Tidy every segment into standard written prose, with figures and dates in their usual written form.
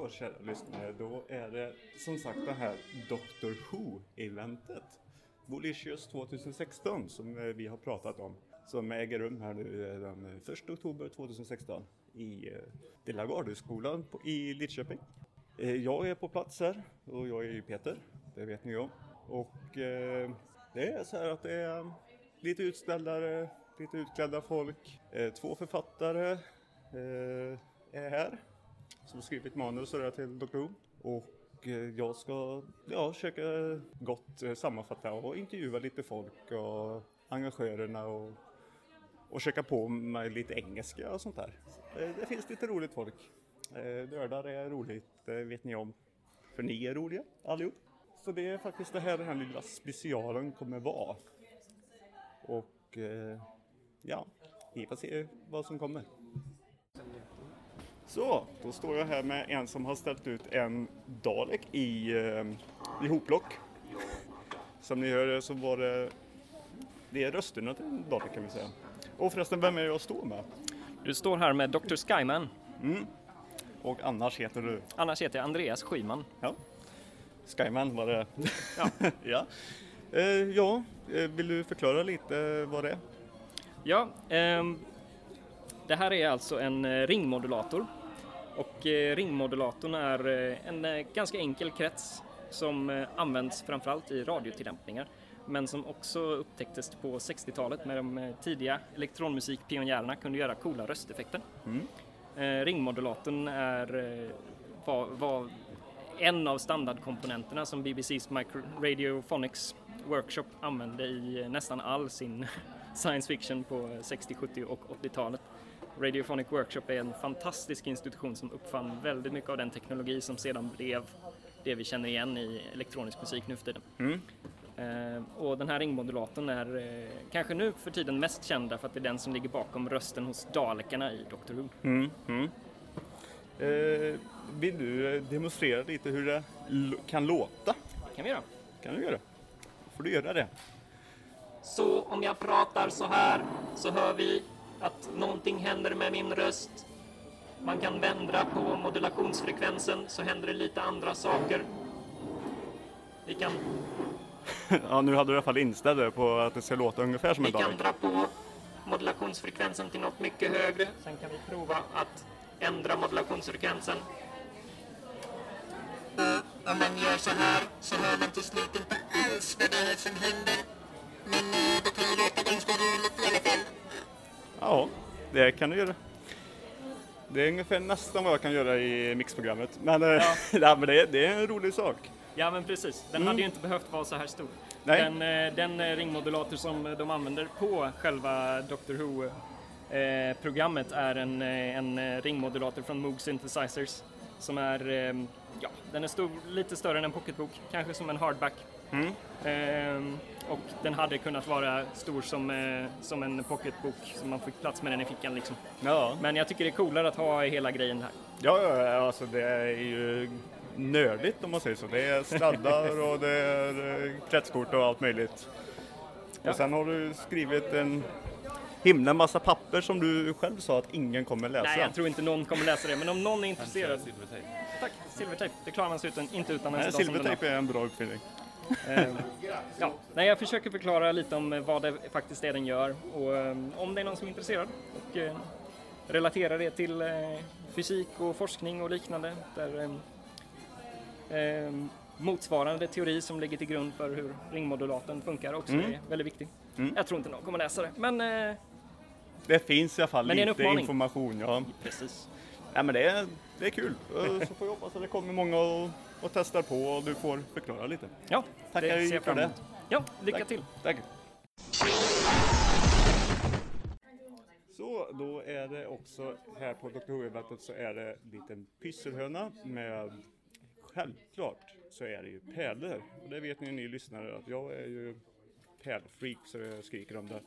Så kära lyssnare, då är det som sagt det här Doctor Who-eventet Volicious 2016 som vi har pratat om, som äger rum här nu den 1 oktober 2016 i Lilla Gardhusskolan i Lidköping. Jag är på plats här och jag är ju Peter, det vet ni om. Och det är så här att det är lite utställare, lite utklädda folk, 2 författare är här som skrivit manus till Dr. Who. Och jag ska försöka gott sammanfatta och intervjua lite folk och arrangörerna och försöka på med lite engelska och sånt där. Det finns lite roligt folk. Nördar är roligt, det vet ni om. För ni är roliga allihop. Så det är faktiskt den här lilla specialen kommer vara. Och vi får se vad som kommer. Så, då står jag här med en som har ställt ut en Dalek i hoplock. Som ni hör så var det är rösterna till en Dalek kan vi säga. Och förresten, vem är jag står med? Du står här med Dr. Skyman. Och annars heter du? Annars heter jag Andreas Schyman. Ja, Skyman var det. Ja. Ja. Vill du förklara lite vad det är? Ja, det här är alltså en ringmodulator. Och ringmodulatorn är en ganska enkel krets som används framförallt i radiotillämpningar. Men som också upptäcktes på 60-talet med de tidiga elektronmusikpionjärerna kunde göra coola rösteffekter. Ringmodulatorn var en av standardkomponenterna som BBC's Radiophonics Workshop använde i nästan all sin science fiction på 60, 70 och 80-talet. Radiophonic Workshop är en fantastisk institution som uppfann väldigt mycket av den teknologi som sedan blev det vi känner igen i elektronisk musik nu för tiden. Och den här ringmodulatorn är kanske nu för tiden mest kända för att det är den som ligger bakom rösten hos Dalekarna i Doctor Who. Vill du demonstrera lite hur det kan låta? Kan vi göra? Kan du göra? Får du göra det? Så om jag pratar så här så hör vi att någonting händer med min röst. Man kan vända på modulationsfrekvensen så händer det lite andra saker. Vi kan... Ja, nu hade du i alla fall inställt det på att det ska låta ungefär som en Dalek. Vi kan dra på modulationsfrekvensen till något mycket högre. Sen kan vi prova att ändra modulationsfrekvensen. Och om man gör så här så hör man till slut inte alls vad det är som händer. Men det kan ju låta ganska roligt i alla fall. Ja, det kan du göra. Det är ungefär nästan vad jag kan göra i mixprogrammet. Men, men det är en rolig sak. Ja, men precis. Den hade ju inte behövt vara så här stor. Nej. Den ringmodulator som de använder på själva Doctor Who-programmet är en ringmodulator från Moog Synthesizers som är, den är lite större än en pocketbok, kanske som en hardback. Och den hade kunnat vara stor som en pocketbok så man fick plats med den i fickan liksom. Ja. Men jag tycker det är coolare att ha hela grejen här. Ja, alltså det är ju nördigt om man säger så. Det är sladdar och det är kretskort och allt möjligt. Ja. Och sen har du skrivit en himla massa papper som du själv sa att ingen kommer läsa. Nej, jag tror inte någon kommer läsa det, men om någon är intresserad... Tack, silvertejp. Det klarar man sig inte utan en dag som silvertejp är en bra uppfinning. Jag försöker förklara lite om vad det faktiskt är den gör och om det är någon som är intresserad och relaterar det till fysik och forskning och liknande där motsvarande teori som ligger till grund för hur ringmodulatorn funkar också är väldigt viktig. Jag tror inte någon kommer läsa det, men det finns i alla fall lite information. Ja. Precis. Ja, men det är kul. Så får jag hoppas att det kommer många och testar på och du får förklara lite. Ja, tackar för det. Ja, lycka till. Tack. Så, då är det också här på Dr. Who-eventet så är det en liten pysselhöna med, självklart så är det ju pärlor. Och det vet ni lyssnare att jag är ju pärlfreak så jag skriker om det.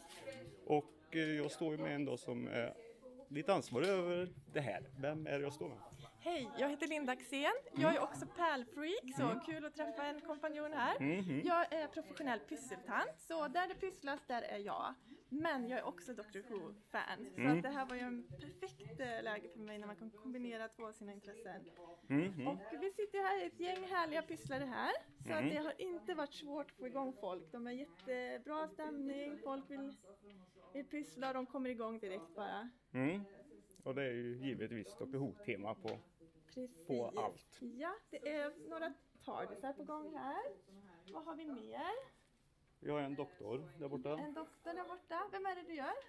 Och jag står ju med en då som är lite ansvarig över det här. Vem är det jag står med? Hej, jag heter Linda Axén. Jag är också pärlfreak, så kul att träffa en kompanjon här. Jag är professionell pysseltant, så där det pysslas, där är jag. Men jag är också Doctor Who-fan, så att det här var ju en perfekt läge för mig när man kan kombinera två av sina intressen. Och vi sitter här i ett gäng härliga pysslare här, så att det har inte varit svårt att få igång folk. De har jättebra stämning, folk vill pyssla, de kommer igång direkt bara. Och det är ju givetvis Doctor Who-tema på allt. Ja, det är några TARDISar på gång här. Vad har vi mer? Vi har en doktor där borta. En doktor där borta. Vem är det du gör?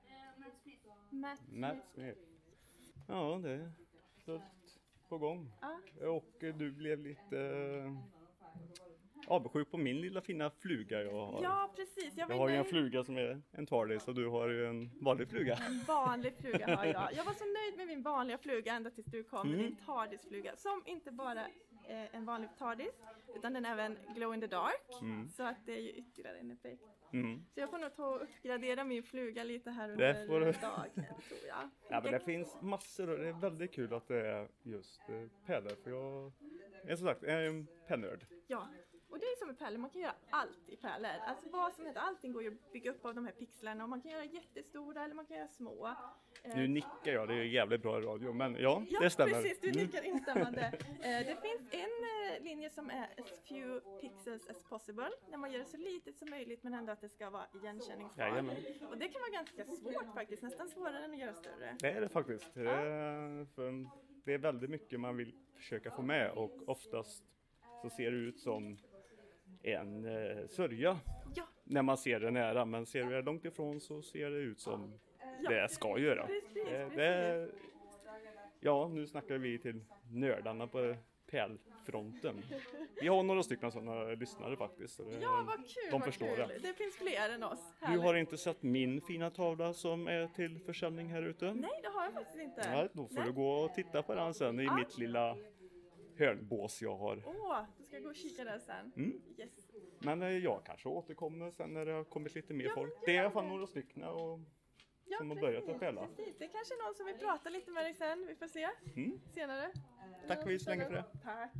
Matt Smith. Ja, det är fullt på gång. Och du blev lite avundsjuk på min lilla fina fluga jag har. Ja, precis. Jag har ju en fluga som är en TARDIS och du har ju en vanlig fluga. En vanlig fluga har jag. Jag var så nöjd med min vanliga fluga ända tills du kom med din TARDIS-fluga. Som inte bara är en vanlig TARDIS, utan den är även glow in the dark. Så att det är ju ytterligare en effekt. Så jag får nog ta och uppgradera min fluga lite här under dagen, tror jag. Ja, men det finns massor och det är väldigt kul att det är just pärlor. För jag är som sagt en pennörd. Ja. Och det är som med pärlor, man kan göra allt i pärlor. Alltså vad som heter, allting går ju att bygga upp av de här pixlarna och man kan göra jättestora eller man kan göra små. Nu nickar jag, det är jävligt bra i radio, men ja det stämmer. Ja, precis, du nickar instämmande. Det finns en linje som är as few pixels as possible, när man gör det så litet som möjligt men ändå att det ska vara igenkänningsbart. Och det kan vara ganska svårt faktiskt, nästan svårare än att göra större. Det är det faktiskt. Det är väldigt mycket man vill försöka få med och oftast så ser det ut som en sörja när man ser det nära, men ser du det långt ifrån så ser det ut som det ska göra. Precis. Ja, nu snackar vi till nördarna på pärlfronten. Vi har några stycken sådana lyssnare faktiskt. Så ja, vad kul, de förstår det. Det finns fler än oss. Du har inte sett min fina tavla som är till försäljning här ute? Nej, det har jag faktiskt inte. Ja, då får du gå och titta på den sen i mitt lilla hörnbås jag har. Då ska jag gå och kika där sen. Yes. Men jag kanske återkommer sen när det har kommit lite mer folk. Det är i alla fall några stycken som har börjat att pärla. Det är kanske någon som vill prata lite med dig sen. Vi får se senare. Tack så länge för det. Tack.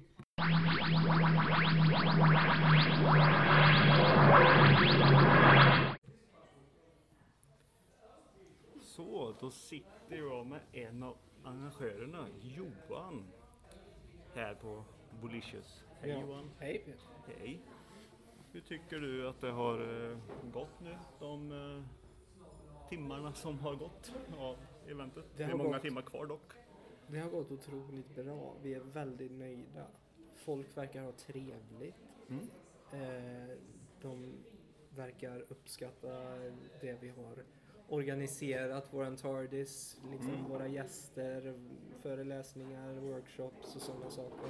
Så, då sitter jag med en av arrangörerna, Johan, här på Bolicious. Hej Johan. Hej Peter. Hej. Hur tycker du att det har gått nu, de timmarna som har gått av eventet? Det är många timmar kvar dock. Det har gått otroligt bra. Vi är väldigt nöjda. Folk verkar ha trevligt. De verkar uppskatta det vi har organiserat, våran TARDIS, liksom våra gäster, föreläsningar, workshops och sådana saker.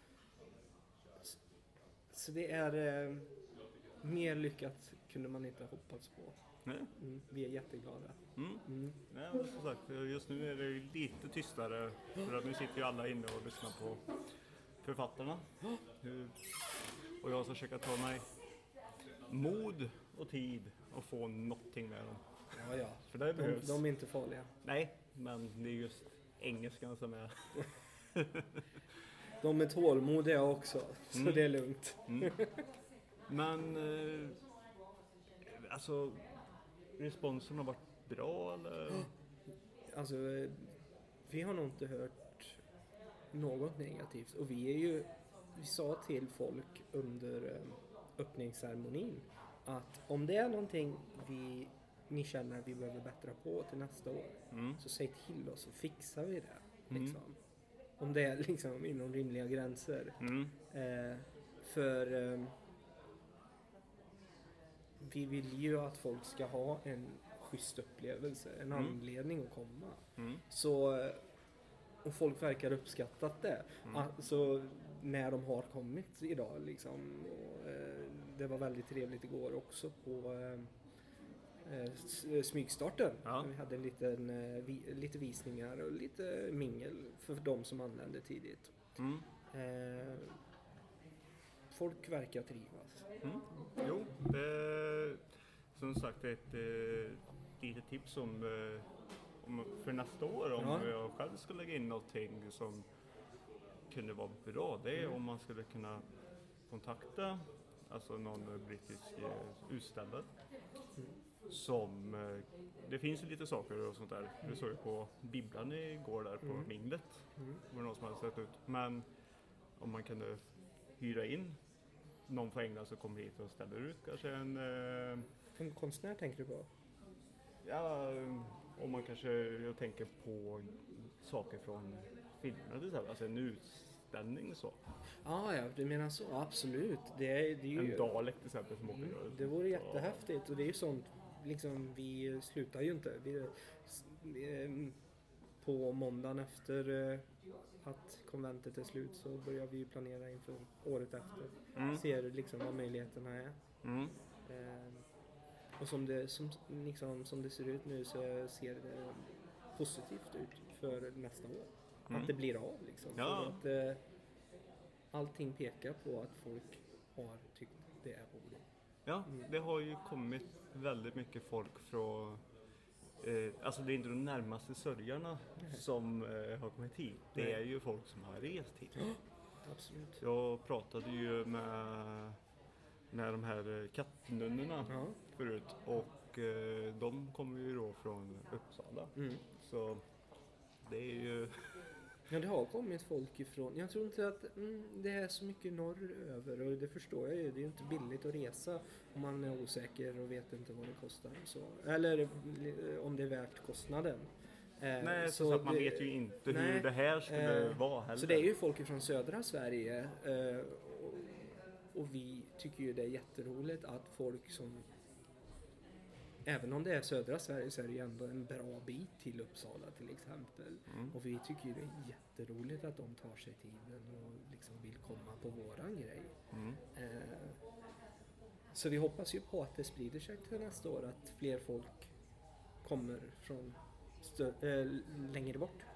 Så det är mer lyckat kunde man inte hoppats på. Vi är jätteglada. Nej, som sagt, just nu är det lite tystare för att nu sitter ju alla inne och lyssnar på författarna. Och jag ska försöka ta mig mod och tid och få någonting med dem. Ja. För det behövs. De är inte farliga. Nej, men det är just engelskan som är... De är tålmodiga också, så det är lugnt. Men alltså responsen har varit bra eller? Alltså vi har nog inte hört något negativt och vi sa till folk under öppningsceremonin att om det är någonting ni känner att vi behöver bättra på till nästa år så säg till oss så fixar vi det liksom. Om det är liksom inom rimliga gränser. För vi vill ju att folk ska ha en schysst upplevelse, en anledning att komma. Så och folk verkar uppskattat det. Alltså när de har kommit idag liksom. Och, det var väldigt trevligt igår också på smygstarten. Vi hade lite visningar och lite mingel för de som anlände tidigt. Folk verkar trivas. Jo, som sagt ett litet tips om för nästa år om jag själv ska lägga in någonting som kunde vara bra, det är om man skulle kunna kontakta alltså någon brittisk utställare som det finns ju lite saker och sånt där. Du såg ju på bibblan igår där på Minglet. Var det någon som hade sett ut. Men om man kunde hyra in någon från England som kommer hit och ställer ut kanske En konstnär tänker du på? ja, om man kanske, jag tänker på saker från filmerna till exempel, alltså en utställning så. Ja, du menar så, absolut. Det är ju En Dalek till exempel som åker runt. det vore jättehäftigt och det är ju sånt, liksom vi slutar ju inte. På måndagen efter att konventet är slut så börjar vi ju planera inför året efter. Ser liksom vad möjligheterna är. Och som det ser ut nu så ser det positivt ut för nästa år. Att det blir av liksom. Ja. För att allting pekar på att folk har tyckt det är roligt. Ja, det har ju kommit väldigt mycket folk från alltså det är inte de närmaste sörjarna som har kommit hit. Det är ju folk som har rest hit. Absolut. Jag pratade ju med de här kattnunnorna förut och de kommer ju då från Uppsala. Så det är ju... Ja, det har kommit folk ifrån. Jag tror inte att det är så mycket norröver och det förstår jag ju. Det är ju inte billigt att resa om man är osäker och vet inte vad det kostar. Så. Eller om det är värt kostnaden. Nej, så att man vet ju inte hur det här skulle vara heller. Så det är ju folk ifrån södra Sverige och vi tycker ju det är jätteroligt att folk som, även om det är södra Sverige så är det ju ändå en bra bit till Uppsala till exempel. Och vi tycker ju det är jätteroligt att de tar sig tiden och liksom vill komma på våran grej. Så vi hoppas ju på att det sprider sig till nästa år, att fler folk kommer från längre bort.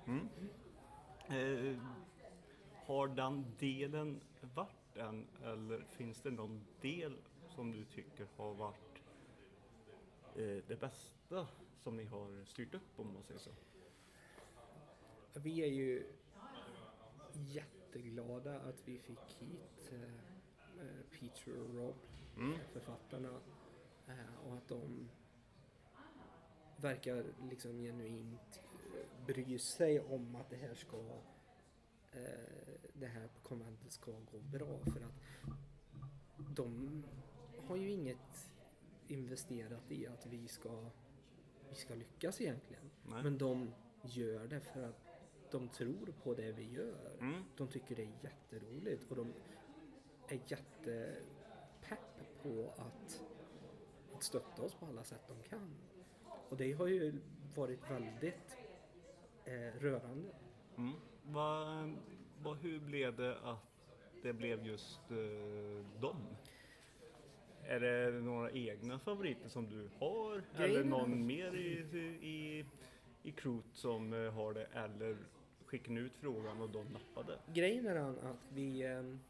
Har den delen varit än, eller finns det någon del som du tycker har varit det bästa som ni har styrt upp, om man säger så? Vi är ju jätteglada att vi fick hit Peter och Rob, författarna, och att de verkar liksom genuint bry sig om att det här konventet ska gå bra, för att de har ju inget investerat i att vi ska lyckas egentligen. Nej. Men de gör det för att de tror på det vi gör. De tycker det är jätteroligt och de är jättepepp på att stötta oss på alla sätt de kan. Och det har ju varit väldigt rörande. Hur blev det att det blev just dem? Är det några egna favoriter som du har? Eller någon mer i crewet som har det? Eller skickar ni ut frågan och de nappade? Grejen är att vi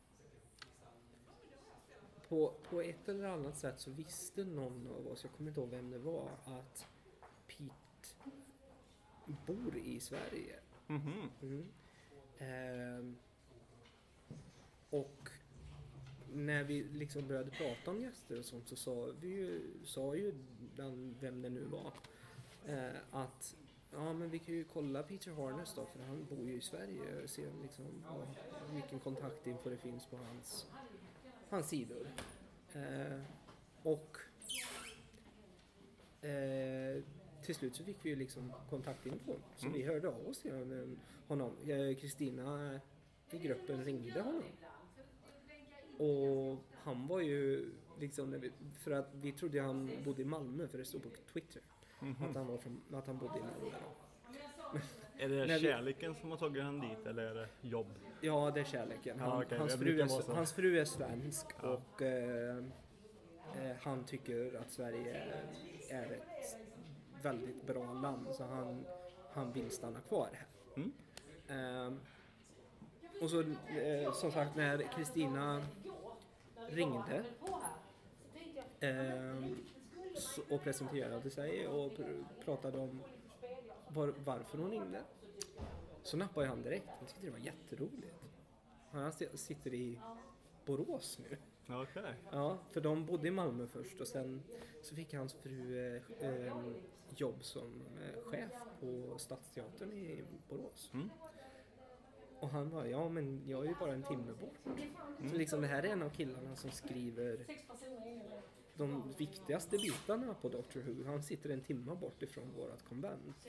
på ett eller annat sätt så visste någon av oss, jag kommer inte ihåg vem det var, att Pete bor i Sverige. Och när vi liksom började prata om gäster och sånt så sa ju vem det nu var, att ja, men vi kan ju kolla Peter Harness då, för han bor ju i Sverige, och se liksom vilken kontaktinfo det finns på hans sidor. Och till slut så fick vi ju liksom kontaktinfo, så vi hörde av oss till honom. Kristina i gruppen ringde honom. Och han var ju liksom, för att vi trodde han bodde i Malmö, för det stod på Twitter att han bodde i Malmö. Är det kärleken som har tagit han dit, eller är det jobb? Ja, det är kärleken. Hans fru är svensk och han tycker att Sverige är ett väldigt bra land, så han vill stanna kvar här. Och så som sagt, när Kristina ringde och presenterade sig och pratade om varför hon ringde. Så nappade han direkt. Han tyckte det var jätteroligt. Han sitter i Borås nu. Okej. Ja, för de bodde i Malmö först och sen så fick hans fru jobb som chef på Stadsteatern i Borås. Och han var, ja men jag är ju bara en timme bort. Så liksom det här är en av killarna som skriver de viktigaste bitarna på Doctor Who. Han sitter en timme bort ifrån vårat konvent.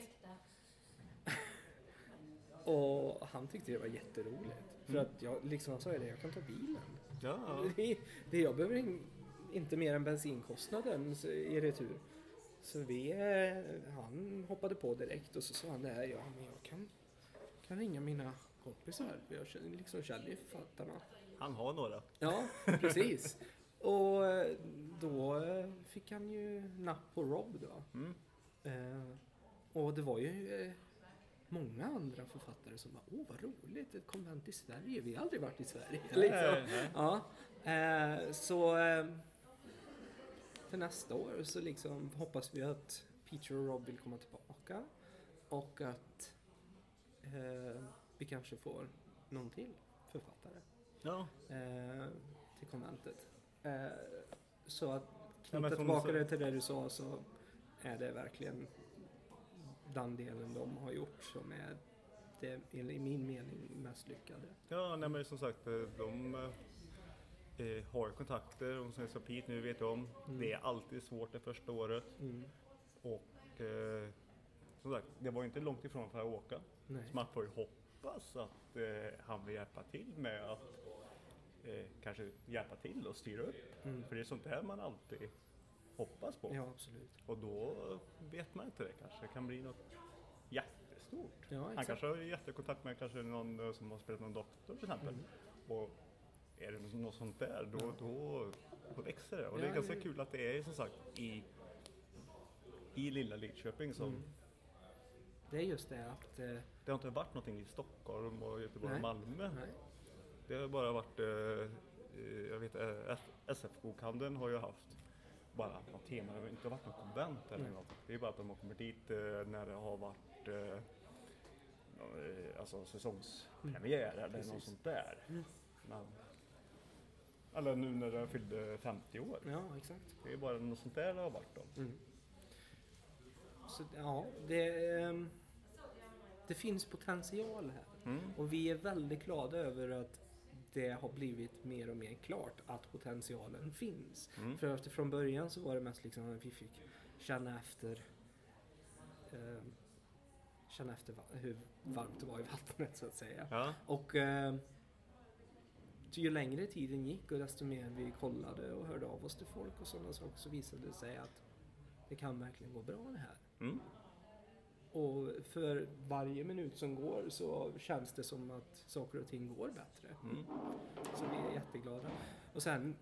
Och han tyckte det var jätteroligt. För att jag liksom sa det, jag kan ta bilen. Ja. Jag behöver inte mer än bensinkostnaden i retur. Så han hoppade på direkt och så sa han men jag kan ringa mina kompisar. Jag liksom känner ju författarna. Han har några. Ja, precis. Och då fick han ju napp på Rob då. Och det var ju många andra författare som bara, vad roligt, ett konvent i Sverige. Vi har aldrig varit i Sverige. Liksom. Ja. Så för nästa år så liksom hoppas vi att Peter och Rob vill komma tillbaka. Och att vi kanske får någon till författare till konventet. Så att knyta tillbaka det till det du sa, så är det verkligen den delen de har gjort som är det, i min mening, mest lyckade. Ja, nej, men som sagt, de har kontakter och som Pete nu vet om. Det är alltid svårt det första året. Och som sagt, det var ju inte långt ifrån för att åka. Nej. Så man får ju hoppas att han vill hjälpa till med att kanske hjälpa till och styra upp. För det är sånt där man alltid hoppas på. Ja, absolut. Och då vet man inte det kanske. Det kan bli något jättestort. Ja, han kanske har jättekontakt med kanske någon som har spelat någon doktor till exempel. Och är det något sånt där, då växer det. Och det är ganska kul att det är som sagt i lilla Lidköping som... Det är just det att... Det har inte varit någonting i Stockholm och Göteborg och Malmö. Nej. Det har bara varit... jag vet SF-bokhandeln har ju haft bara något tema. Det har inte varit något konvent eller något. Det är bara att de har kommit dit när det har varit alltså säsongspremiär eller något sånt där. Men, eller nu när det fyllde 50 år. Ja, exakt. Det är bara något sånt där det har varit då. Så ja, det finns potential här. Och vi är väldigt glada över att det har blivit mer och mer klart att potentialen finns. För efter från början så var det mest liksom att vi fick känna efter hur varmt det var i vattnet så att säga. Ja. Och ju längre tiden gick och desto mer vi kollade och hörde av oss till folk och sådana saker, så visade det sig att det kan verkligen gå bra det här. Och för varje minut som går så känns det som att saker och ting går bättre. Så vi är jätteglada. Och sen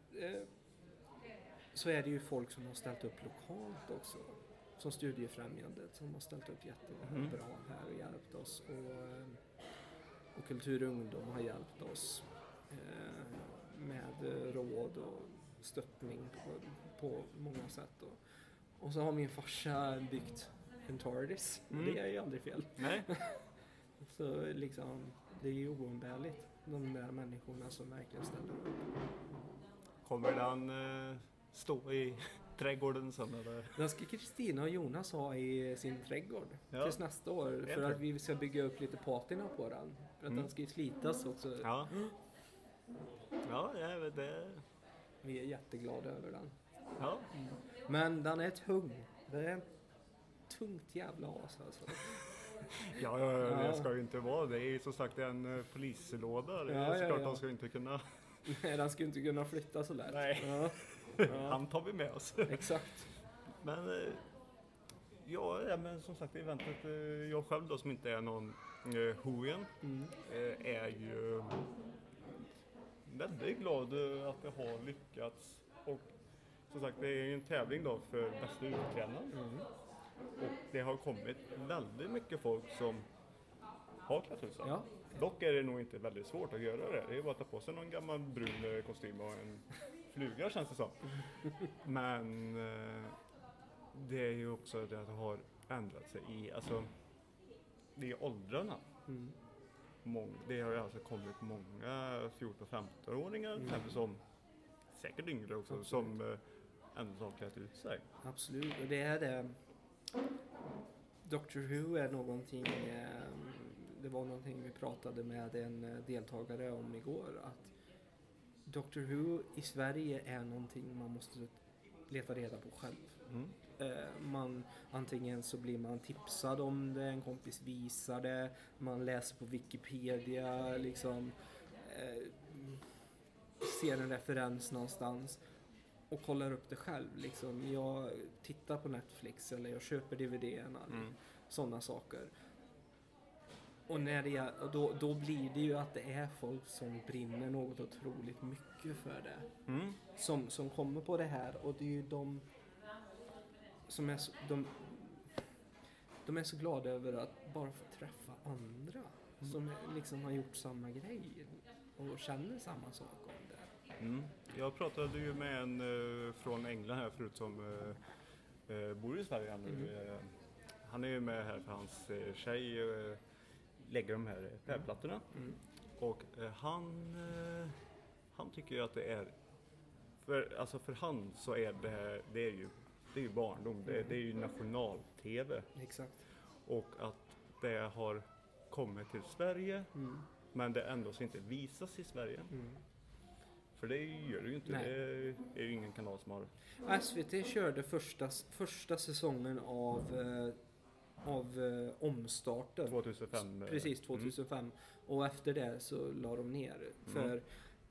så är det ju folk som har ställt upp lokalt också. Som Studiefrämjandet som har ställt upp jättebra här och hjälpt oss. Och Kultur och ungdom har hjälpt oss med råd och stöttning på många sätt. Och så har min farsa byggt en TARDIS. Det är ju aldrig fel. Nej. Så liksom, det är ju oumbärligt. De där människorna som verkligen ställer upp. Kommer den stå i trädgården sen eller? Den ska Kristina och Jonas ha i sin trädgård tills nästa år. För att vi ska bygga upp lite patina på den. För att den ska ju slitas också. Ja, det... Vi är jätteglada över den. Ja. Men den är tung. Det är tungt jävla as alltså. Ja, det ska ju inte vara. Det är som sagt en polislåda. Det är såklart de ska inte kunna... Nej, den ska inte kunna flytta så lätt. Nej, han tar vi med oss. Exakt. Men men som sagt eventet, jag själv då som inte är någon Whoian är ju väldigt glad att det har lyckats. Och som sagt, det är ju en tävling då för bästa utklädnad. Och det har kommit väldigt mycket folk som har klätt ut sig. Ja. Dock är det nog inte väldigt svårt att göra det. Det är bara att ta på sig någon gammal brun kostym och en fluga känns det som. Men det är ju också det att det har ändrat sig i, alltså det är åldrarna. Mm. Det har ju alltså kommit många 14-15-åringar som säkert yngre också, Absolut. som ändå har klätt ut sig. Absolut, och det är det. Doctor Who är någonting, det var någonting vi pratade med en deltagare om igår, att Doctor Who i Sverige är någonting man måste leta reda på själv. Antingen så blir man tipsad om det, en kompis visar det, man läser på Wikipedia, liksom ser en referens någonstans och kollar upp det själv. Liksom. Jag tittar på Netflix eller jag köper DVD:erna, sådana saker. Och då blir det ju att det är folk som brinner något otroligt mycket för det. Som kommer på det här, och det är ju de som är de är så glada över att bara få träffa andra som liksom har gjort samma grej och känner samma sak om det. Jag pratade ju med en från England här förut som bor i Sverige nu. Han är ju med här för hans tjej lägger de här pärlplattorna. Och han tycker ju att det är för han så är det är ju barndom, det är ju national-tv. Exakt. Och att det har kommit till Sverige men det ändå så inte visas i Sverige. För det gör det ju inte. Nej. Det är ju ingen kanal som har. SVT körde första säsongen av omstarten. 2005. Precis, 2005. Och efter det så la de ner. För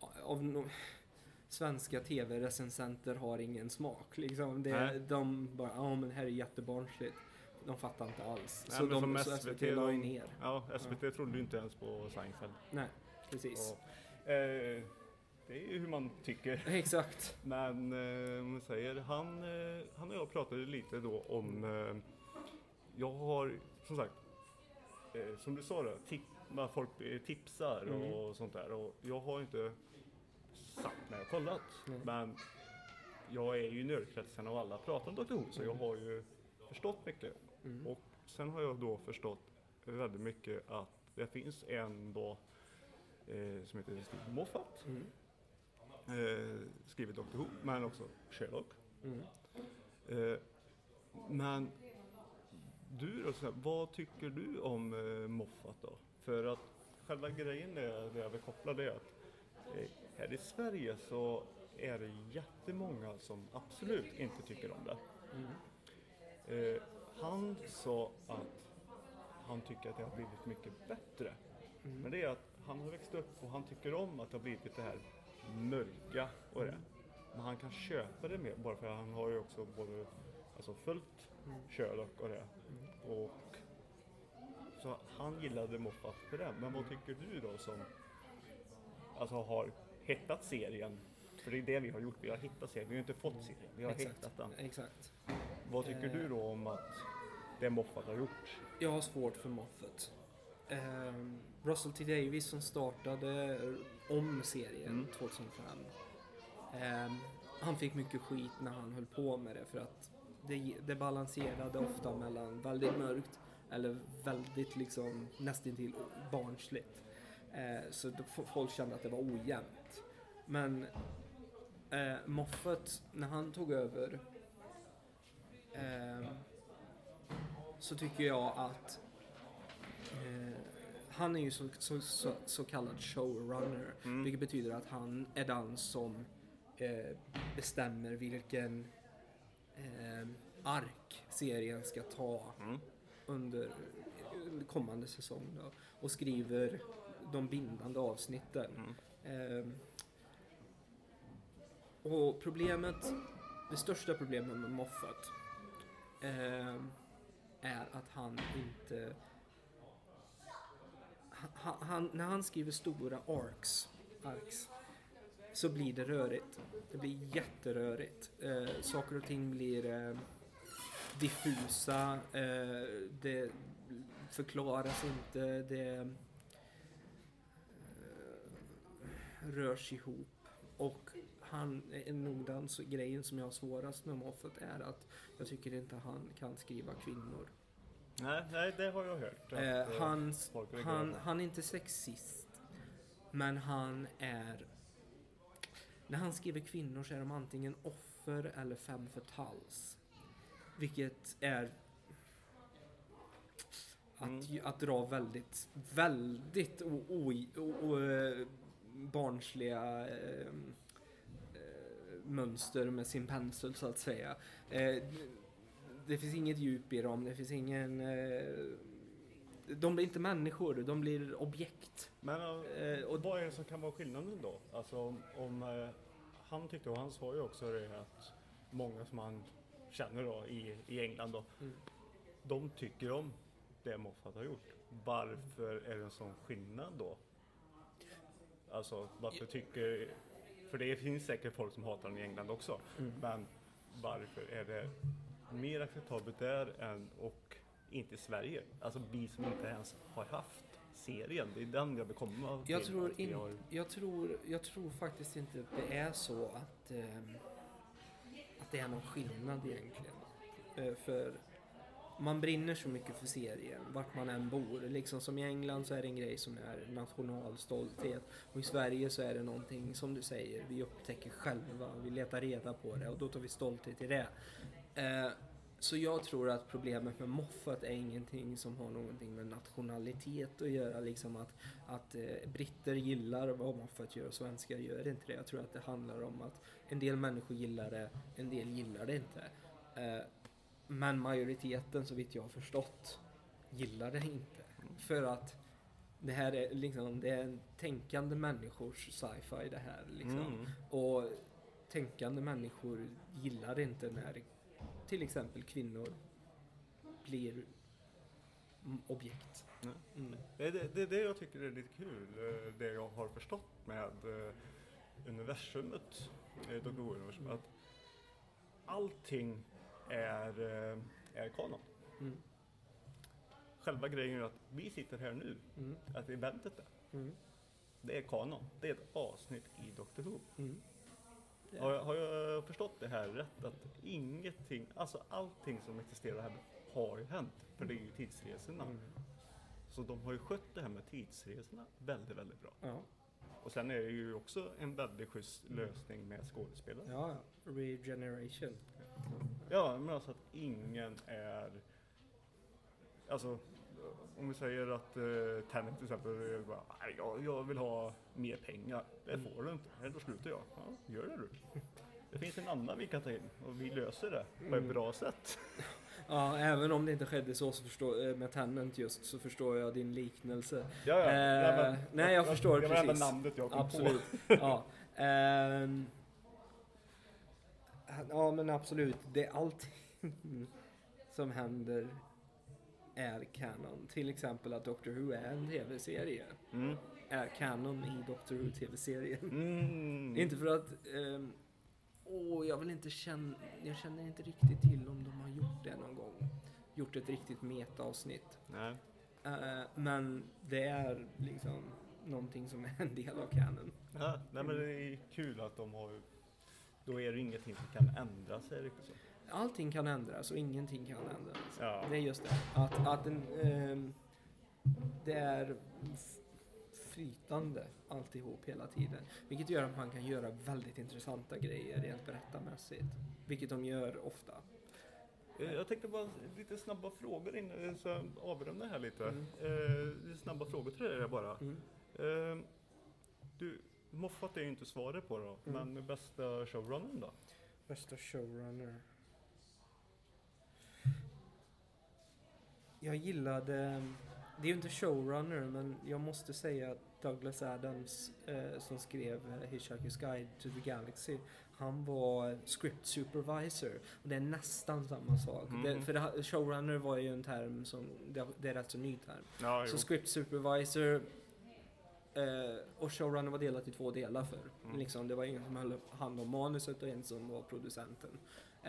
svenska tv-recensenter har ingen smak. Liksom. De bara, men här är jättebarnsligt. De fattar inte alls. Nej, så SVT la ju ner. Ja, SVT trodde ju inte ens på Seinfeld. Nej, precis. Och, det är ju hur man tycker. Exakt. Men om man säger, han och jag pratade lite då om, jag har som sagt, som du sa då, när folk tipsar och sånt där. Och jag har inte satt mig och kollat. Men jag är ju i nördkretsen och alla pratar om Dr. Who, så jag har ju förstått mycket. Och sen har jag då förstått väldigt mycket att det finns en då som heter Steve Moffat. Skrivit Dr. Who, men också Sherlock. Men du då, vad tycker du om Moffat då? För att själva grejen är det jag vill koppla det att här i Sverige så är det jättemånga som absolut inte tycker om det. Han sa att han tycker att det har blivit mycket bättre. Men det är att han har växt upp och han tycker om att det har blivit det här mörka och det. Men han kan köpa det mer bara för att han har ju också både följt Sherlock och det. Och så han gillade Moffat för det. Men vad tycker du då som har hittat serien? För det är det vi har gjort, vi har hittat serien, vi har inte fått serien, vi har hittat den. Exakt. Vad tycker du då om att det Moffat har gjort? Jag har svårt för Moffat. Russell T. Davies som startade om serien 2005. Han fick mycket skit när han höll på med det för att det balanserade ofta mellan väldigt mörkt eller väldigt liksom nästintill barnsligt. Så folk kände att det var ojämnt. Men Moffat, när han tog över så tycker jag att han är ju så kallad showrunner, vilket betyder att han är den som bestämmer vilken ark serien ska ta under kommande säsong då, och skriver de bindande avsnitten. Och det största problemet med Moffat är att han inte när han skriver stora arcs så blir det rörigt. Det blir jätterörigt. Saker och ting blir diffusa. Det förklaras inte. Det rörs ihop. Och den grejen som jag har svårast med Moffat är att jag tycker inte han kan skriva kvinnor. Nej, det har jag hört. Han är inte sexist, men han är... När han skriver kvinnor så är de antingen offer eller femme fatales. Vilket är att dra väldigt barnsliga mönster med sin pensel, så att säga. Det finns inget djup i dem, det finns ingen... De blir inte människor, de blir objekt. Men och vad är det som kan vara skillnaden då? Alltså om han tyckte, och han sa ju också det, att många som han känner då i England då, de tycker om det Moffat har gjort. Varför är det en sån skillnad då? Alltså varför tycker... För det finns säkert folk som hatar den i England också. Men varför är det mer acceptabelt där än och inte i Sverige? Alltså vi som inte ens har haft serien. Det är den jag vill komma till. Jag tror faktiskt inte att det är så att det är någon skillnad egentligen. För man brinner så mycket för serien, vart man än bor. Liksom som i England så är det en grej som är nationalstolthet. Och i Sverige så är det någonting, som du säger, vi upptäcker själva. Vi letar reda på det och då tar vi stolthet i det. Så jag tror att problemet med Moffat är ingenting som har någonting med nationalitet att göra. Liksom att britter gillar vad Moffat gör och svenskar gör inte det. Jag tror att det handlar om att en del människor gillar det, en del gillar det inte. Men majoriteten, så vitt jag har förstått, gillar det inte. För att det här är liksom, det är en tänkande människors sci-fi det här liksom. Och tänkande människor gillar inte när till exempel kvinnor blir objekt. Det är det jag tycker är lite kul, det jag har förstått med universumet, Dr. Who-universum, att allting är kanon. Själva grejen är att vi sitter här nu, att eventet där, det är kanon. Det är ett avsnitt i Dr. Who. Har jag förstått det här rätt? Att ingenting, alltså allting som existerar här har ju hänt. För det är ju tidsresorna. Så de har ju skött det här med tidsresorna väldigt, väldigt bra. Ja. Och sen är det ju också en väldigt schysst lösning med skådespelare. Ja, regeneration. Ja, men alltså att ingen är... Alltså, om vi säger att Tenet till exempel bara, jag vill ha mer pengar. Det får du inte. Då slutar jag. Ja, gör det du. Det finns en annan vi kan ta in och vi löser det på ett bra sätt. Ja, även om det inte skedde så med Tenet just, så förstår jag din liknelse. Nej, jag förstår det precis. Det var namnet jag kom absolut. på. Ja. Ja, men absolut. Det är allting som händer är kanon. Till exempel att Doctor Who är en tv-serie. Är kanon i Doctor Who tv-serien. Inte för att jag känner inte riktigt till om de har gjort det någon gång. Gjort ett riktigt meta-avsnitt. Nej. Men det är liksom någonting som är en del av kanon. Ja, nej, men det är kul att de har... Då är det ingenting som kan ändra sig riktigt så. Allting kan ändras och ingenting kan ändras. Ja. Det är just det. Att det är flytande alltihop hela tiden. Vilket gör att man kan göra väldigt intressanta grejer rent berättarmässigt. Vilket de gör ofta. Jag tänkte bara lite snabba frågor innan så avrunda här lite. Snabba frågor till dig bara. Du, Moffat är ju inte svaret på då. Men bästa showrunnern då? Bästa showrunner. Jag gillade, det är ju inte showrunner, men jag måste säga att Douglas Adams som skrev Hitchhiker's Guide to the Galaxy, han var script supervisor och det är nästan samma sak. För showrunner var ju en term som, det är rätt så ny term. Ja, så script supervisor och showrunner var delat i 2 delar för. Liksom, det var ingen som höll hand om manuset och en som var producenten.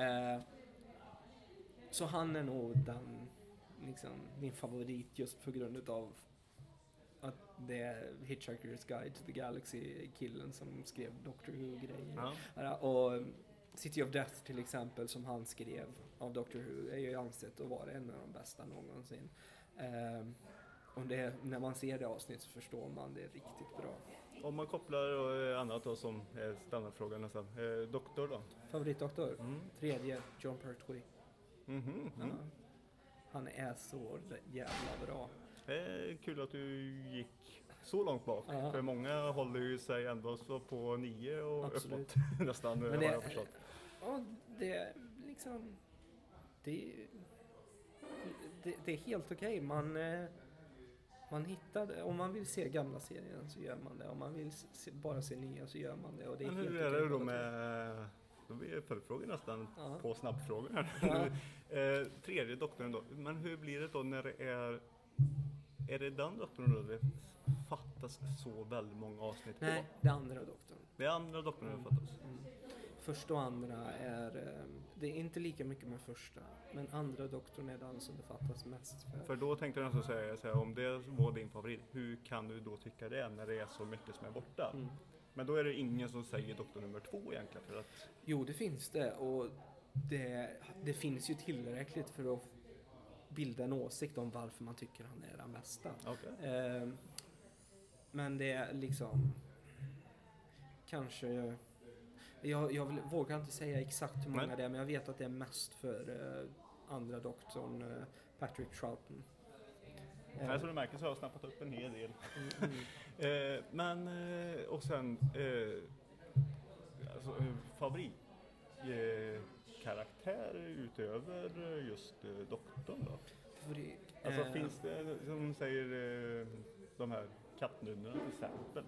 Så han är nog den, liksom, min favorit just på grund av att det är Hitchhiker's Guide to the Galaxy killen som skrev Doctor Who-grejer. Ja. Och City of Death till exempel, som han skrev av Doctor Who, är ju ansett att vara en av de bästa någonsin. Och när man ser det avsnitt så förstår man det riktigt bra. Om man kopplar annat då som är standardfrågan nästan. Doktor då? Favoritdoktor? Tredje, John Pertwee. Ja. Han är så jävla bra. Det är kul att du gick så långt bak. Ja. För många håller ju sig ändå så på 9 och absolut. Uppåt nästan. Men har jag förstått. Ja, det är liksom... Det är helt okej. Man hittar, om man vill se gamla serien så gör man det. Om man vill bara se nya så gör man det. Och det är. Men hur är det då med... Då blir följdfrågor nästan på snabbfrågor här. Tredje doktorn då. Men hur blir det då när det är... Är det den doktorn då det fattas så väldigt många avsnitt på? Nej, det är andra doktorn. Det är andra doktorn det fattas. Första och andra är... Det är inte lika mycket med första. Men andra doktorn är den som det fattas mest för då tänkte jag nästan säga så här, om det var din favorit, hur kan du då tycka det när det är så mycket som är borta? Men då är det ingen som säger doktor nummer 2 egentligen för att... Jo, det finns det. Och det finns ju tillräckligt för att bilda en åsikt om varför man tycker han är den bästa. Okay. Men det är liksom... Kanske... Jag vågar inte säga exakt hur många det är, men jag vet att det är mest för andra doktorn Patrick Troughton. Så du märker så har jag snappat upp en hel del. Men och sen alltså, favoritkaraktär utöver just doktorn då? Alltså finns det som säger de här kattnumren till exempel?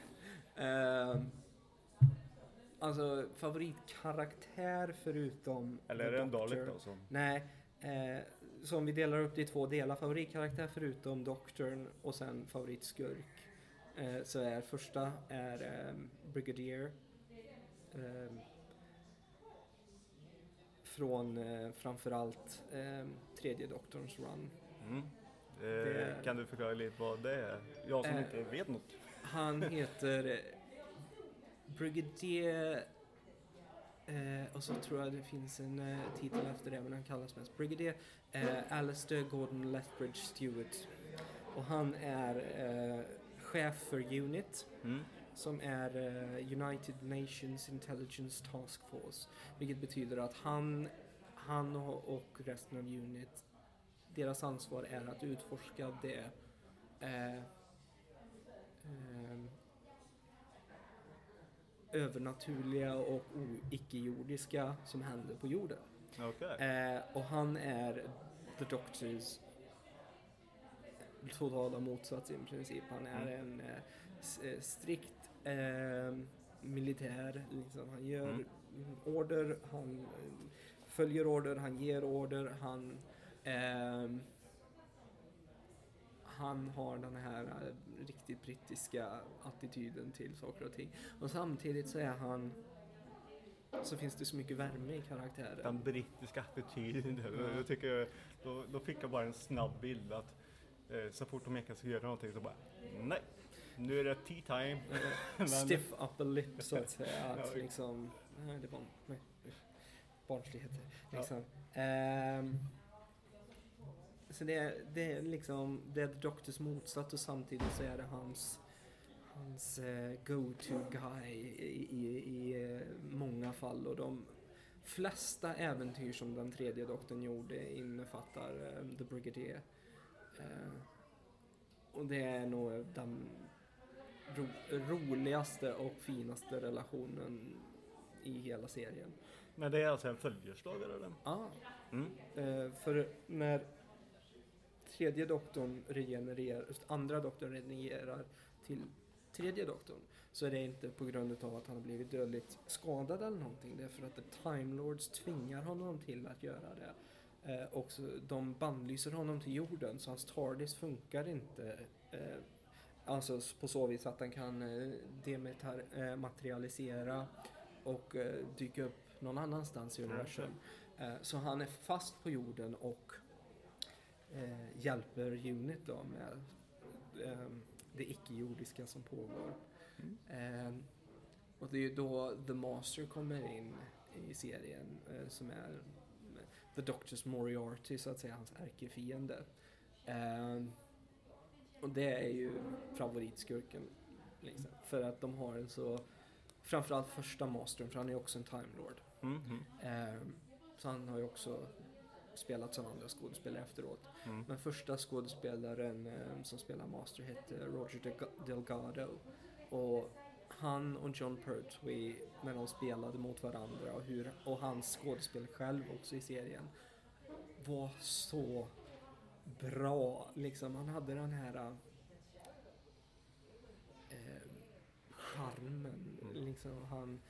Alltså favoritkaraktär förutom... Eller är det en Dalek då? Som... Nej, som vi delar upp det i 2 delar. Favoritkaraktär förutom doktorn och sen favoritskurk. Så är första är Brigadier. Från framförallt tredje doktorns run. Kan du förklara lite vad det är? Jag som inte vet något. Han heter... Brigadier, och så tror jag det finns en titel efter det, men han kallas mest Brigadier Alistair Gordon Lethbridge Stewart. Och han är chef för UNIT, som är United Nations Intelligence Task Force, vilket betyder att han och resten av UNIT, deras ansvar är att utforska det övernaturliga och icke-jordiska som händer på jorden. Okay. Och han är The Doctors totala motsats i princip. Han är en strikt militär. Liksom. Han gör order, han följer order, han ger order, han har den här riktigt brittiska attityden till saker och ting. Och samtidigt så finns det så mycket värme i karaktären. Den brittiska attityden, jag tycker, då fick jag bara en snabb bild att så fort de kan göra någonting så bara, nej, nu är det tea time. Stiff upper lip så att säga. Att liksom, det var barnsligheter. Liksom. Så det är liksom det är The Doctors motsats, och samtidigt så är det hans go-to guy i många fall, och de flesta äventyr som den tredje doktorn gjorde innefattar The Brigadier, och det är nog den roligaste och finaste relationen i hela serien. Men det är alltså en följeslagare eller? Ja. För när tredje doktorn andra doktorn regenererar till tredje doktorn, så är det inte på grund av att han har blivit dödligt skadad eller någonting. Det är för att The Time Lords tvingar honom till att göra det. Och så, de bandlyser honom till jorden, så hans TARDIS funkar inte. Alltså på så vis att han kan dematerialisera och dyka upp någon annanstans i universum. Så han är fast på jorden och hjälper UNIT då med det icke-jordiska som pågår. Och det är ju då The Master kommer in i serien som är The Doctor's Moriarty, så att säga, hans ärkefiende. Och det är ju favoritskurken liksom, för att de har en så, framförallt första mastern, för han är också en Time Lord. Så han har ju också spelat som andra skådespelare efteråt. Men första skådespelaren som spelar master hette Roger Delgado, och han och John Pertwee, när de spelade mot varandra, och hans skådespel själv också i serien, var så bra liksom. Han hade den här charmen liksom. Han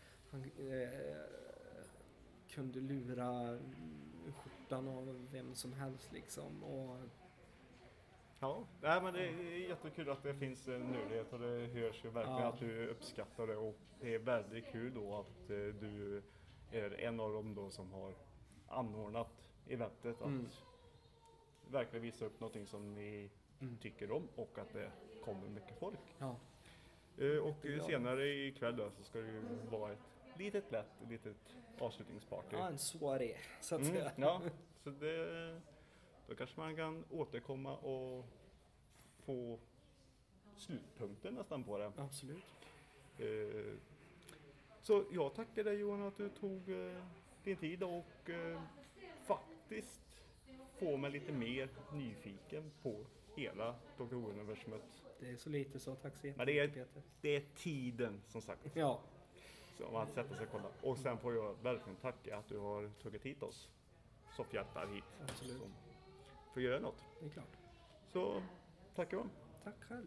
kunde lura skjortan av vem som helst liksom. Och ja, nej, men det är jättekul att det finns nördighet, och det hörs ju verkligen att du uppskattar det, och det är väldigt kul då att du är en av dem då som har anordnat eventet, att verkligen visa upp någonting som ni tycker om, och att det kommer mycket folk. ja. Och senare ikväll då, så ska det ju vara ett litet avslutningsparty. Ja, en soirée så att säga. Ja, så då kanske man kan återkomma och få slutpunkten nästan på det. Absolut. Så jag tackar dig, Johan, att du tog din tid och faktiskt få mig lite mer nyfiken på hela Dr. Who-universumet. Det är så lite så, tack så Men jättemycket, Peter. det är tiden som sagt. Ja, Så man sätter sig och kollar. Och sen får jag verkligen tacka att du har tagit hit oss soffhjältar hit. absolut. Som får göra något. Det är klart. Så tack Johan. Tack själv.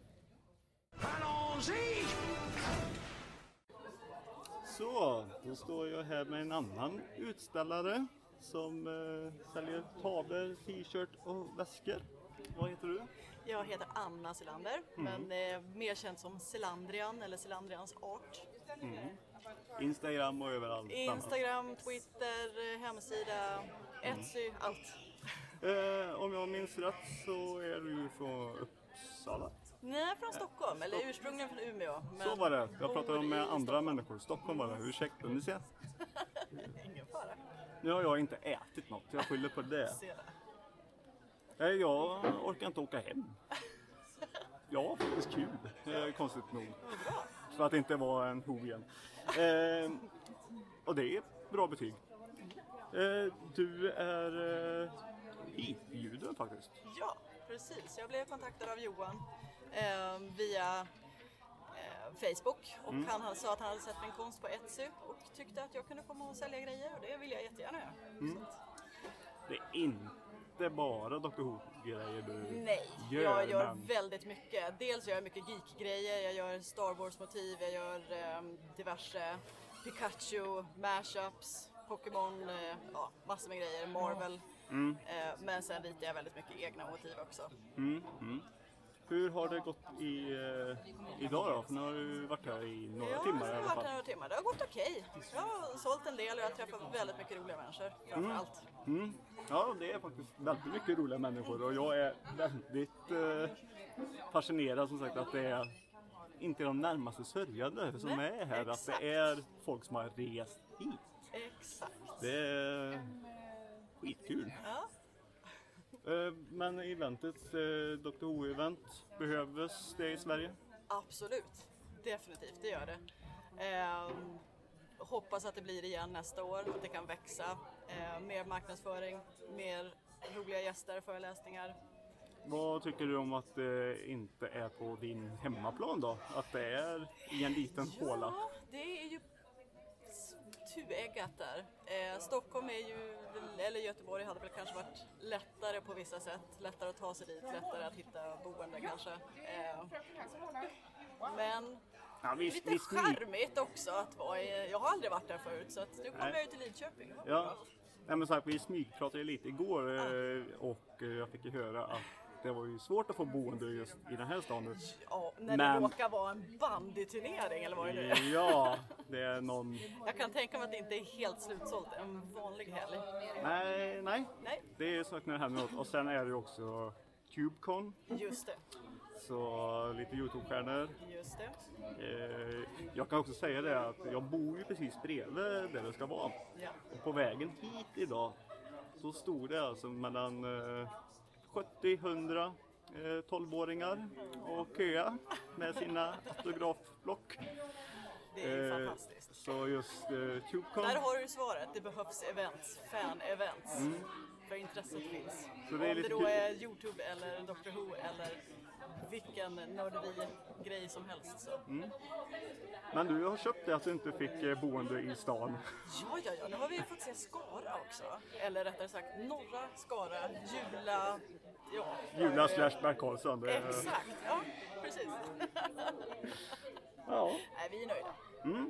Så, då står jag här med en annan utställare som säljer tavlor, t-shirt och väskor. Vad heter du? Jag heter Anna Selander, men mer känd som Selandrian eller Selandrians art. Instagram och överallt. Instagram, Twitter, hemsida, Etsy, allt. Om jag minns rätt så är du från Uppsala. Nej, från Stockholm, eller ursprungligen från Umeå. Men Så var det. Jag pratade bor med i andra Stockholm. människor. Stockholm var det. Ursäkta, ni ser. Ingen fara. Nu har jag inte ätit något. Jag skyller på det. Se där. Nej, jag orkar inte åka hem. Ja, faktiskt kul. Konstigt nog. För att inte vara en ho igen. Och det är bra betyg. Du är hitbjuden faktiskt. Ja, precis. Jag blev kontaktad av Johan via Facebook, och han sa att han hade sett min konst på Etsy och tyckte att jag kunde komma och sälja grejer, och det vill jag jättegärna göra. Så att, Det är inte bara Dr. Who-grejer du nej, gör. jag gör men... väldigt mycket. Dels gör jag mycket geek-grejer, jag gör Star Wars-motiv, jag gör diverse Pikachu, mashups, Pokémon, massor med grejer, Marvel. Men sen ritar jag väldigt mycket egna motiv också. Hur har det gått idag då? För nu har du varit här i några timmar i jag alla har varit fall. här några timmar. Det har gått okej. Jag har sålt en del och jag har träffat väldigt mycket roliga människor framförallt. Ja, det är faktiskt väldigt mycket roliga människor, och jag är väldigt fascinerad som sagt att det är inte de närmaste sörjande som Nej, är här. exakt. Att det är folk som har rest hit. Exakt. Det är skitkul. Ja. Men eventet, Dr. Who-event, behövs det i Sverige? Absolut. Definitivt, det gör det. Hoppas att det blir igen nästa år, att det kan växa. Mer marknadsföring, mer roliga gäster, föreläsningar. Vad tycker du om att det inte är på din hemmaplan då? Att det är i en liten håla? Ja, det är ju tueggat där. Stockholm är ju, eller Göteborg hade väl kanske varit lättare på vissa sätt. Lättare att ta sig dit, lättare att hitta boende kanske. Men Ja, visst, lite charmigt också att vara i, jag har aldrig varit där förut, så att nu kommer jag ju till Lidköping. Ja, nej, men sagt, vi smygpratade lite igår och jag fick ju höra att det var ju svårt att få boende just i den här stan. Ja, när Men- det råkar vara en bandyturnering eller vad det nu är. Ja, det är någon... Jag kan tänka mig att det inte är helt slutsålt en vanlig helg. Nej, Nej, det är sagt när det händer något. Och sen är det ju också CubeCon. just det. så lite Youtube-stjärnor. Just det. Jag kan också säga det att jag bor ju precis bredvid där det ska vara. Ja. Och på vägen hit idag så stod det alltså mellan 70-100 12-åringar och köa med sina autografblock. Det är ju fantastiskt. Så just TubeCon. Där har du svaret. Det behövs events, fan-events. För intresset finns. Så det är om lite det då kul. är Youtube eller Dr. Who eller vilken nörderi-grej som helst. Så. Men du har köpt det att du inte fick boende i stan. Ja. Nu har vi fått se Skara också. Eller rättare sagt norra Skara, Jula. Ja. Jula / Berg Karlsson. Det är... Exakt, ja precis. Ja. Nej, vi är nöjda.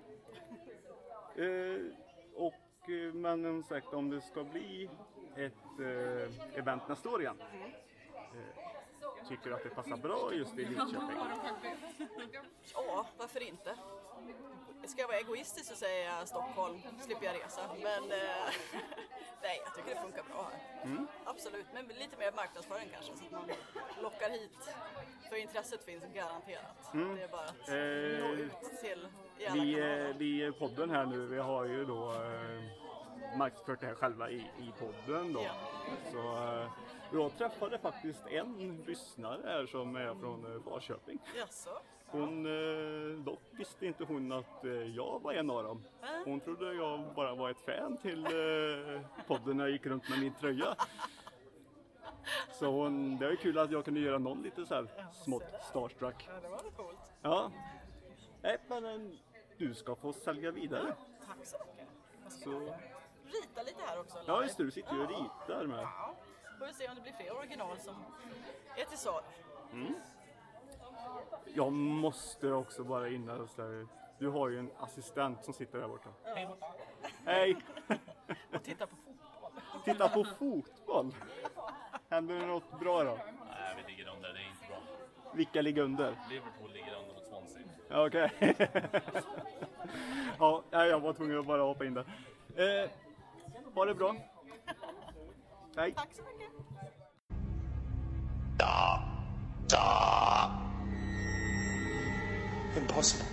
Men som sagt, om det ska bli ett event nästa år igen. Tycker du att det passar bra just i Lidköping? Ja, varför inte? Ska jag vara egoistisk så säger jag Stockholm, slipper jag resa. Men nej, jag tycker det funkar bra här. Absolut, men lite mer marknadsföring kanske så att man lockar hit. För intresset finns garanterat. Det är bara att nå ut till i alla kanaler. Vi i podden här nu, vi har ju då marknadsfört det här själva i podden då. Ja. Så jag träffade faktiskt en lyssnare här som är från Falköping. Jaså? Dock visste inte hon att jag var en av dem. Hon trodde jag bara var ett fan till podden när jag gick runt med min tröja. Så det var kul att jag kunde göra någon lite så här smått starstruck. Ja, det var coolt. Ja. Nej, men du ska få sälja vidare. Tack så mycket. Jag ska Så... rita lite här också. Ja, just det, du sitter ju och ritar med. Ja, får vi se om det blir fler original som är till salu. Jag måste också bara innan så här, du har ju en assistent som sitter där borta. Hej! Och titta på fotboll. Titta på fotboll! Händer det något bra då? Nej, vi ligger under. Det är inte bra. Vilka ligger under? Liverpool ligger under mot Swansea. Ja, okej. Ja, jag var tvungen att bara hoppa in där. Ha det bra. Hej. Tack så mycket. Impossible.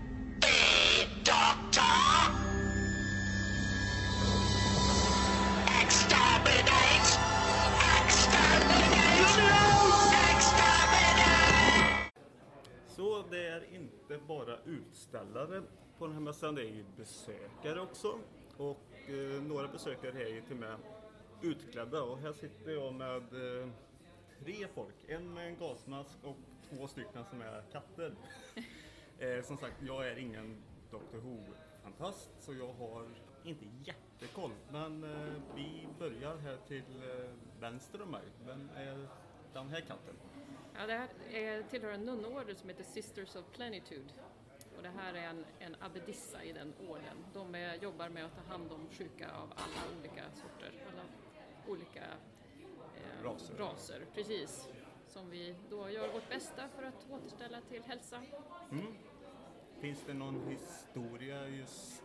Så det är inte bara utställare på den här mässan, det är ju besökare också. Och några besökare är ju till och med utklädda. Och här sitter jag med 3 folk. En med en gasmask och 2 stycken som är katter. Som sagt, jag är ingen Dr. Who-fantast så jag har inte jättekoll. Men vi börjar här till vänster om mig. Vem är den här katten? Ja, det här tillhör en nunneorder som heter Sisters of Plenitude. Och det här är en abbedissa i den orden. De jobbar med att ta hand om sjuka av alla olika sorter, alla olika raser. Precis. Som vi då gör vårt bästa för att återställa till hälsa. Finns det någon historia just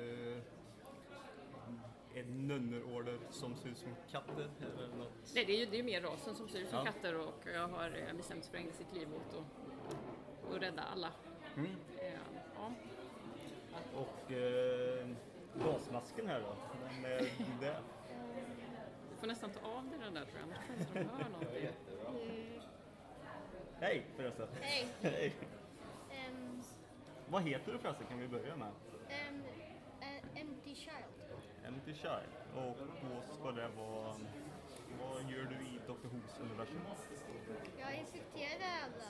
en nunnerorder som ser ut som katter eller något? Nej, det är ju mer rasen som ser ut som Ja. katter och jag har bestämt för att ägna sitt liv åt att rädda alla. Ja. Och gasmasken här då? Vem är det? Du får nästan ta av dig den där tror jag, annars tror jag inte de hör någonting. Hej förresten! Hej. Hej! Vad heter du förresten, kan vi börja med? Empty Child. Empty Child. Och då ska det vara... Vad gör du i Dr. Who's universum? Jag infekterar alla.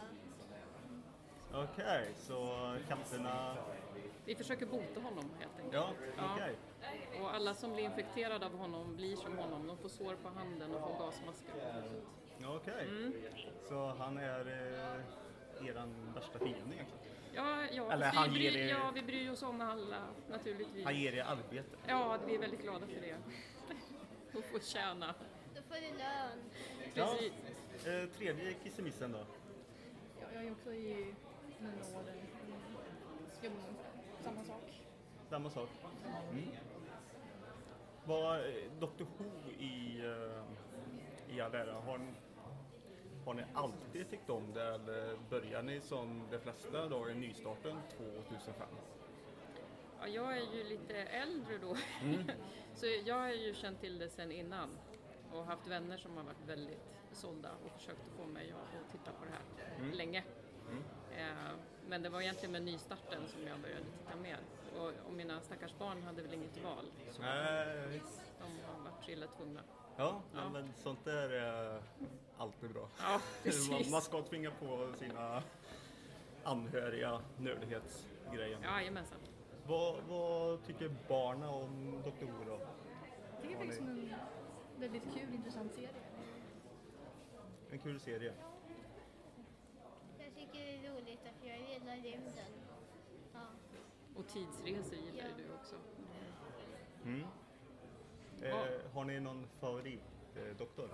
Okej, så katterna... Vi försöker bota honom helt enkelt. Ja, okej. Och alla som blir infekterade av honom blir som honom. De får sår på handen och får gasmasker. Okej. Så han är eran värsta fiende egentligen? Ja, Eller han ger er... vi bryr oss om alla naturligtvis. Han ger er arbete? Ja, vi är väldigt glada för det. Och få tjäna. Då får du lön. Precis. Ja. Tredje kissemissen då? Ja, jag är också i nunneorden. Samma sak. Samma sak. Vad Dr. Who i all ära, Har ni alltid tyckt om det eller börjar ni som de flesta då i nystarten 2005? Ja, jag är ju lite äldre då, så jag har ju känt till det sedan innan och haft vänner som har varit väldigt sålda och försökt att få mig att titta på det här länge. Men det var egentligen med nystarten som jag började titta mer. Och mina stackars barn hade väl inget val. Så de har varit så illa tvungna. Ja, men sånt där är alltid bra. Ja, precis. Man ska tvinga på sina anhöriga nördighetsgrejer. Ja, jajamensan. Vad tycker barnen om Dr. Who då? Jag tycker faktiskt en väldigt kul, intressant serie. En kul serie. Jag tycker det är roligt att jag gillar rymden. Ja. Och tidsresor gillar ju du också. Har ni någon favoritdoktor?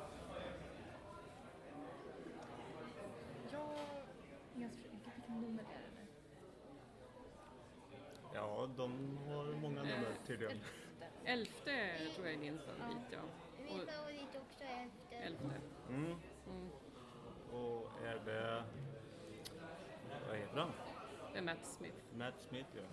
Vilket nummer är det? Ja, de har många nummer tydligen. 11 tror jag är din favorit, ja. Min favorit också är 11. Och är det... Vad heter han? Det är Matt Smith. Matt Smith, ja.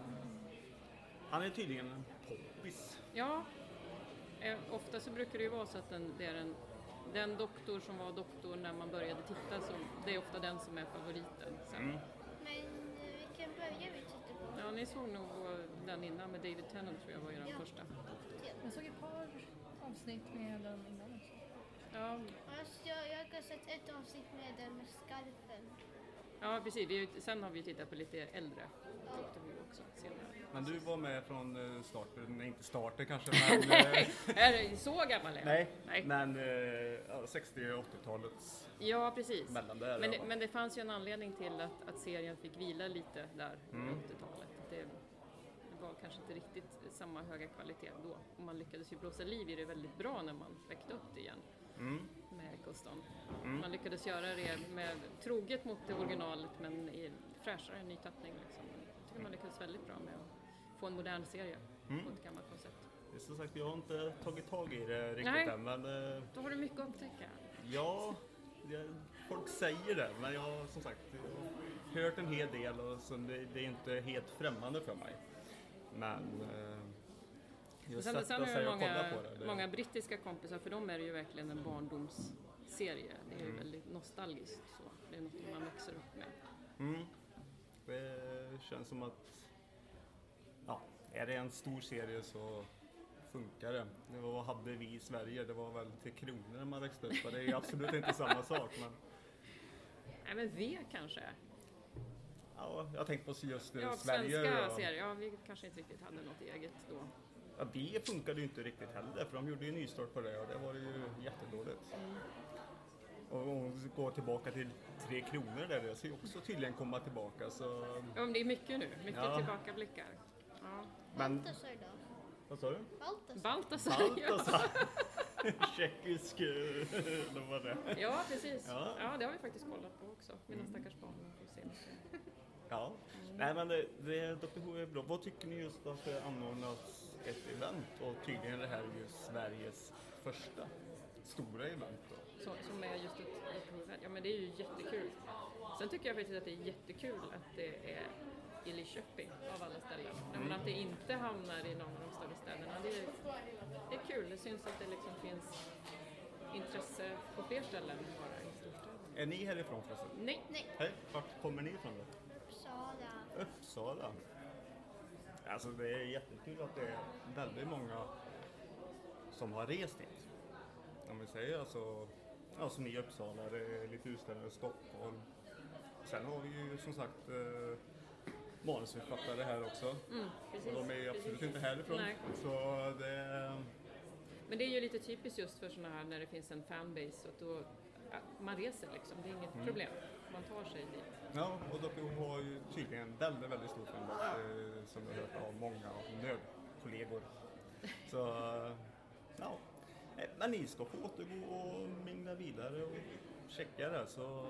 Han är tydligen en poppis. Ja, ofta så brukar det ju vara så att det är den doktor som var doktor när man började titta, så det är ofta den som är favoriten sen. Men vilken börjar vi titta på? Ja, ni såg nog den innan med David Tennant, tror jag var den första. Jag såg ett par avsnitt med den innan också. Ja, Jag har sett ett avsnitt med den med skarpen. ja precis. Sen har vi tittat på lite äldre Dr. Who också senare. Men du var med från starten, nej inte starten kanske, men... Är det så gammal är jag? Nej. Men 60- och 80-talets Ja, precis. mellan där. Men det fanns ju en anledning till att serien fick vila lite där på 80-talet. Det var kanske inte riktigt samma höga kvalitet då. Och man lyckades ju blåsa liv i det väldigt bra när man väckte upp det igen. Med Eccleston. Man lyckades göra det med troget mot det originalet, men i fräschare ny tappning. Liksom. Jag tycker man lyckades väldigt bra med att få en modern serie på ett gammalt koncept. Det är som sagt, jag har inte tagit tag i det riktigt än, men... Då har du mycket att upptäcka. Ja, folk säger det, men jag har som sagt hört en hel del och så det är inte helt främmande för mig. Men jag Sen sätter har sig jag och kollar på det. många brittiska kompisar, för dem är det ju verkligen en barndomsserie. Det är ju väldigt nostalgiskt så. Det är något man växer upp med. Det känns som att är det en stor serie så funkar det. Vad hade vi i Sverige? Det var väl till kronor när man växte upp, och det är absolut inte samma sak. Men... Nej, men V kanske? Ja, jag tänkte på just Sverige. Svenska serier, ja, vi kanske inte riktigt hade något eget då. Ja, det funkade ju inte riktigt heller, för de gjorde ju nystart på det och det var ju jättedåligt. Och gå tillbaka till 3 kronor där, det ska ju också tydligen komma tillbaka. Så... Ja, men det är mycket nu, mycket tillbakablickar. Ja. Men... Baltasar då? Vad sa du? Baltasar. Tjeckisk, eller vad det är. Ja, precis. Ja, det har vi faktiskt kollat på också. Mina stackars barn får se. Ja, nej men det Dr. Who är bra. Vad tycker ni just att det anordnas ett event, och tydligen det här är ju Sveriges första stora event då? Som är just ett event. Ja, men det är ju jättekul. Sen tycker jag faktiskt att det är jättekul att det är i Lidköping av alla ställen. Men att det inte hamnar i någon av de större städerna, det är kul. Det syns att det liksom finns intresse på fler ställen än bara i storstäderna. Är ni härifrån förresten? Nej. Hej, vart kommer ni ifrån då? Uppsala. Alltså det är jättekul att det är väldigt många som har rest hit. Om vi säger alltså, som i Uppsala, det är lite utställningar i Stockholm. Sen har vi ju som sagt manusförfattare här också. Och de är ju absolut inte härifrån. Nej. Så det... Men det är ju lite typiskt just för sådana här när det finns en fanbase, att då man reser liksom, det är inget problem. Man tar sig dit. Ja, och Dr. Who har ju tydligen väldigt, väldigt stor fanbase som jag har hört av många nördkollegor. Så, ja. Men ni ska få återgå och mingla vidare och checka det, så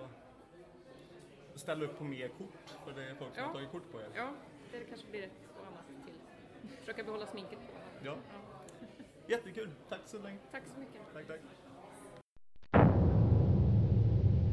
ställa upp på mer kort, för det är folk som har tagit kort på er. Ja, det kanske blir ett och annat till. Försöka behålla sminket på. Ja. Jättekul, tack så länge. Tack så mycket. Tack.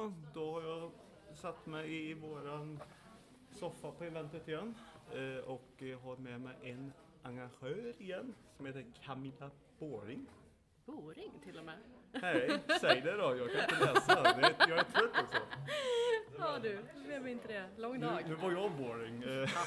igen. Då har jag satt mig i våran soffa på eventet igen. Och har med mig en arrangör igen som heter Camilla Boring. Boring till och med. Nej, säg det då. Jag kan inte läsa. Jag är trött också. Ja du, blev inte det? Lång dag. Nu var jag boring.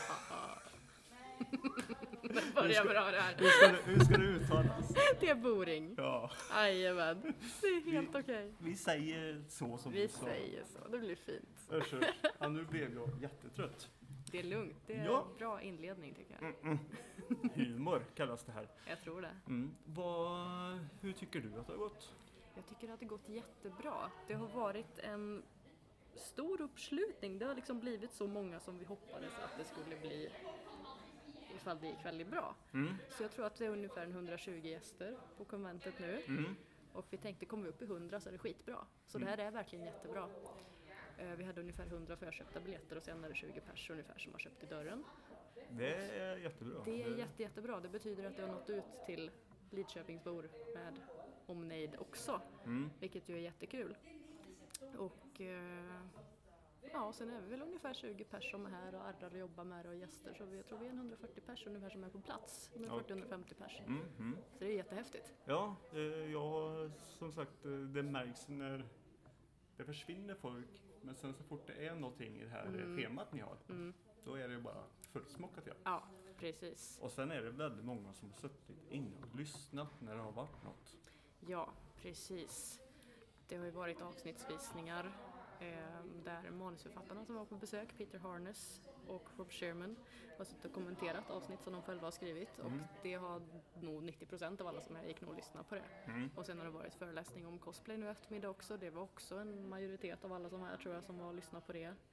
Det börjar bra det här. Hur ska det uttalas? Det är boring. Ja. Jajamän. Det är helt okej. Vi säger så som Vi du sa. säger så, det blir fint. Ja, nu blev jag jättetrött. Det är lugnt, det är Ja. bra inledning tycker jag. Humor kallas det här. Jag tror det. Hur tycker du att det har gått? Jag tycker att det gått jättebra. Det har varit en stor uppslutning. Det har liksom blivit så många som vi hoppades att det skulle bli ifall det gick väldigt bra. Så jag tror att det är ungefär 120 gäster på konventet nu. Och vi tänkte kommer vi upp i 100 så är det skitbra. Så det här är verkligen jättebra. Vi hade ungefär 100 förköpta biljetter och sen är det 20 pers ungefär som har köpt i dörren. Det är jättebra. Det är jättebra. Det betyder att det har nått ut till Lidköpingsbor med omnejd också. Vilket ju är jättekul. Och sen är vi väl ungefär 20 pers som är här och arrar och jobbar med det och gäster. Så jag tror vi är 140 pers ungefär som är på plats. 140-150 pers. Så det är jättehäftigt. Ja, som sagt, det märks när det försvinner folk. Men sen så fort det är någonting i det här schemat ni har, då är det bara fullsmockat. Ja, precis. Och sen är det väldigt många som har suttit inne och lyssnat när det har varit något. Ja, precis. Det har ju varit avsnittsvisningar där manusförfattarna som var på besök, Peter Harness och Rob Sherman, har suttit och kommenterat avsnitt som de själva har skrivit. Och det har nog 90% av alla som är gick nog och lyssna på det. Och sen har det varit föreläsning om cosplay nu eftermiddag också. Det var också en majoritet av alla som är tror jag som var och lyssnade på det.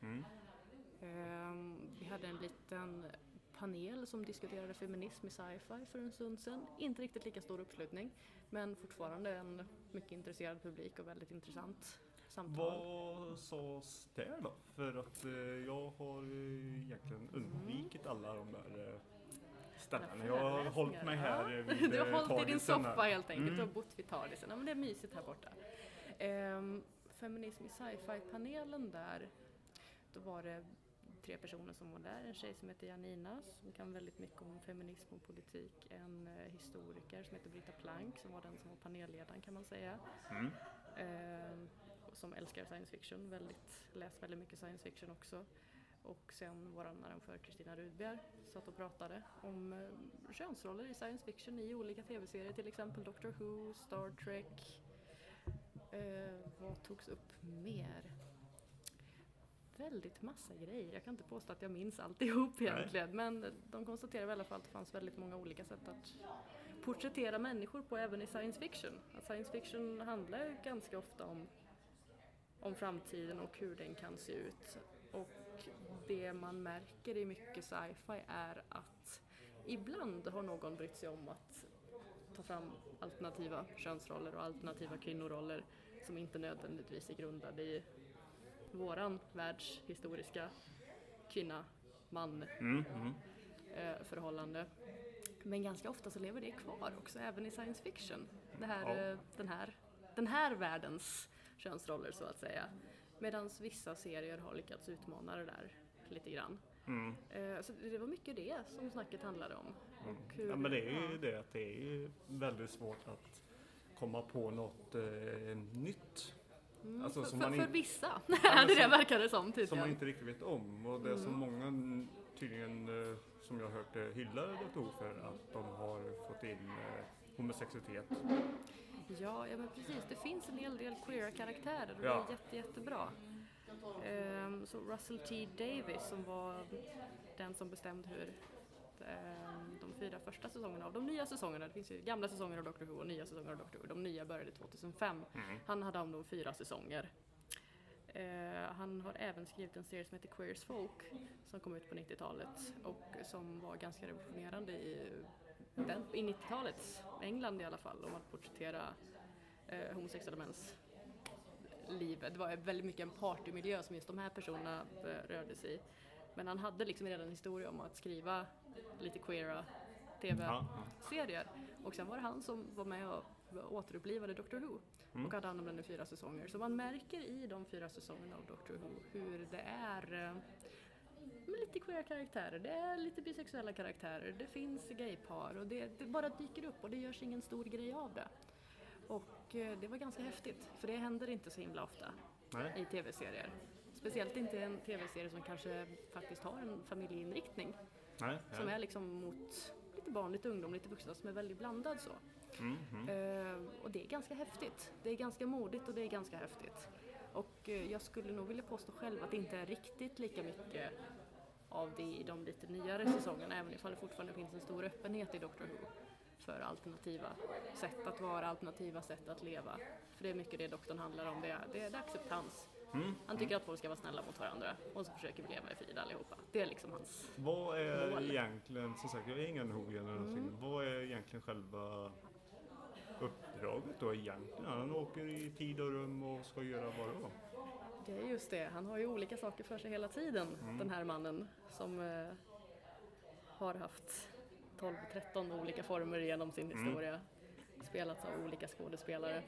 Vi hade en liten panel som diskuterade feminism i sci-fi för en stund sedan. Inte riktigt lika stor uppslutning, men fortfarande en mycket intresserad publik och väldigt intressant samtal. Vad sades där då? För att jag har egentligen undvikit alla de där ställena. Jag har hållit mig här vid du har hållit i din soffa här. helt enkelt. Du har bott vid Tardisen. Ja, men det är mysigt här borta. Feminism i sci-fi-panelen där, då var det 3 personer som var där. En tjej som heter Janina som kan väldigt mycket om feminism och politik. En historiker som heter Britta Plank som var den som var panelledaren kan man säga. Som älskar science fiction. Läst väldigt mycket science fiction också. Och sen vår arrangör Kristina Rudberg satt och pratade om könsroller i science fiction i olika tv-serier. Till exempel Doctor Who, Star Trek. Vad togs upp mer? Väldigt massa grejer. Jag kan inte påstå att jag minns alltihop egentligen. Men de konstaterade i alla fall att det fanns väldigt många olika sätt att porträttera människor på även i science fiction. Att science fiction handlar ju ganska ofta om framtiden och hur den kan se ut. Och det man märker i mycket sci-fi är att ibland har någon brytt sig om att ta fram alternativa könsroller och alternativa kvinnoroller som inte nödvändigtvis är grundade i våran världshistoriska kvinna-man förhållande. Men ganska ofta så lever det kvar också, även i science fiction. Den här världens könsroller så att säga. Medan vissa serier har lyckats utmana det där lite grann. Så det var mycket det som snacket handlade om. Ja, men det är ju det att det är väldigt svårt att komma på något nytt. Alltså, för vissa det verkar det som tydligen. Som man inte riktigt vet om. Och det är som många tydligen, som jag har hört, hyllar Dr. Who för att de har fått in homosexualitet. Ja, men precis. Det finns en hel del queera karaktärer och det är jättebra. Så Russell T. Davies som var den som bestämde hur de 4 första säsongerna av de nya säsongerna, det finns ju gamla säsonger av Doctor Who och nya säsonger av Doctor Who, de nya började 2005. Han hade om de 4 säsonger. Han har även skrivit en serie som heter Queer as Folk som kom ut på 90-talet och som var ganska revolutionerande i 90-talets England i alla fall, om att porträttera homosexuella mäns liv. Det var väldigt mycket en partymiljö som just de här personerna rörde sig i. Men han hade liksom redan en historia om att skriva lite queera tv-serier. Och sen var det han som var med och återupplivade Doctor Who och hade hand om den i 4 säsonger. Så man märker i de 4 säsongerna av Doctor Who hur det är lite queera karaktärer, det är lite bisexuella karaktärer, det finns gaypar och det bara dyker upp och det görs ingen stor grej av det. Och det var ganska häftigt, för det händer inte så himla ofta i tv-serier. Speciellt inte en tv-serie som kanske faktiskt har en familjeinriktning. Som är liksom mot lite barn, lite ungdom, lite vuxna, som är väldigt blandad så. Och det är ganska häftigt. Det är ganska modigt och det är ganska häftigt. Och jag skulle nog vilja påstå själv att det inte är riktigt lika mycket av det i de lite nyare säsongerna, även ifall det fortfarande finns en stor öppenhet i Doctor Who för alternativa sätt att vara, alternativa sätt att leva. För det är mycket det doktorn handlar om, det är acceptans. Han tycker att folk ska vara snälla mot varandra och så försöker vi leva i frid allihopa. Det är liksom hans Vad är mål. Egentligen, som sagt, jag är ingen Who eller någonting. Vad är egentligen själva uppdraget då egentligen? Han åker i tid och rum och ska göra vad då? Det är just det, han har ju olika saker för sig hela tiden, den här mannen som har haft 12-13 olika former genom sin historia. Spelats av olika skådespelare.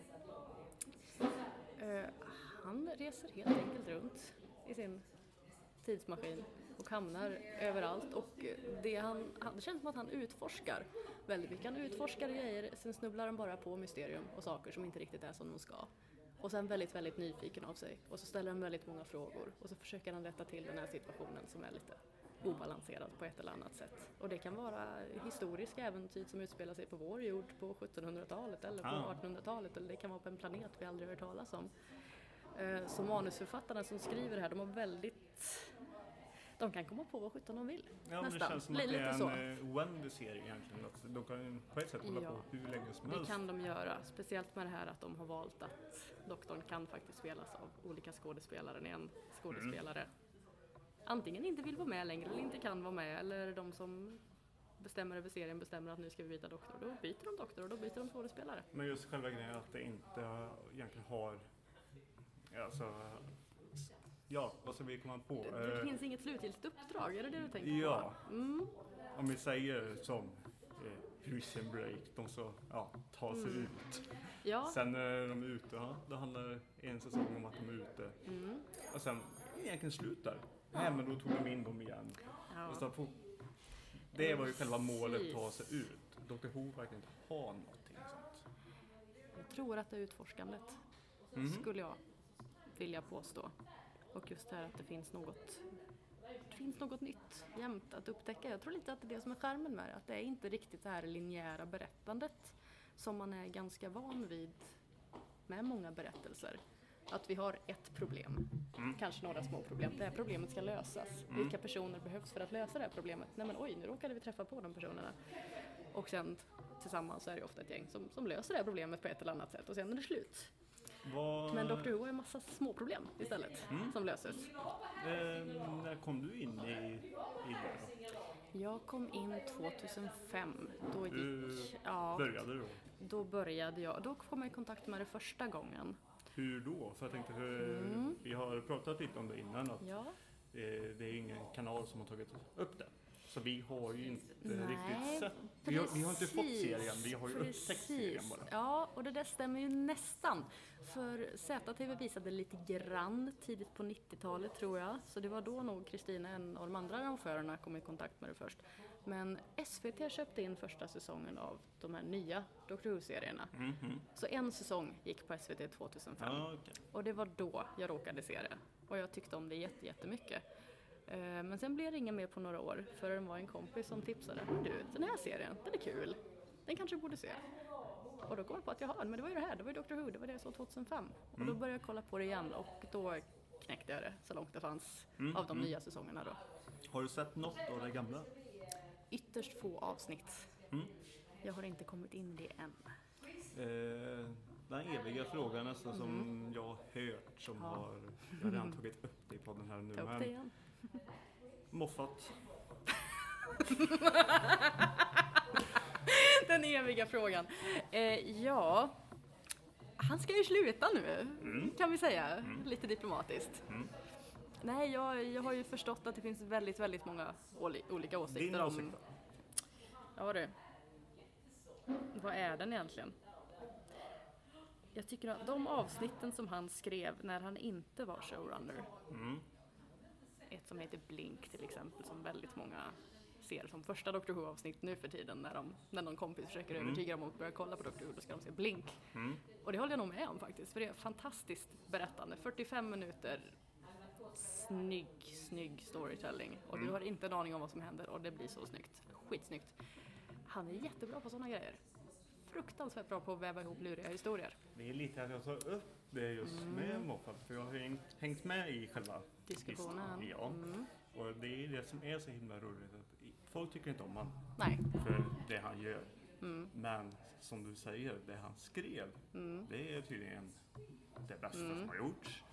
Han reser helt enkelt runt i sin tidsmaskin och hamnar överallt. Och det känns som att han utforskar väldigt mycket. Han utforskar grejer, sen snubblar han bara på mysterium och saker som inte riktigt är som de ska. Och sen väldigt, väldigt nyfiken av sig. Och så ställer han väldigt många frågor. Och så försöker han rätta till den här situationen som är lite obalanserad på ett eller annat sätt. Och det kan vara historiska äventyr som utspelar sig på vår jord på 1700-talet eller på 1800-talet. Eller det kan vara på en planet vi aldrig har hört talas om. Så manusförfattarna som skriver det här, de kan komma på vad 17 de vill. Ja, men det känns som att det är en oändlig-serie egentligen. Att de kan på ett sätt hålla på hur länge som helst. Det kan de göra. Speciellt med det här att de har valt att doktorn kan faktiskt spelas av olika skådespelare än en skådespelare. Antingen inte vill vara med längre eller inte kan vara med. Eller de som bestämmer över serien bestämmer att nu ska vi byta doktor. Då byter de doktor och då byter de skådespelare. Men just själva grejen är att det inte egentligen har... Alltså... Ja, vad ska vi komma på? Det finns inget slutgiltigt uppdrag, är det du tänker på? Ja, om vi säger som Prison Break, de så ta sig ut. Ja. Sen när de är ute, då handlar en säsong om att de är ute. Och sen egentligen slutar. Nej, men då tog de in dem igen. Och det var ju själva målet, att ta sig ut. Dr. Who verkar inte ha någonting sånt. Jag tror att det är utforskandet, skulle jag vilja påstå. Och just det här att det finns något nytt jämt att upptäcka. Jag tror lite att det är det som är charmen med det. Att det är inte riktigt det här linjära berättandet som man är ganska van vid med många berättelser. Att vi har ett problem, kanske några små problem. Det här problemet ska lösas. Vilka personer behövs för att lösa det här problemet? Nej men oj, nu råkade vi träffa på de personerna. Och sen tillsammans är det ofta ett gäng som löser det här problemet på ett eller annat sätt. Och sen är det slut. Men Dr. Who har en massa små problem istället som löses. När kom du in i det då? Jag kom in 2005. Började du då? Då började jag. Då kom jag i kontakt med det första gången. Hur då? För jag tänkte, vi har pratat lite om det innan. Att det är ingen kanal som har tagit upp det. Så vi har ju inte riktigt sett. Vi har inte fått serien, vi har ju upptäckt serien bara. Ja, och det där stämmer ju nästan. För ZTV visade lite grann tidigt på 90-talet tror jag. Så det var då nog Kristina, en av de andra arrangörerna, kom i kontakt med det först. Men SVT köpte in första säsongen av de här nya Doctor Who-serierna. Så en säsong gick på SVT 2005. Och det var då jag råkade se det. Och jag tyckte om det jättemycket. Men sen blev det inga mer på några år. För det var en kompis som tipsade. Du, den här serien, den är kul. Den kanske du borde se. Och då kom jag på att men det var ju det här. Det var ju Doctor Who, det var det jag såg 2005. Och då började jag kolla på det igen. Och då knäckte jag det så långt det fanns av de nya säsongerna då. Har du sett något av det gamla? Ytterst få avsnitt. Jag har inte kommit in i det än. Den eviga frågan nästan som jag har hört som jag har redan tagit upp det på den här nu. Ta upp det igen. Moffat. Den eviga frågan. Han ska ju sluta nu, kan vi säga. Lite diplomatiskt. Nej, jag har ju förstått att det finns väldigt, väldigt många olika åsikter Din åsikt? Ja du. Vad är den egentligen? Jag tycker att de avsnitten som han skrev när han inte var showrunner, ett som heter Blink till exempel, som väldigt många ser som första Doctor Who-avsnitt nu för tiden, när någon kompis försöker övertyga dem att börja kolla på Doctor Who, då ska de se Blink. Och det håller jag nog med om faktiskt, för det är fantastiskt berättande. 45 minuter snygg storytelling, och du har inte en aning om vad som händer, och det blir så snyggt, skitsnyggt. Han är jättebra på sådana grejer. Fruktansvärt bra på att väva ihop luriga historier. Det är lite att jag tar upp det just med Moffat, för jag har hängt med i själva diskussionen. Ja. Och det är det som är så himla roligt, att folk tycker inte om han för det han gör. Men som du säger, det han skrev, det är tydligen det bästa som har gjorts.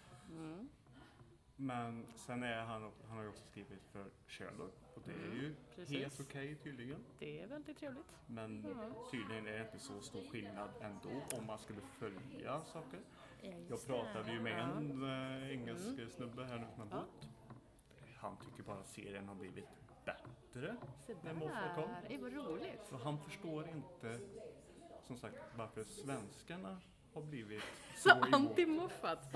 Men sen är han har ju också skrivit för Sherlock, och det är ju helt okej tydligen. Det är väldigt trevligt. Men tydligen är det inte så stor skillnad ändå om man skulle följa saker. Jag pratade ju med en engelsk snubbe här nu som har bott. Han tycker bara att serien har blivit bättre när Moffat kom. Det var roligt. Så han förstår inte, som sagt, varför svenskarna har blivit så anti-Moffat.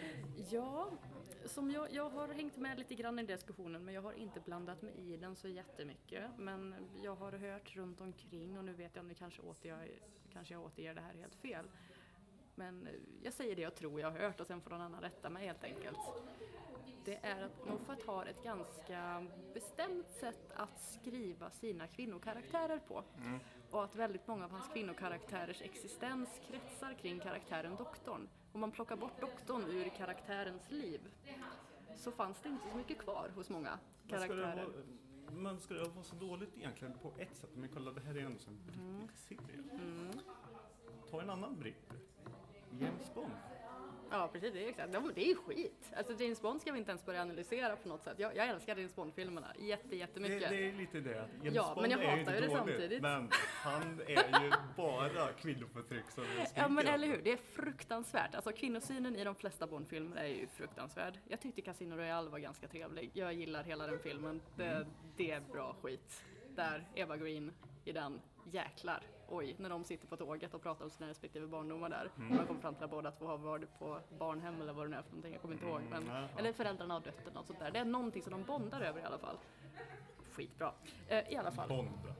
Ja, som jag har hängt med lite grann i diskussionen, men jag har inte blandat mig i den så jättemycket. Men jag har hört runt omkring, och nu vet jag om det kanske jag återger det här helt fel. Men jag säger det jag tror jag har hört, och sen får någon annan rätta mig helt enkelt. Det är att Moffat har ett ganska bestämt sätt att skriva sina kvinnokaraktärer på. Och att väldigt många av hans kvinnokaraktärers existens kretsar kring karaktären doktorn. Om man plockar bort doktorn ur karaktärens liv, så fanns det inte så mycket kvar hos många karaktärer. Men ska det vara så dåligt egentligen på ett sätt? Men kolla, det här är ändå en brittisk serie. Ta en annan britt. James Bond. Ja, precis. Det är exakt. Det är ju skit. Alltså James Bond ska vi inte ens börja analysera på något sätt. Jag älskar James Bond-filmerna jättemycket. Det är lite det. James Bond men jag är hatar ju det dåligt, samtidigt. Men han är ju bara kvinnoförtryck som jag skriker. Ja, men eller hur? Det är fruktansvärt. Alltså kvinnosynen i de flesta Bond-filmer är ju fruktansvärd. Jag tyckte Casino Royale var ganska trevlig. Jag gillar hela den filmen. Det är bra skit. Där Eva Green i den, jäklar. Oj, när de sitter på tåget och pratar om sina respektive barndomar där. Man kommer fram till att båda två har varit på barnhem eller vad det nu är för någonting, jag kommer inte ihåg. Men, eller föräldrarna har dött eller något sånt där. Det är någonting som de bondar över i alla fall. Skitbra. I alla fall.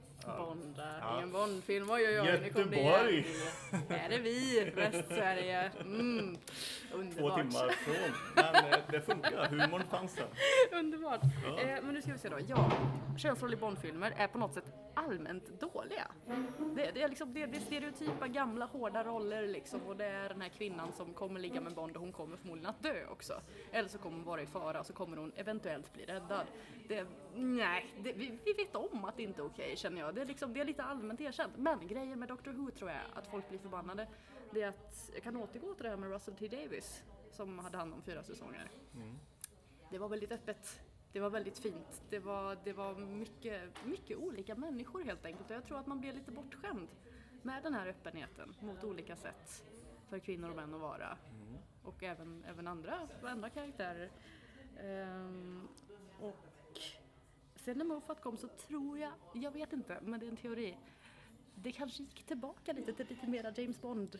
Bonda. I en Bondfilm. Oj. Göteborg! Här är vi, Västsverige. Underbart. 2 timmar från. Men det funkar. Humorn fanns där. Underbart. Men nu ska vi se då. Könsroll i Bondfilmer är på något sätt allmänt dåliga. Det är liksom det är stereotypa gamla hårda roller liksom, och det är den här kvinnan som kommer ligga med Bond, och hon kommer förmodligen att dö också. Eller så kommer hon vara i fara, och så kommer hon eventuellt bli räddad. Vi vet om att det inte är okej, känner jag. Det är lite allmänt erkänt. Men grejen med Doctor Who tror jag att folk blir förbannade. Det är att jag kan återgå till det här med Russell T. Davies som hade hand om 4 säsonger. Det var väldigt öppet. Det var väldigt fint. Det var mycket olika människor helt enkelt. Och jag tror att man blir lite bortskämd med den här öppenheten mot olika sätt för kvinnor och män att vara. Och även andra karaktärer. Och sen när Moffat kom så tror jag vet inte, men det är en teori. Det kanske gick tillbaka lite till lite mera James Bond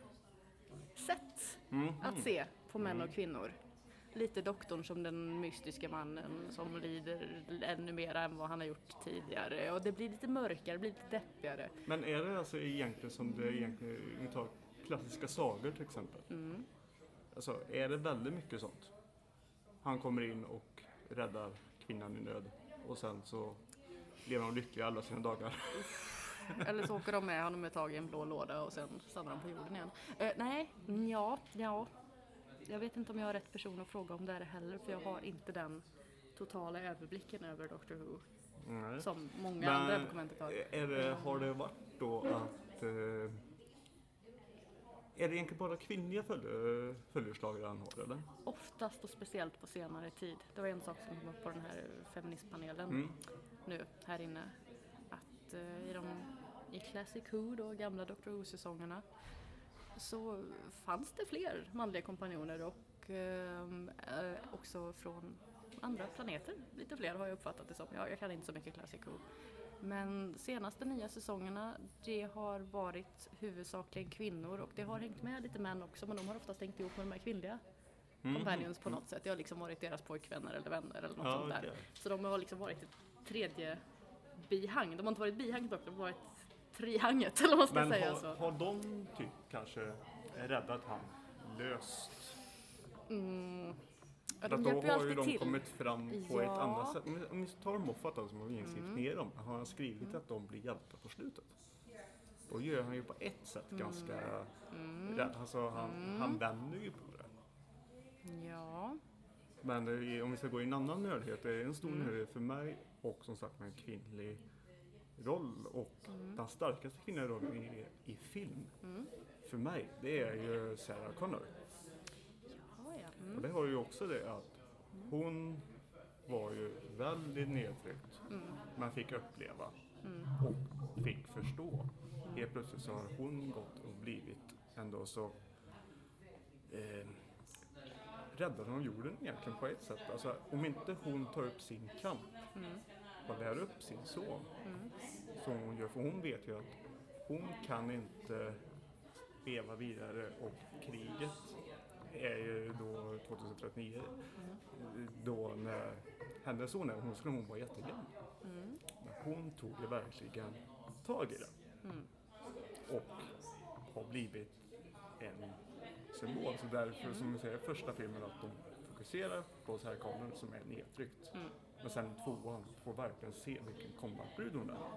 sätt att se på män och kvinnor. Lite doktorn som den mystiska mannen som lider ännu mer än vad han har gjort tidigare. Och det blir lite mörkare, det blir lite deppigare. Men är det alltså egentligen som det egentligen, vi tar klassiska sagor till exempel. Alltså är det väldigt mycket sånt? Han kommer in och räddar kvinnan i nöd. Och sen så lever de lyckliga alla sina dagar. Eller så åker de med honom ett tag i en blå låda och sen stannar de på jorden igen. Ja. Jag vet inte om jag har rätt person att fråga om det här heller, för jag har inte den totala överblicken över Doctor Who. Som många andra kommentarer. Har det varit då att är det egentligen bara kvinnliga följeslagare han har, eller? Oftast och speciellt på senare tid. Det var en sak som var på den här feministpanelen nu här inne. Att i Classic Who, då, gamla Doctor Who-säsongerna, så fanns det fler manliga kompanjoner och också från andra planeter. Lite fler har jag uppfattat det som. Jag kan inte så mycket Classic Who. Men senaste nya säsongerna, det har varit huvudsakligen kvinnor och det har hängt med lite män också, men de har oftast hängt ihop med de här kvinnliga companions på något sätt. Det har liksom varit deras pojkvänner eller vänner eller något sånt där. Så de har liksom varit ett tredje bihang. De har inte varit bihanget dock, de har varit trihanget eller vad man ska säga. Men har de typ kanske räddat han löst? Ja, de hjälper ju har ju alltid till. Kommit fram på ett annat sätt. Om vi tar Moffat då, som har skrivit ner dem, har han skrivit att de blir hjälpta på slutet. Då gör han ju på ett sätt ganska rätt. Alltså han vänder ju på det. Ja. Men om vi ska gå i en annan nördighet, det är en stor nördighet för mig och som sagt med en kvinnlig roll och den starkaste kvinnliga rollen i film för mig, det är ju Sarah Connor. Och det har ju också det att hon var ju väldigt nedtryckt men fick uppleva och fick förstå. Helt plötsligt så har hon gått och blivit ändå så räddad från jorden egentligen på ett sätt. Alltså, om inte hon tar upp sin kamp och lär upp sin son som hon gör, för hon vet ju att hon kan inte leva vidare och kriget är ju då 2039 då när hennes son hon skulle hon vara jättegammal. Men hon tog ju verkligen tag i det och har blivit en symbol. Så därför som vi säger första filmen att de fokuserar på Sarah Connor som är nedtryckt. Men sen tvåan får verkligen se vilken combatbrud hon är.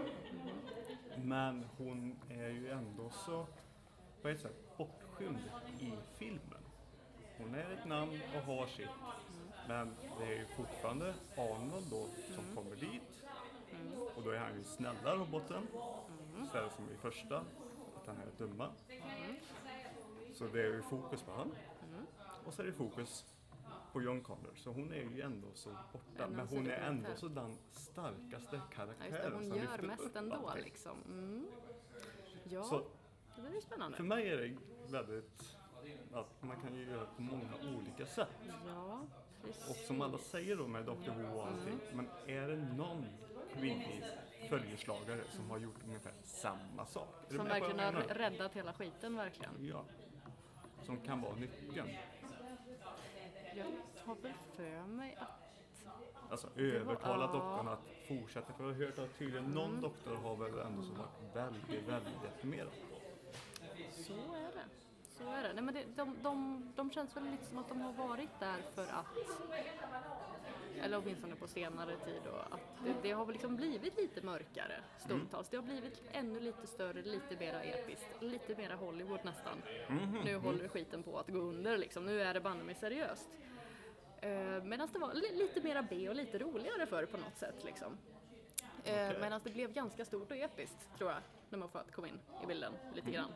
Men hon är ju ändå så på ett sätt bortskymd i filmen. Hon är ett namn och har sitt. Men det är ju fortfarande Arnold då som kommer dit. Och då är han ju snälla roboten. Istället som i första, att han är dumma. Så det är ju fokus på han. Och så är det fokus på John Connor. Så hon är ju ändå så borta. Men hon är ändå så den starkaste karaktären. Hon gör mest ändå liksom. Ja, så, det är ju spännande. För mig är det väldigt att man kan ju göra på många olika sätt. Ja, precis. Och som alla säger då med Dr. Who och allting. Men är det någon kvinnlig följeslagare som har gjort ungefär samma sak? Som verkligen har räddat hela skiten verkligen. Ja. Som kan vara nyckeln. Jag har väl för mig att... Alltså övertala doktorn att fortsätta. För jag har hört att tydligen någon doktor har väl ändå så varit väldigt deprimerad. Så är det. Så är det. Nej, men de känns väl lite som att de har varit där för att, eller åtminstone på senare tid då, att det har väl liksom blivit lite mörkare stundtals. Det har blivit ännu lite större, lite mera episkt, lite mera Hollywood nästan. Nu håller skiten på att gå under liksom. Nu är det banne mig seriöst. Medan det var lite mera B och lite roligare förr på något sätt liksom. Medan det blev ganska stort och episkt tror jag, när man får att komma in i bilden lite grann.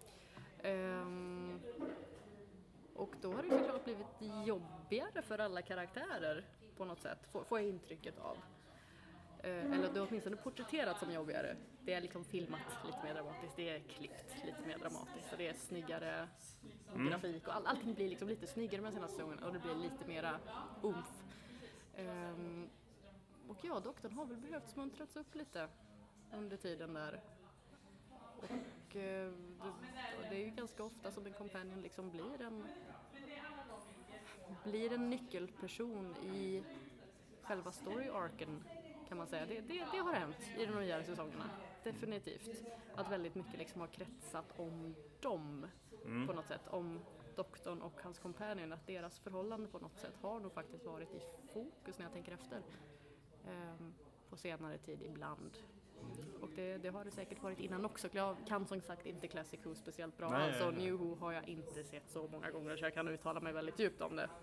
Och då har det såklart blivit jobbigare för alla karaktärer på något sätt, får jag intrycket av. Eller det har åtminstone porträtterat som jobbigare. Det är liksom filmat lite mer dramatiskt, det är klippt lite mer dramatiskt och det är snyggare grafik och allting blir liksom lite snyggare med senaste säsongen och det blir lite mera umf. Och ja, doktorn har väl behövt smuntrats upp lite under tiden där. Och det är ju ganska ofta som en companion liksom blir en nyckelperson i själva story-arken kan man säga. Det har hänt i de nya säsongerna. Definitivt. Att väldigt mycket liksom har kretsat om dem på något sätt. Om doktorn och hans companion. Att deras förhållande på något sätt har nog faktiskt varit i fokus när jag tänker efter. På senare tid ibland. Och det har det säkert varit innan också. Jag kan som sagt inte Classic Who speciellt bra. Nej, alltså New Who har jag inte sett så många gånger så jag kan uttala mig väldigt djupt om det.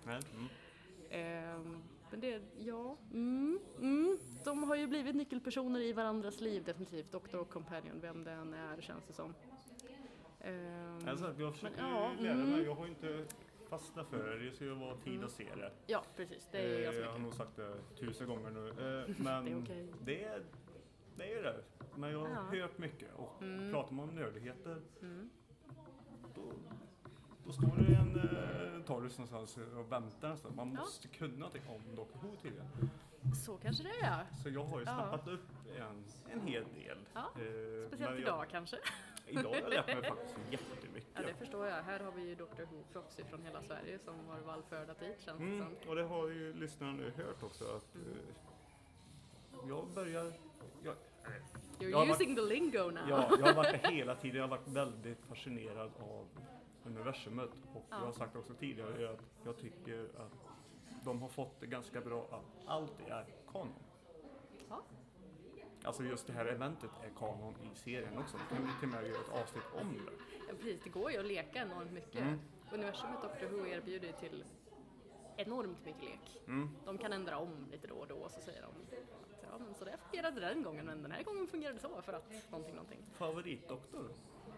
Men det, ja. De har ju blivit nyckelpersoner i varandras liv definitivt. Doktor och companion, vem det än är känns det som. Alltså, jag försöker lära mig. Jag har inte fastnat för det. Det ska ju vara tid att se det. Ja, precis. Det är jag har nog sagt det 1000 gånger nu. Men det är okej. Det är det. Men jag har hört mycket och pratar man om nördigheter då Då står det en torrus någonstans och väntar nästan. Man måste kunna någonting om Doctor Who tydligen. Så kanske det är. Så jag har ju snappat upp en hel del. Ja, speciellt idag kanske. Idag har jag lärt mig faktiskt jättemycket. Ja, det förstår jag. Här har vi ju Doctor Who-proffs från hela Sverige som har vallfärdat hit, känns det som. Och det har ju lyssnarna nu hört också att jag börjar... You're using the lingo now. Ja, jag har varit där hela tiden. Jag har varit väldigt fascinerad av universumet. Och jag har sagt också tidigare att jag tycker att de har fått det ganska bra att allt är kanon. Ja. Alltså just det här eventet är kanon i serien också. Då kan vi till och med göra ett avsnitt om det. Ja, precis. Det går ju att leka enormt mycket. Universumet Doctor Who erbjuder till enormt mycket lek. De kan ändra om lite då och då, så säger de att ja, men så det fungerade den gången, men den här gången fungerade så för att någonting. Favoritdoktor?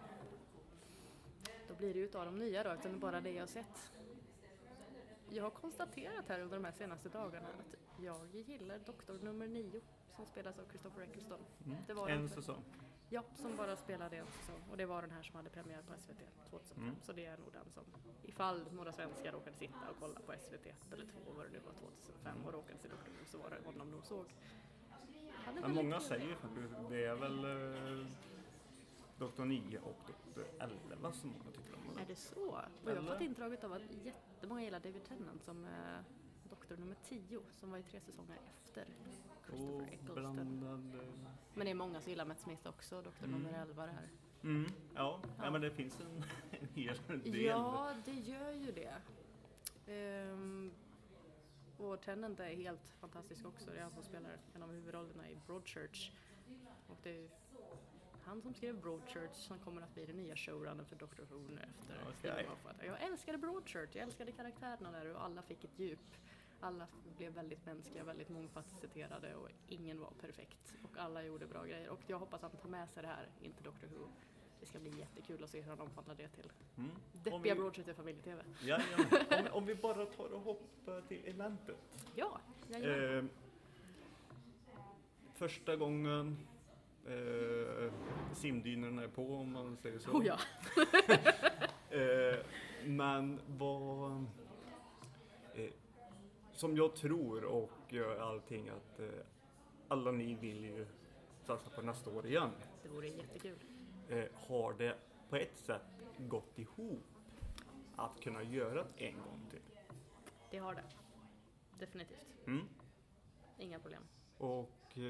Då blir det ju utav de nya då, utan bara det jag har sett. Jag har konstaterat här under de här senaste dagarna att jag gillar doktor nummer 9 som spelas av Christopher Eccleston. Det var en säsong? Ja, som bara spelade en säsong. Och det var den här som hade premiär på SVT 2005. Så det är nog den som, ifall några svenskar råkade sitta och kolla på SVT 1 eller 2 var det nu var 2005 och råkade se Doctor Who, så var det honom de såg. Men många säger ju faktiskt, det är väl Doktor 9 och Doktor 11 som många tycker om. Är det så? Och jag har fått intrycket av att jättemånga gillar David Tennant som doktor nummer 10 som var i 3 säsonger efter Christopher Eccleston. Men det är många som gillar Matt Smith också, doktor nummer 11 det här. Ja, men det finns en hel del. Ja, det gör ju det. Och Tennant är helt fantastisk också. Det är han som spelar en av huvudrollerna i Broadchurch. Och det är han som skrev Broadchurch som kommer att bli den nya showrunnern för Doctor Who nu efter Stephen Moffat. Jag älskade Broadchurch, jag älskade karaktärerna där och alla fick ett djup. Alla blev väldigt mänskliga, väldigt mångfacetterade och ingen var perfekt. Och alla gjorde bra grejer. Och jag hoppas att han tar med sig det här in till Doctor Who. Det ska bli jättekul att se hur han omvandlar det till deppiga Broadchurch i familje-tv. Ja. Om vi bara tar och hoppar till eventet. Ja, första gången simdynorna är på, om man säger så. Oh ja. Men vad som jag tror och allting att alla ni vill ju satsa på nästa år igen. Det vore jättekul. Har det på ett sätt gått ihop att kunna göra det en gång till? Det har det. Definitivt. Inga problem. Och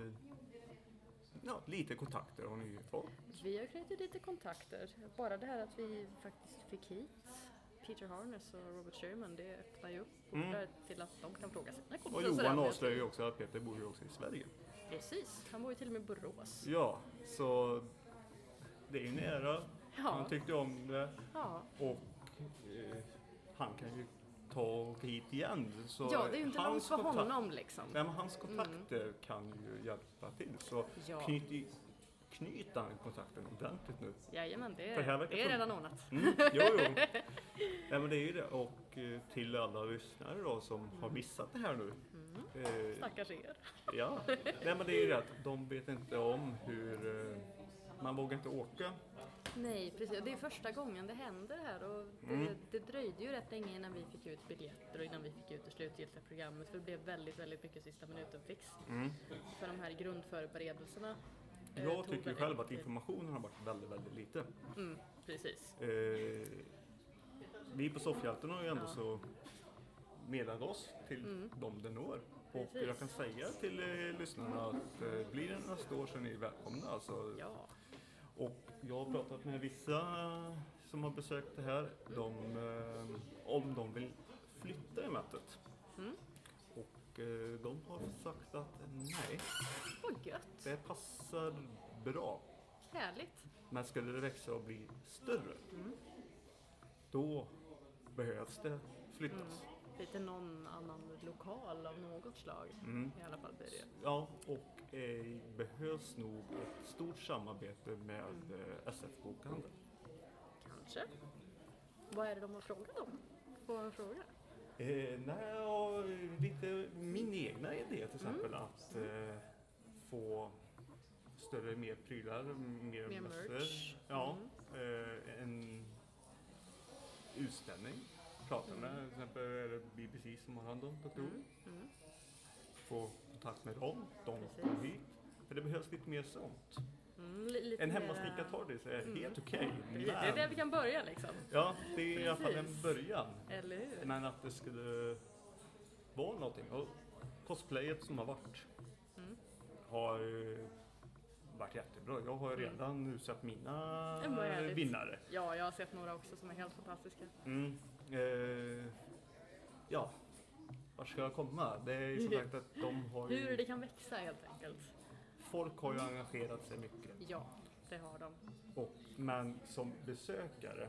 lite kontakter har ni ju fått. Vi har knutit lite kontakter. Bara det här att vi faktiskt fick hit Peter Harness och Robert Sherman, det öppnar ju upp till att de kan fråga sig. Och Johan avslöjar ju också att Peter bor ju också i Sverige. Precis, han bor ju till och med i Borås. Ja, så det är ju nära. Ja. Han tyckte om det. Ja. Och han kan ju ta och hit igen. Så ja, det är ju inte långt för honom liksom. Nej, men hans kontakter kan ju hjälpa till. Så knyt den kontakten ordentligt nu. Jajamän, det är redan ordnat. Jo. Nej, men det är ju det. Och till alla lyssnare då som har missat det här nu. Stackars er. Ja, nej, men det är ju det att de vet inte om hur man vågar inte åka. Nej, precis. Det är första gången det händer här och det dröjde ju rätt länge innan vi fick ut biljetter och innan vi fick ut det slutgiltiga programmet, för det blev väldigt, väldigt mycket sista minuten fix. För de här grundförberedelserna. Jag tycker själv att informationen har varit väldigt, väldigt lite. Precis. Vi på Soffhjälten har ju ändå så meddelat oss till dem det når. Och jag kan säga till lyssnarna att blir det nästa år så är ni välkomna. Alltså. Ja. Och jag har pratat med vissa som har besökt det här, om de vill flytta i mötet. Och de har sagt att nej, vad gött. det passar bra. Härligt. Men skulle det växa och bli större, då behövs det flyttas. Lite någon annan lokal av något slag i alla fall blir det. Ja, och behövs nog ett stort samarbete med SF-bokhandel. Kanske. Vad är det de har frågat om? Får en fråga? Lite min egna idé till exempel att få mer prylar, mer merch. Ja, utställning. Prata med till exempel är det BBC som har hand om Dr. Who. Få kontakt med dem, de kommer hit. För det behövs lite mer sånt. En hemmasnickad TARDIS är helt okej. Det är där vi kan börja liksom. Ja, det är i alla fall en början. Eller hur? Men att det skulle vara någonting. Och cosplayet som har varit har varit jättebra. Jag har redan utsett mina vinnare. Ja, jag har sett några också som är helt fantastiska. Ja, var ska jag komma? Det är ju som sagt att de har ju... Hur det kan växa helt enkelt. Folk har ju engagerat sig mycket. Ja, det har de. Men som besökare,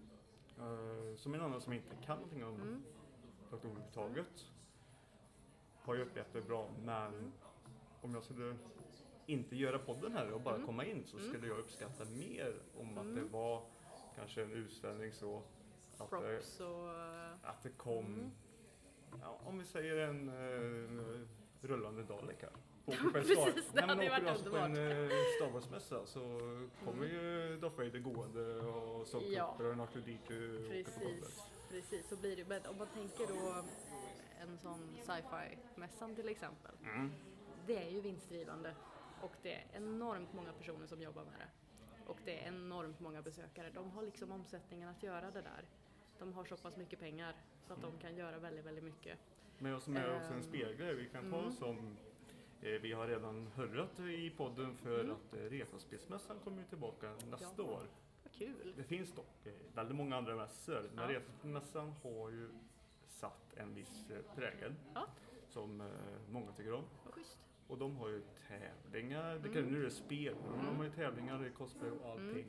som en annan som inte kan någonting om Dr. Who överhuvudtaget, har ju upplevt det bra. Men om jag skulle inte göra podden här och bara komma in så skulle jag uppskatta mer om att det var kanske en utställning så att, att det kom, om vi säger en rullande Dalek här. Precis, det hade ju varit underbart. På en Star Wars-mässa så kommer ju Darth Vader gående och Stormtrooper och R2-D2. Precis, så blir det. Men om man tänker då en sån sci-fi-mässan till exempel. Det är ju vinstdrivande och det är enormt många personer som jobbar med det. Och det är enormt många besökare. De har liksom omsättningen att göra det där. De har så pass mycket pengar så att de kan göra väldigt, väldigt mycket. Men jag som är också en spegel, vi kan ta som vi har redan hört i podden för att Retrospelsmässan kommer tillbaka nästa år. Vad kul! Det finns dock väldigt många andra mässor, men Retrospelsmässan har ju satt en viss prägel som många tycker om. Vad schysst. Och de har ju tävlingar, nu är det spel, men de har ju tävlingar i cosplay och allting.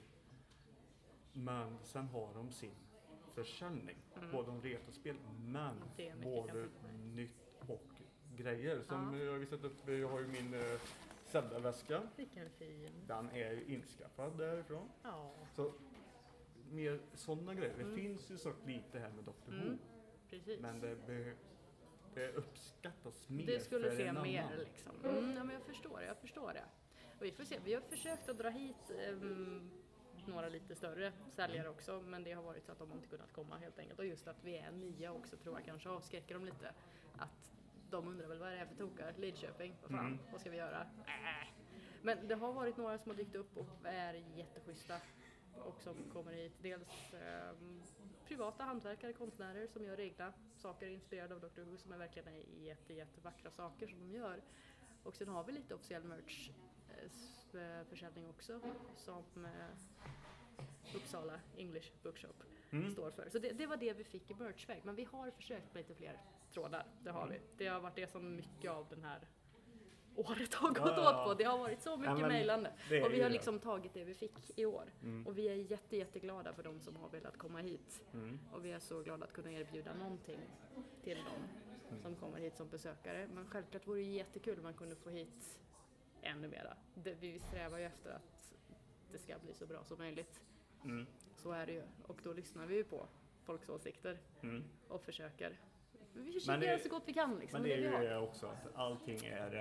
Men sen har de sin försäljning, både om retrospel men både nytt och grejer. Som jag har visat upp, jag har ju min Zelda-väska. Vilken fin. Den är ju inskaffad därifrån. Ja. Så mer sådana grejer. Det finns ju så lite här med Dr. Who. Precis. Men det uppskattas mer. Det skulle för se en mer annan. liksom. Ja, men jag förstår det. Och vi får se, vi har försökt att dra hit några lite större säljare också, men det har varit så att de inte kunnat komma helt enkelt. Och just att vi är nya också tror jag kanske avskräcker dem lite. Att de undrar väl vad är det här för tokar? Lidköping, vad fan, vad ska vi göra? Men det har varit några som har dykt upp och är jätteschyssta och som kommer hit. Dels privata hantverkare, konstnärer som gör egna saker inspirerade av Dr. Who som är verkligen jättevackra saker som de gör. Och sen har vi lite officiell merch försäljning också som Uppsala English Bookshop står för. Så det var det vi fick i merchväg. Men vi har försökt med lite fler trådar. Det har vi. Det har varit det som mycket av den här året har gått åt på. Det har varit så mycket mejlande. Och vi har liksom tagit det vi fick i år. Och vi är jätteglada för de som har velat komma hit. Och vi är så glada att kunna erbjuda någonting till dem som kommer hit som besökare. Men självklart vore det jättekul om man kunde få hit ännu mera. Vi strävar ju efter att det ska bli så bra som möjligt. Så är det ju. Och då lyssnar vi ju på folks åsikter och försöker. Vi försöker göra så gott vi kan. Liksom, men det är ju också att allting är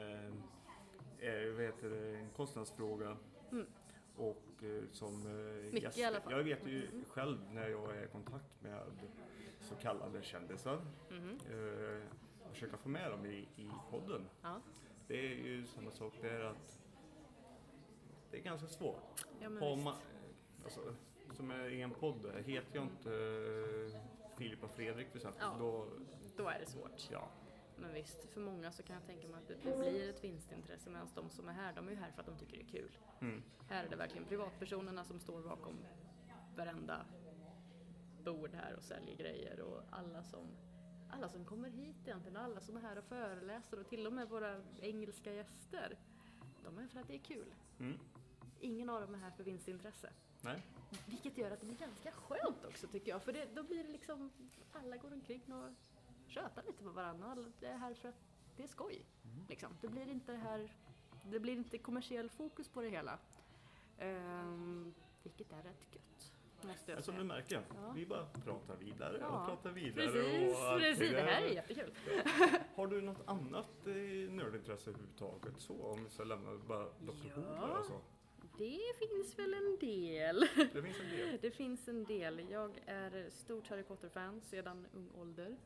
en kostnadsfråga. Och som mycket i alla fall. Jag vet ju själv när jag är i kontakt med så kallade kändisar. Försöka få med dem i podden. Ja. Det är ju samma sak där att det är ganska svårt. Ja, men alltså, som är i en podd heter jag inte Filip och Fredrik till exempel. Ja, då är det svårt. Ja. Men visst, för många så kan jag tänka mig att det blir ett vinstintresse medan de som är här, de är ju här för att de tycker det är kul. Här är det verkligen privatpersonerna som står bakom varenda bord här och säljer grejer och alla som kommer hit egentligen, alla som är här och föreläser och till och med våra engelska gäster, de är för att det är kul. Ingen av dem är här för vinstintresse. Nej. Vilket gör att det blir ganska skönt också tycker jag, för då blir det liksom, alla går omkring och tjötar lite på varandra, alla är här för att det är skoj. Liksom. Det blir inte kommersiell fokus på det hela. Vilket är rätt gött. Som du märker, vi bara pratar vidare och pratar vidare. Precis, det här är jättekul. Har du något annat nördintresse överhuvudtaget så? Om vi ska lämna bara Dr. Who eller så? Det finns väl en del. Det finns en del. Det finns en del. Jag är stort Harry Potter-fan sedan ung ålder.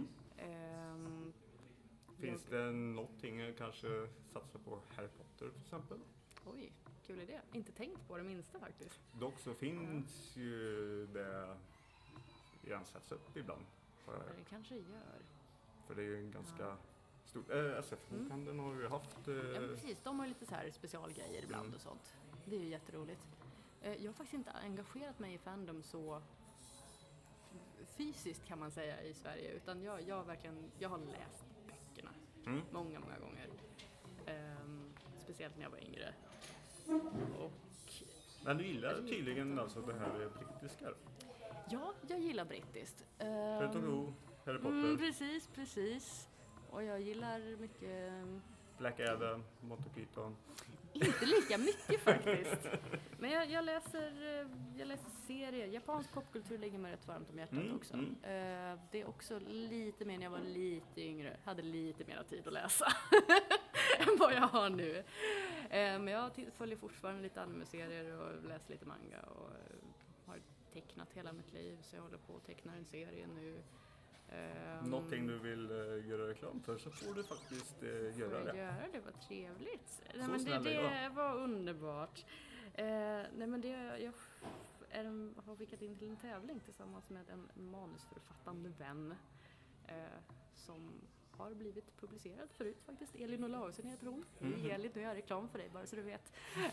Finns det någonting kanske satsa på Harry Potter till exempel? Oj, kul idé. Inte tänkt på det minsta faktiskt. Dock så finns ju det sätts upp ibland. Det kanske gör. För det är ju en ganska stor... SF-bokhandeln har ju haft... Ja, precis. De har ju lite så här specialgrejer ibland och sånt. Det är ju jätteroligt. Jag har faktiskt inte engagerat mig i fandom så fysiskt kan man säga i Sverige. Utan jag har läst böckerna många gånger. Speciellt när jag var yngre. Men du gillar tydligen alltså det här brittiska? Ja, jag gillar brittiskt. Harry Potter. Precis. Och jag gillar mycket... Black Adam, Monty Python. Inte lika mycket faktiskt. Men jag läser serier. Japansk popkultur ligger mig rätt varmt om hjärtat också. Det är också lite mer när jag var lite yngre. Hade lite mer tid att läsa än vad jag har nu. Men jag följer fortfarande lite anime-serier och läser lite manga och har tecknat hela mitt liv. Så jag håller på att teckna en serie nu. Någonting du vill göra reklam för så får du faktiskt göra det. Göra det, var trevligt. Nej, men det var underbart. Nej, men jag har skickat in till en tävling tillsammans med en manusförfattande vän som har blivit publicerad förut faktiskt. Elin Olausson heter hon. Elin, nu gör jag reklam för dig bara så du vet.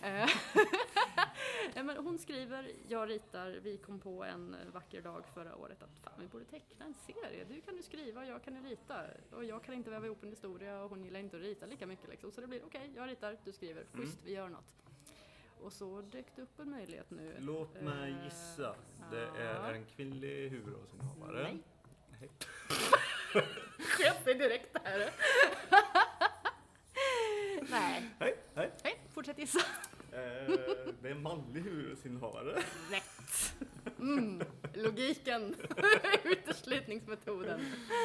Men hon skriver, jag ritar, vi kom på en vacker dag förra året att fan, vi borde teckna en serie. Du kan ju skriva och jag kan ju rita. Och jag kan inte väva ihop en historia och hon gillar inte att rita lika mycket liksom. Så det blir okej, jag ritar, du skriver. Schysst, vi gör något. Och så dök det upp en möjlighet nu. Låt mig gissa. Det är en kvinnlig huvudrollsinnehavare. Nej. Sköt dig direkt där. Nej. Hej, fortsätt gissa. Det är en manlig huvudrollsinnehavare. Rätt. Logiken. Uteslutningsmetoden.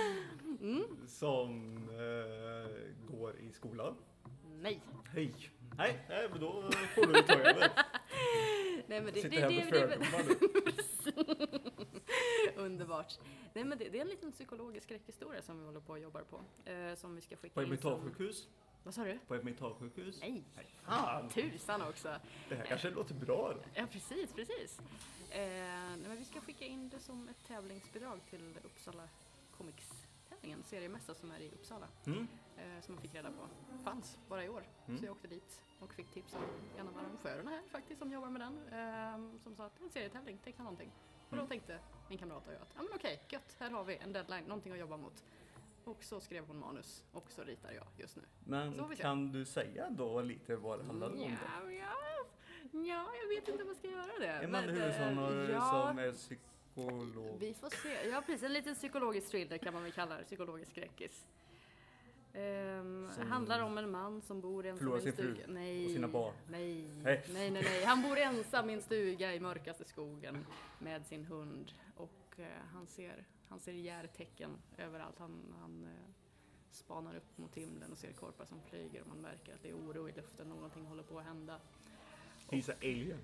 Som går i skolan. Nej. Nej, men då får du ta över. Nej, men sitter här med fördomar nu. Underbart. Nej, men det är en liten psykologisk skräckhistoria som vi håller på och jobbar på. Som vi ska skicka på in. På ett mentalsjukhus? Vad sa du? På ett mentalsjukhus? Nej. Fan. Tusan också. Det här kanske låter bra då. Ja, precis. Men vi ska skicka in det som ett tävlingsbidrag till Uppsala Comics-tävlingen, seriemässa som är i Uppsala. Som man fick reda på. Fanns bara i år. Så jag åkte dit och fick tips av en av arrangörerna här faktiskt som jobbar med den. Som sa att en serietävling, teckna någonting. Och då tänkte min kamrat och jag att ja men okej, gött, här har vi en deadline, någonting att jobba mot. Och så skrev hon manus och så ritar jag just nu. Men kan du säga då lite vad det handlar om då? Ja, jag vet inte om jag ska göra det. Är man som är psykolog? Vi får se. Ja, precis. En liten psykologisk thriller kan man väl kalla det. Psykologisk skräckis. Handlar om en man som bor ensam i en stuga. Nej. Och sina barn. Nej. Han bor ensam i en stuga i mörkaste skogen med sin hund. Och han ser järtecken överallt. Han spanar upp mot himlen och ser korpar som flyger. Och man märker att det är oro i luften. Någonting håller på att hända. Finns det alien?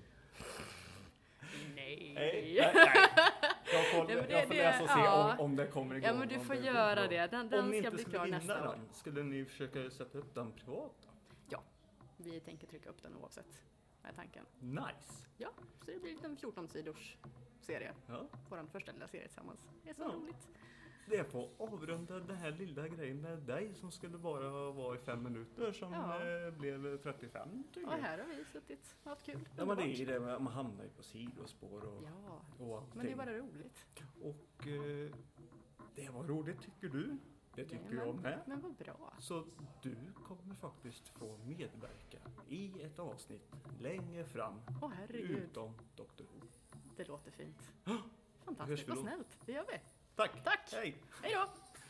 Nej. Jag får läsa och se om det kommer igång. Ja, men du får göra det. Den ska bli klar nästa år. Skulle ni försöka sätta upp den privat då? Ja, vi tänker trycka upp den oavsett. Med tanken. Nice. Ja, så det blir en 14-sidors serie. Ja. Vår första lilla serie tillsammans. Det är så roligt. Det får avrunda den här lilla grejen med dig som skulle bara vara i 5 minuter som blev 35 tycker jag. Och här har vi suttit och haft kul. Ja, men det är det, man hamnar ju på sidospår och allting. Men det är bara roligt. Och det var roligt tycker du. Det tycker jag med. Men vad bra. Så du kommer faktiskt få medverka i ett avsnitt längre fram. Herregud. Utom Dr. Who. Det låter fint. Fantastiskt, vad snällt. Det gör vi. Tack. Hej då.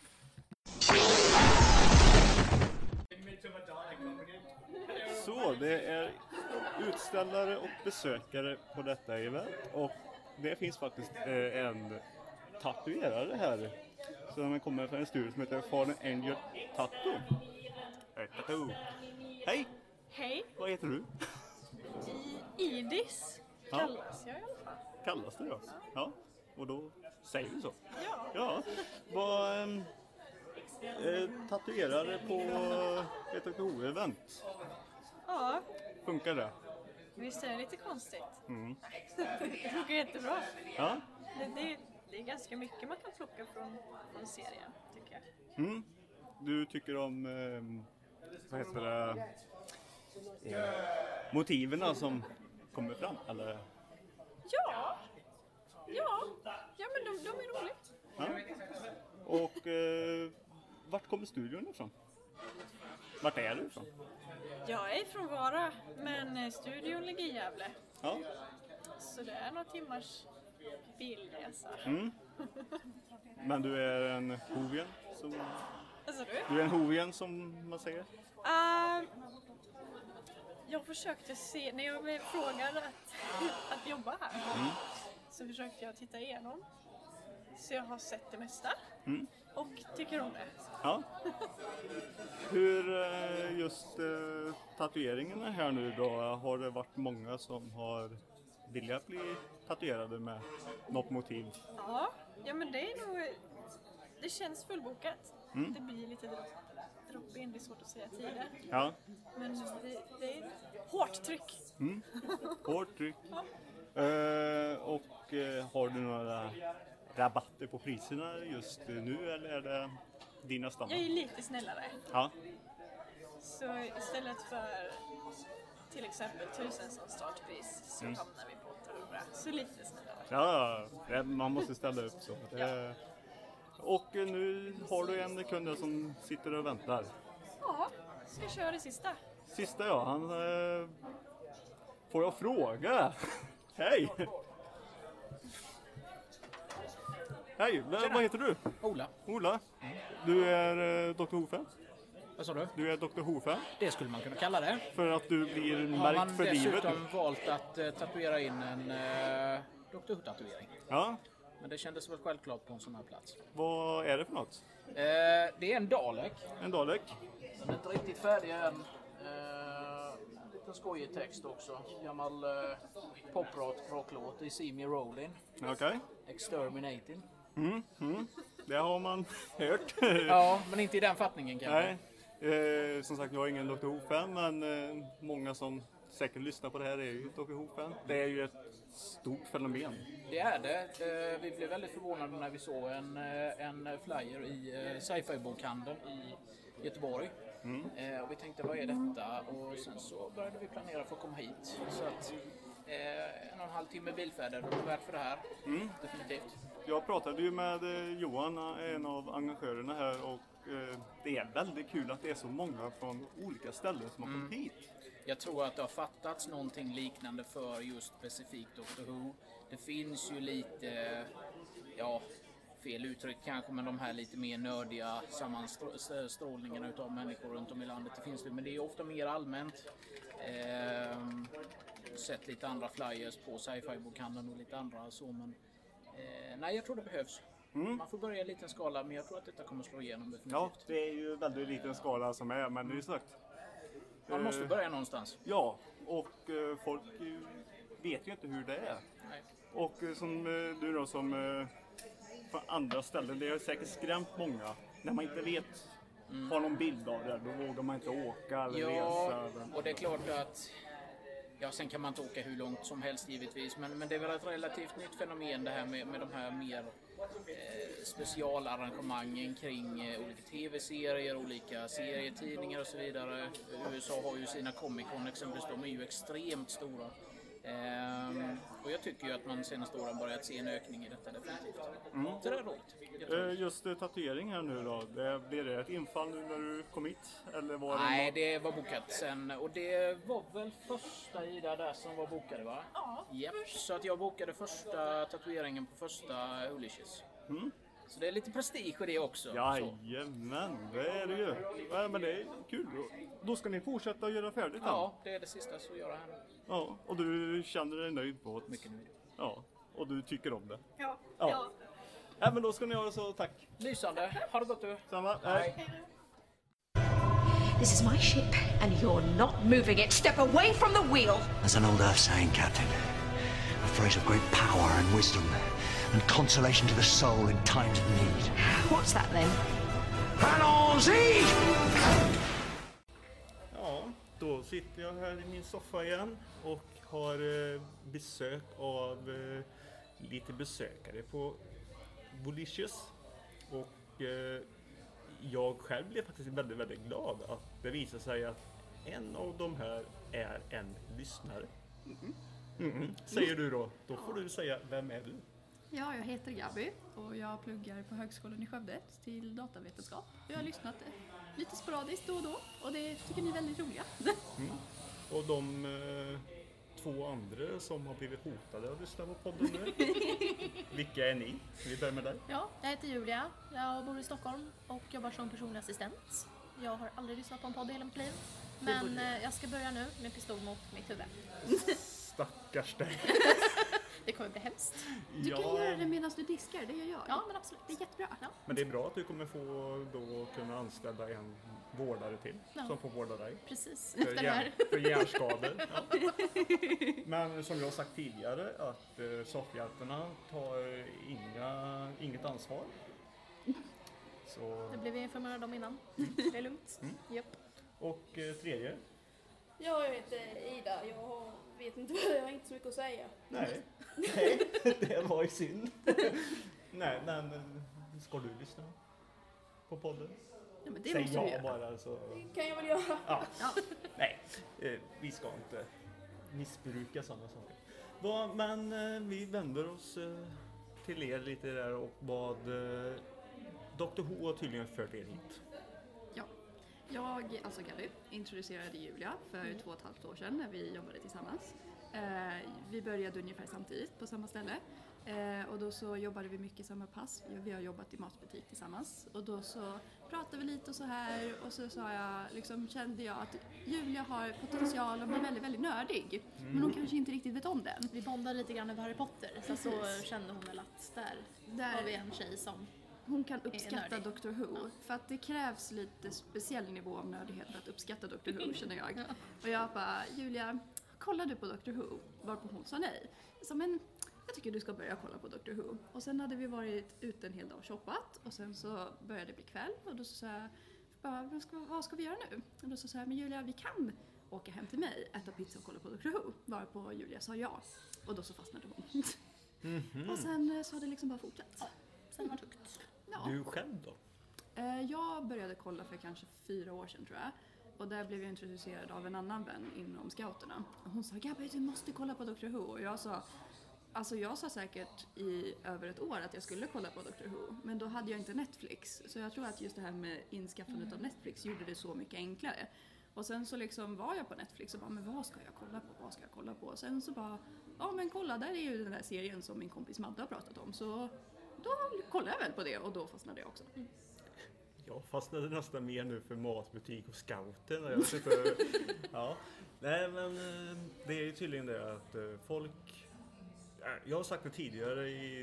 Så det är utställare och besökare på detta event och det finns faktiskt en tatuerare här som kommer från en studio som heter Fallen Angel Tattoo. Hej! Hej! Vad heter du? Heidis kallas jag i alla fall. Kallas det då? Ja. Och då säger vi så. Ja. Ja. Vad tatuerare på ett Dr. Ja, Funkar det? visst är det lite konstigt? Mm. Det funkar jättebra. Ja. Det är ganska mycket man kan plocka från serien, tycker jag. Mm. Du tycker om vad heter det, motiven som kommer fram, eller? Ja, men de är roliga. Ja. Och vart kommer studion ifrån? Vart är du ifrån? Jag är från Vara, men studion ligger i Gävle. Ja. Så det är några timmars bilresa. Mm. Men du är en hovien som... Alltså Du är en hovien som man säger? Jag försökte se, när jag blev frågad att jobba här, så försökte jag titta igenom. Så jag har sett det mesta och tycker om det. Ja. Hur just tatueringarna här nu då, har det varit många som har velat bli tatuerade med något motiv? Ja, men det är nog, det känns fullbokat. Det blir lite drop-in, det är svårt att säga tider. Ja. Men det är hårt tryck. Hårt tryck. Och har du några rabatter på priserna just nu, eller är det dina standard? Jag är lite snällare. Ja. Så istället för till exempel 1000 som startpris så hamnar vi på 800. Så lite snällare. Ja, man måste ställa upp så. Och nu har du en kund som sitter och väntar. Ja, ska köra det sista. Sista ja, han... får jag fråga? Hej! Hej, vad heter du? Ola. Ola. Du är Dr. Who-fan? Vad sa du? Du är Dr. Who-fan? Det skulle man kunna kalla det. För att du blir Har märkt man för livet nu? dessutom valt att tatuera in en Dr. Who-tatuering. Ja. Men det kändes väl självklart på en sån här plats. Vad är det för något? Det är en Dalek. En Dalek? Den är inte riktigt färdig än. En liten skojig text också. Gammal pop-rock-låt i See Me Rollin'. Okej. Exterminating. Det har man hört. Ja, men inte i den fattningen kanske. Nej. Som sagt, jag är ingen Dr. Who-fan, men många som säkert lyssnar på det här är ju Dr. Who-fan. Det är ju ett stort fenomen. Det är det. Vi blev väldigt förvånade när vi såg en flyer i sci-fi-bokhandeln i Göteborg. Och vi tänkte, vad är detta? Och sen så började vi planera för att komma hit. Så att 1,5 timme bilfärder var värt för det här. Definitivt. Jag pratade ju med Johan, en av arrangörerna här, och det är väldigt kul att det är så många från olika ställen som har kommit hit. Jag tror att det har fattats någonting liknande för just specifikt Dr. Who. Det finns ju lite, fel uttryck kanske, men de här lite mer nördiga sammanstrålningarna utav människor runt om i landet. Det finns det, men det är ofta mer allmänt. Sett lite andra flyers på sci-fi-bokhandeln och lite andra så, men nej, jag tror det behövs. Man får börja i liten skala, men jag tror att detta kommer slå igenom definitivt. Ja, det är ju väldigt liten skala som är, men det är sagt. Man måste börja någonstans. Ja, och folk vet ju inte hur det är. Nej. Och som du då, som på andra ställen, det har säkert skrämt många. När man inte vet, har någon bild av det, då vågar man inte åka eller resa. Och det är klart att sen kan man inte åka hur långt som helst givetvis, men det är väl ett relativt nytt fenomen det här med de här mer specialarrangemangen kring olika tv-serier, olika serietidningar och så vidare. USA har ju sina Comic-Con exempelvis, de är ju extremt stora. Och jag tycker ju att man senaste åren börjat se en ökning i detta definitivt. Så det är roligt. Just tatuering här nu då, blir det ett infall nu när du kom hit? Eller var Nej, det var bokat sen, och det var väl första Ida där som var bokade, va? Ja. Yep. Så att jag bokade första tatueringen på första Ulysses. Så det är lite prestige i det också. Jajamän, det är det ju. Ja, men det är kul. Då ska ni fortsätta att göra färdigt här? Ja, det är det sista som göra här nu. Ja, och du känner dig nöjd på det? Mycket nöjd. Ja, och du tycker om det? Ja. Ja, men då ska ni ha det så, tack. Lysande. Ha det gott du. Samma. Hej. This is my ship, and you're not moving it. Step away from the wheel! There's an old Earth saying, Captain. A phrase of great power and wisdom, and consolation to the soul in times of need. What's that then? Allons-y! Ja, då sitter jag här i min soffa igen och har besök av lite besökare på Volicious. Och jag själv blev faktiskt väldigt, väldigt glad att det visar sig att en av de här är en lyssnare. Säger du då? Då får du säga, vem är du? Ja, jag heter Gabi och jag pluggar på Högskolan i Skövde till datavetenskap. Jag har lyssnat lite sporadiskt då och då och det tycker ni är väldigt roliga. Och de 2 andra som har blivit hotade att lyssna på podden nu. Vilka är ni? Vi börjar med dig. Ja, jag heter Julia. Jag bor i Stockholm och jobbar som personlig assistent. Jag har aldrig lyssnat på en podd i hela mitt liv. Men jag ska börja nu med pistol mot mitt huvud. Stackars dig. Det kommer bli hemskt. Du kan göra det medan du diskar, det gör jag. Ja, men absolut. Det är jättebra. Ja. Men det är bra att du kommer få då kunna anställa en vårdare till som får vårda dig. Precis, efter det här. För hjärnskador. Ja. Men som jag har sagt tidigare att soffhjältarna tar inget ansvar. Så... Det blev vi informerade om innan. Det är lugnt. Japp. Och tredje? Ja, jag heter Ida. Jag vet inte, jag har inte så mycket att säga. Nej, det var ju synd. Nej, men ska du lyssna på podden? Ja, men det säg måste ja du göra. Bara så. Det kan jag väl göra. Ja. Nej, vi ska inte missbruka sådana saker. Men vi vänder oss till er lite där och vad Dr. Who har tydligen fört er hit. Jag, alltså Gabi, introducerade Julia för 2,5 år sedan när vi jobbade tillsammans. Vi började ungefär samtidigt på samma ställe. Och då så jobbade vi mycket samma pass. Vi har jobbat i matbutik tillsammans. Och då så pratade vi lite och så här. Och så sa jag, kände jag att Julia har potential att bli väldigt, väldigt nördig. Men hon kanske inte riktigt vet om den. Vi bondade lite grann över Harry Potter. Så kände hon väl att där har vi en tjej som hon kan uppskatta Dr. Who. För att det krävs lite speciell nivå av nördighet för att uppskatta Dr. Who, känner jag. Och jag bara, Julia, kollar du på Dr. Who? Varpå hon sa nej. Så men jag tycker du ska börja kolla på Dr. Who. Och sen hade vi varit ute en hel dag och shoppat. Och sen så började det bli kväll. Och då så sa jag, vad ska vi göra nu? Och då så sa jag, men Julia, vi kan åka hem till mig, äta pizza och kolla på Dr. Who. Varpå Julia sa ja. Och då så fastnade hon. Och sen så hade det liksom bara fortsatt. Ja, sen var det tukt. Ja. Du själv då? Jag började kolla för kanske 4 år sedan, tror jag. Och där blev jag introducerad av en annan vän inom scouterna. Och hon sa, Gabi, du måste kolla på Dr. Who. Och jag sa säkert i över ett år att jag skulle kolla på Dr. Who. Men då hade jag inte Netflix. Så jag tror att just det här med inskaffandet av Netflix gjorde det så mycket enklare. Och sen så var jag på Netflix och bara, men vad ska jag kolla på? Och sen så bara, ja men kolla, där är ju den där serien som min kompis Madde har pratat om. Så då kollade jag väl på det och då fastnade jag också. Jag fastnade nästan mer nu för matbutik och scouten. Ja. Nej, men det är ju tydligen det att folk... Jag har sagt det tidigare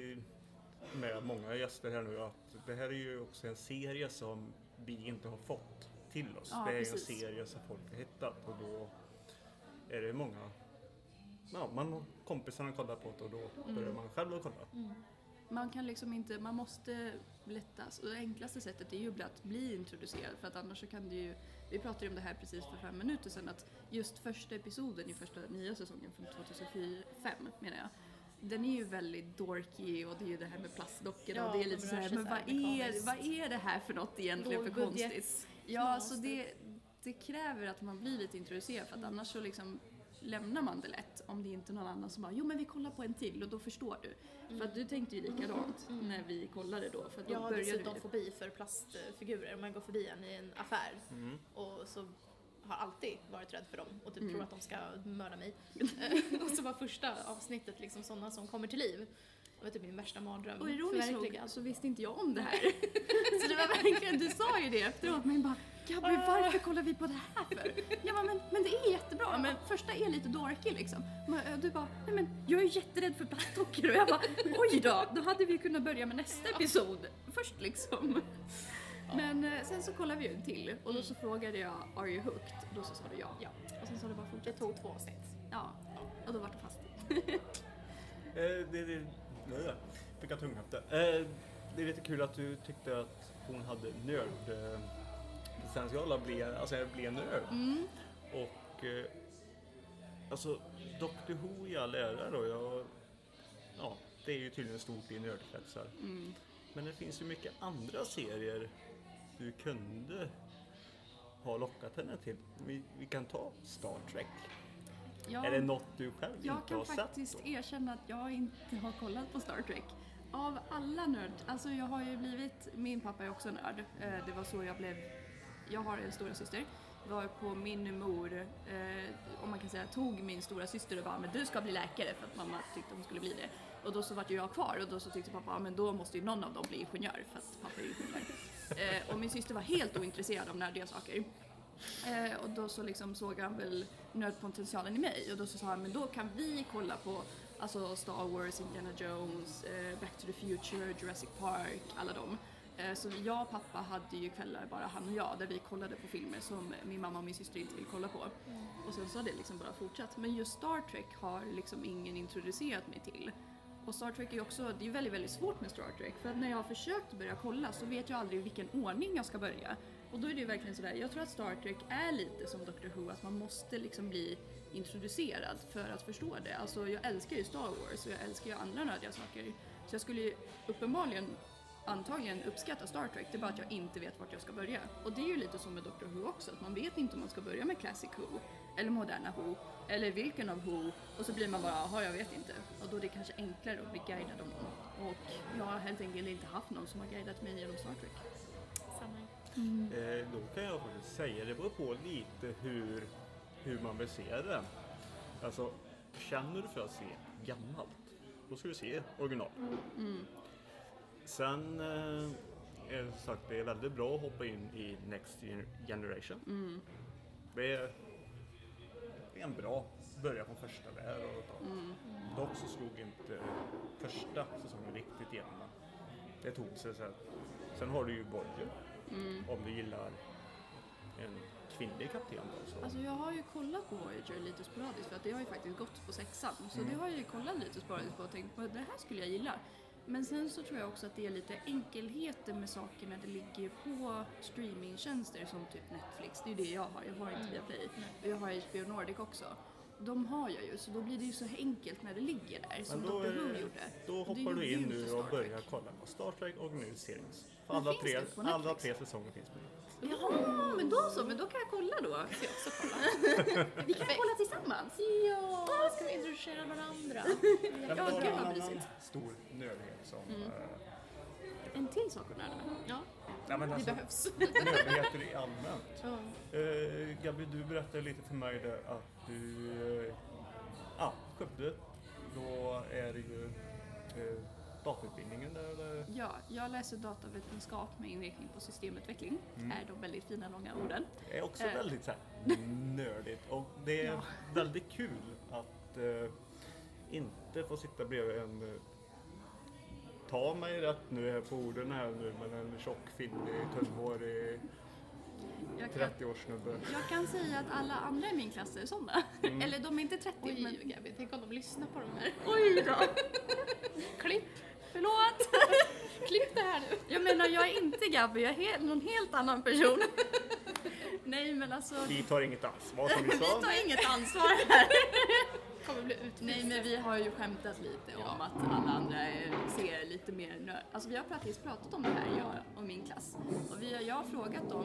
med många gäster här nu att det här är ju också en serie som vi inte har fått till oss. Ja, det är precis. en serie som folk har hittat och då är det många... Ja, kompisarna kollar på det och då börjar man själv att kolla. Man kan inte, man måste lättas. Och det enklaste sättet är ju att bli introducerad. För att annars så kan det ju, vi pratade om det här precis för 5 minuter sedan, att just första episoden i första nya säsongen från 2005 menar jag. Den är ju väldigt dorky och det är ju det här med plastdockorna och det är lite så här, men vad är det här för något egentligen för konstigt? Ja, så det kräver att man blir lite introducerad för att annars så lämnar man det lätt om det inte är någon annan som bara, jo men vi kollar på en till och då förstår du. För att du tänkte ju likadant när vi kollade då. För att jag då har dessutom fobi för plastfigurer. Om man går förbi en i en affär och så har alltid varit rädd för dem och typ tror att de ska mörda mig. Och så var första avsnittet sådana som kommer till liv. Det var typ min värsta mardröm. Och ironiskt nog så visste inte jag om det här. Så det var verkligen, du sa ju det efteråt, men bara, Gabi, varför kollar vi på det här för? Jag bara, men det är jättebra, men första är lite dorky Du bara, nej men jag är jätterädd för plastdockor och jag bara, oj då hade vi kunnat börja med nästa episod först Men sen så kollade vi en till och då så frågade jag Are you hooked? Och då så sa du ja. Och sen så har det bara fortsatt. Det tog 2 avsnitt. Ja, och då var det fast. Fick jag tunghäfte. Det är lite kul att du tyckte att hon hade nördpotential att bli en nörd. Och alltså Doctor Who i all ära då, det är ju tydligen stort i nördkretsar. Men det finns ju mycket andra serier du kunde ha lockat henne till. Vi kan ta Star Trek. Ja, är det något du själv inte har sett? Jag kan faktiskt erkänna att jag inte har kollat på Star Trek. Av alla nörd, alltså jag har ju blivit, min pappa är också nörd. Det var så jag har en stora syster. Var på min mor, om man kan säga, tog min stora syster och bara, men du ska bli läkare för att mamma tyckte hon skulle bli det. Och då så var jag kvar och då så tyckte pappa, men då måste ju någon av dem bli ingenjör för att pappa är ingenjör. Och min syster var helt ointresserad av nördiga saker. Och då så liksom såg han väl nördpotentialen i mig och då så sa han, men då kan vi kolla på alltså Star Wars, Indiana Jones, Back to the Future, Jurassic Park, alla dem. Så jag och pappa hade ju kvällar, bara han och jag, där vi kollade på filmer som min mamma och min syster inte vill kolla på. Och sen så har det liksom bara fortsatt. Men just Star Trek har liksom ingen introducerat mig till. Och Star Trek är ju också, det är väldigt, väldigt svårt med Star Trek. För att när jag har försökt börja kolla så vet jag aldrig i vilken ordning jag ska börja. Och då är det ju verkligen sådär, jag tror att Star Trek är lite som Doctor Who, att man måste liksom bli introducerad för att förstå det. Alltså jag älskar ju Star Wars och jag älskar ju andra nördiga saker. Så jag skulle ju antagligen uppskatta Star Trek, det är bara att jag inte vet vart jag ska börja. Och det är ju lite som med Doctor Who också, att man vet inte om man ska börja med Classic Who, eller Moderna Who, eller vilken av Who, och så blir man bara, jaha jag vet inte. Och då är det kanske enklare att bli guidad av någon. Och jag har helt enkelt inte haft någon som har guidat mig genom Star Trek. Då kan jag faktiskt säga, det beror på lite hur man vill se det. Alltså, känner du för att se gammalt, då ska du se original. Sen är det sagt, det är väldigt bra att hoppa in i Next Generation. Det är en bra börja från första där och dock så slog inte första säsongen riktigt igenom. Det tog sig sen. Sen har du ju Voyager. Om du gillar en kvinnlig kapten då, så. Alltså jag har ju kollat på Voyager lite sporadiskt för att det har ju faktiskt gått på 6:an. Så det har jag ju kollat lite sporadiskt på och tänkt på att det här skulle jag gilla. Men sen så tror jag också att det är lite enkelheter med saker när det ligger på streamingtjänster som typ Netflix. Det är ju det jag har. Jag har inte Viaplay. Och jag har HBO Nordic också. De har jag ju, så då blir det ju så enkelt när det ligger där som Doctor Who gjorde. Då hoppar du in nu och börjar kolla på Star Trek och New Series. För alla tre säsonger finns med. Jaha, men då kan jag kolla då. Ska jag också kolla? Vi kan kolla tillsammans. Ja, ska vi introducera varandra? Ja, gud vad mysigt. Stor nördighet som... En till sak att nörda med. Ja, men det alltså, behövs. nördigheter i allmänt. Ja. Gabi, du berättade lite för mig där att du... Skövde. Då är det ju datautbildningen där, eller? Ja, jag läser datavetenskap med inriktning på systemutveckling. Är de väldigt fina långa orden. Det är också väldigt så här, nördigt och det är väldigt kul att inte få sitta bredvid en ta mig rätt nu här på orden här nu, men en tjock, finnig, tunnhårig 30-årssnubbe. Jag kan säga att alla andra i min klass är sådana. Eller de är inte 30. Oj, men... Gabi, tänk om de lyssnar på de här. Oj då! Klipp! Förlåt! Klipp det här nu! Jag menar, jag är inte Gabi, jag är någon helt annan person. Nej, men alltså... Vi tar inget ansvar som vi sa. Vi tar inget ansvar här. Kommer bli utvisat. Nej, men vi har ju skämtat lite om att alla andra ser lite mer nörd. Alltså vi har faktiskt pratat om det här, jag och min klass. Och jag har frågat dem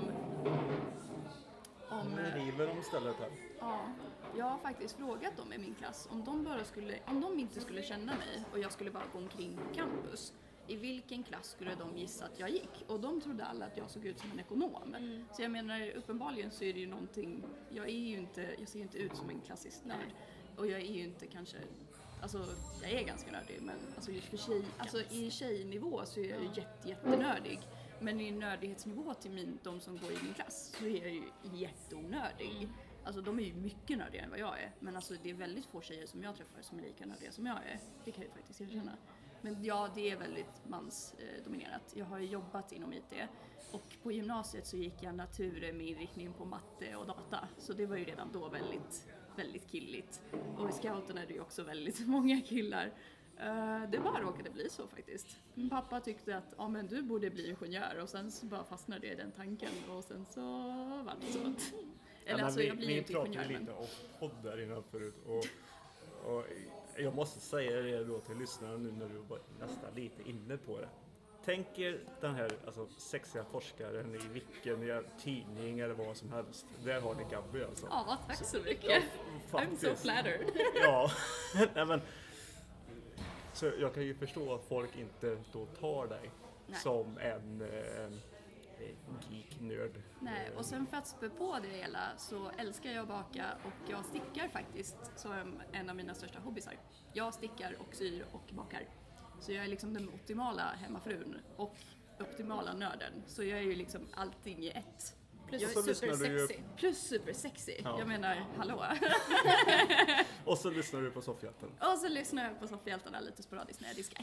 om... river de stället här. Ja, jag har faktiskt frågat dem i min klass om de inte skulle känna mig och jag skulle bara gå omkring på campus. I vilken klass skulle de gissa att jag gick? Och de trodde alla att jag såg ut som en ekonom. Så jag menar, uppenbarligen så är det ju någonting... Jag ser ju inte ut som en klassisk nörd. Och jag är ju inte kanske... Alltså, jag är ganska nördig, men alltså just för i tjejnivå så är jag ju jättenördig. Men i nördighetsnivå till de som går i min klass så är jag ju jätteonördig. Alltså de är ju mycket nördigare än vad jag är. Men alltså det är väldigt få tjejer som jag träffar som är lika nördiga som jag är. Det kan jag ju faktiskt erkänna. Men ja, det är väldigt mansdominerat. Jag har jobbat inom IT och på gymnasiet så gick jag natur med inriktning på matte och data. Så det var ju redan då väldigt, väldigt killigt. Och i scouten är det ju också väldigt många killar. Det bara råkade bli så faktiskt. Min pappa tyckte att men du borde bli ingenjör och sen så bara fastnade det i den tanken och sen så var det så att... Eller alltså jag blir ju inte ingenjör. Vi pratade lite om poddar innan förut och jag måste säga det då till lyssnarna nu när du var nästan lite inne på det. Tänk er den här sexiga forskaren i vilken tidning eller vad som helst. Där har ni Gabby alltså. Ja, tack så mycket. Ja, I'm so flattered. Ja, men så jag kan ju förstå att folk inte då tar dig som en geek-nörd. Nej, och sen för att spä på det hela så älskar jag att baka och jag stickar faktiskt som en av mina största hobbysar. Jag stickar och syr och bakar. Så jag är liksom den optimala hemmafrun och optimala nörden. Så jag är ju liksom allting i ett. Plus supersexy. Plus supersexy. Ja. Jag menar, hallå. Och så lyssnar du på Soffhjälten. Och så lyssnar jag på Soffhjältarna lite sporadiskt när jag diskar.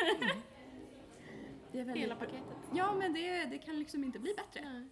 Det är hela paketet. Ja, men det kan liksom inte bli bättre.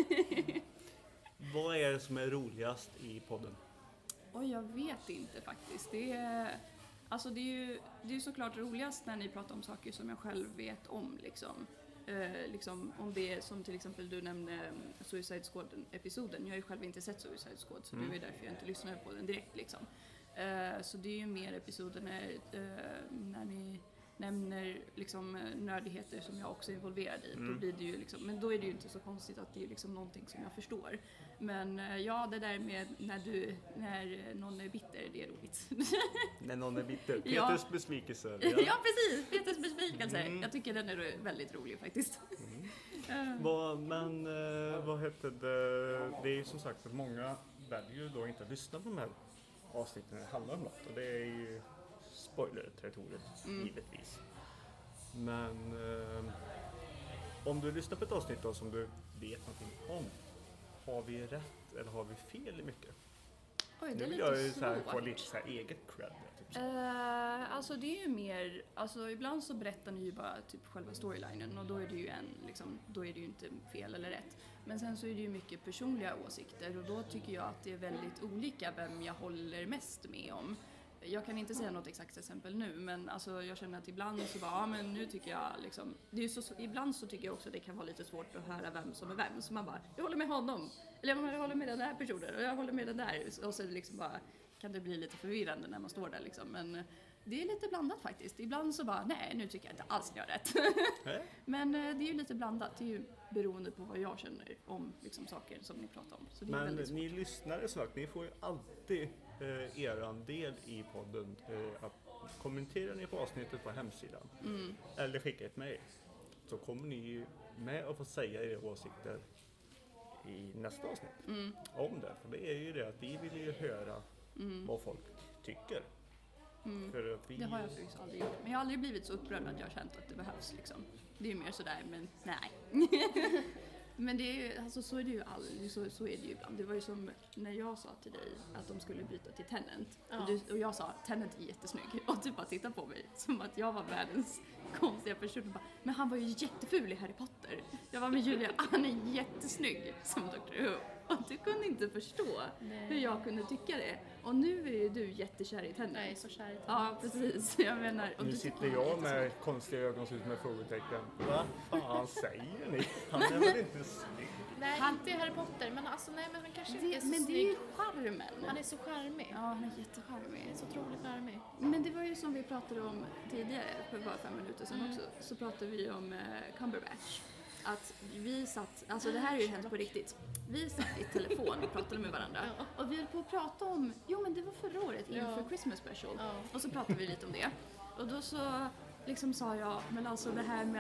Vad är det som är roligast i podden? Jag vet inte faktiskt. Det är ju såklart roligast när ni pratar om saker som jag själv vet om liksom. Liksom om det är som till exempel du nämnde Suicide Squad-episoden. Jag har ju själv inte sett Suicide Squad så det är därför jag inte lyssnar på den direkt liksom. Så det är ju mer episoder när ni nämner liksom nördigheter som jag också är involverad i. Då blir det ju liksom, men då är det ju inte så konstigt att det är liksom någonting som jag förstår. Men ja, det där med när någon är bitter, det är roligt. När någon är bitter? Peters besvikelse. Ja, precis. Peters besvikelse. Jag tycker den är väldigt rolig faktiskt. Vad hette det? Det är ju som sagt att många väljer ju då inte att lyssna på de här avsnitten när det handlar om något. Och det är ju spoiler-territoriet, givetvis. Men om du lyssnar på ett avsnitt då, som du vet någonting om, har vi rätt eller har vi fel i mycket? Oj, det är nu vill jag ju få lite så här eget cred. Typ. Alltså det är ju mer, alltså ibland så berättar ni ju bara typ själva storylinen och då är det ju då är det ju inte fel eller rätt. Men sen så är det ju mycket personliga åsikter och då tycker jag att det är väldigt olika vem jag håller mest med om. Jag kan inte säga något exakt exempel nu, men alltså jag känner att ibland så bara, men nu tycker jag liksom, det är så, ibland så tycker jag också att det kan vara lite svårt att höra vem som är vem, så man bara, jag håller med honom, eller jag håller med den där personen och jag håller med den där, och så liksom bara, kan det bli lite förvirrande när man står där liksom, men det är lite blandat faktiskt. Ibland så bara, nej, nu tycker jag inte alls jag har rätt. Men det är ju lite blandat, det är ju beroende på vad jag känner om liksom, saker som ni pratar om. Så det är men väldigt ni lyssnare sagt, ni får ju alltid eran del i podden att kommentera ni på avsnittet på hemsidan eller skicka ett mejl, så kommer ni med att få säga era åsikter i nästa avsnitt om det, för det är ju det att vi vill ju höra vad folk tycker. För att det har jag faktiskt aldrig gjort, men jag har aldrig blivit så upprörd att jag har känt att det behövs liksom. Det är ju mer sådär, men nej. Men det är ju, alltså så är det ju så är det ju ibland. Det var ju som när jag sa till dig att de skulle byta till Tenet. Och jag sa, Tenet är jättesnygg. Och du bara tittade på mig som att jag var världens konstiga person. Bara, men han var ju jätteful i Harry Potter. Jag var med Julia, han är jättesnygg som Dr. Who. Och du kunde inte förstå hur jag kunde tycka det. Och nu är ju du jättekär i Tenet. Jag är så kär i Tenet. Ja, precis. Jag menar, och nu sitter jag med konstiga ögonslut med frågetecken. Vad fan säger ni? Han är väl inte snygg? Nej, inte Harry Potter, men alltså nej, men han kanske inte är så men snygg. Det är ju charmen. Han är så charmig. Ja, han är jättecharmig. Han är så otroligt charmig. Men det var ju som vi pratade om tidigare, för bara 5 minuter sedan också, så pratade vi om Cumberbatch. Att vi satt, alltså det här är ju hänt på riktigt. Vi satt i telefon och pratade med varandra. Och vi höll på att prata om, men det var förra året inför Christmas special. Och så pratade vi lite om det. Och då så liksom sa jag, men alltså det här med att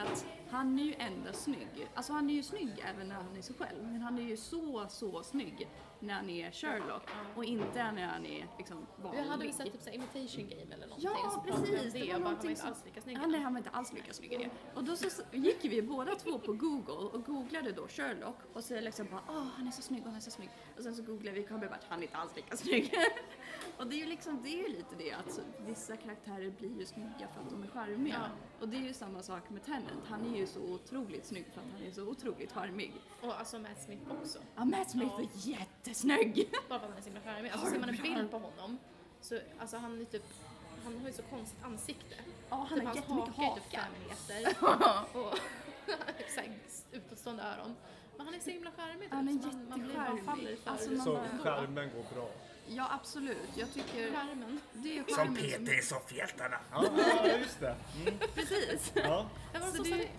Han är ju ändå snygg. Alltså han är ju snygg även när han är sig själv. Men han är ju så snygg när han är Sherlock. Och inte när han är liksom vanlig. Vi hade väl sett typ så imitation game eller någonting. Ja, så precis. Det var någonting som... alls lika snygg. Han var inte alls lika snygg i det. Och då så gick vi båda två på Google och googlade då Sherlock. Och så liksom bara, han är så snygg och han är så snygg. Och sen så googlade vi Cumberbatch, han är inte alls lika snygg. Och det är ju liksom, det är ju lite det att vissa karaktärer blir ju snygga för att de är charmiga. Ja. Och det är ju samma sak med Tennant. Han är ju så otroligt snygg för att han är så otroligt charmig. Och alltså Matt Smith också. Ja, Matt Smith är jättesnygg. Bara för att han är så himla charmig. Alltså ser man en bild på honom så alltså han är typ, han har ju så konstigt ansikte. Ja, han har jättemycket haka. Typ 5 meter. Och utåtstående öron. Men han är så himla charmig. Han är jättecharmig. Alltså, så skärmen går bra. Ja, absolut. Jag tycker... Skärmen. Det är som Peter i soffhjältarna. Ja, just det. Precis. Ja. Så det...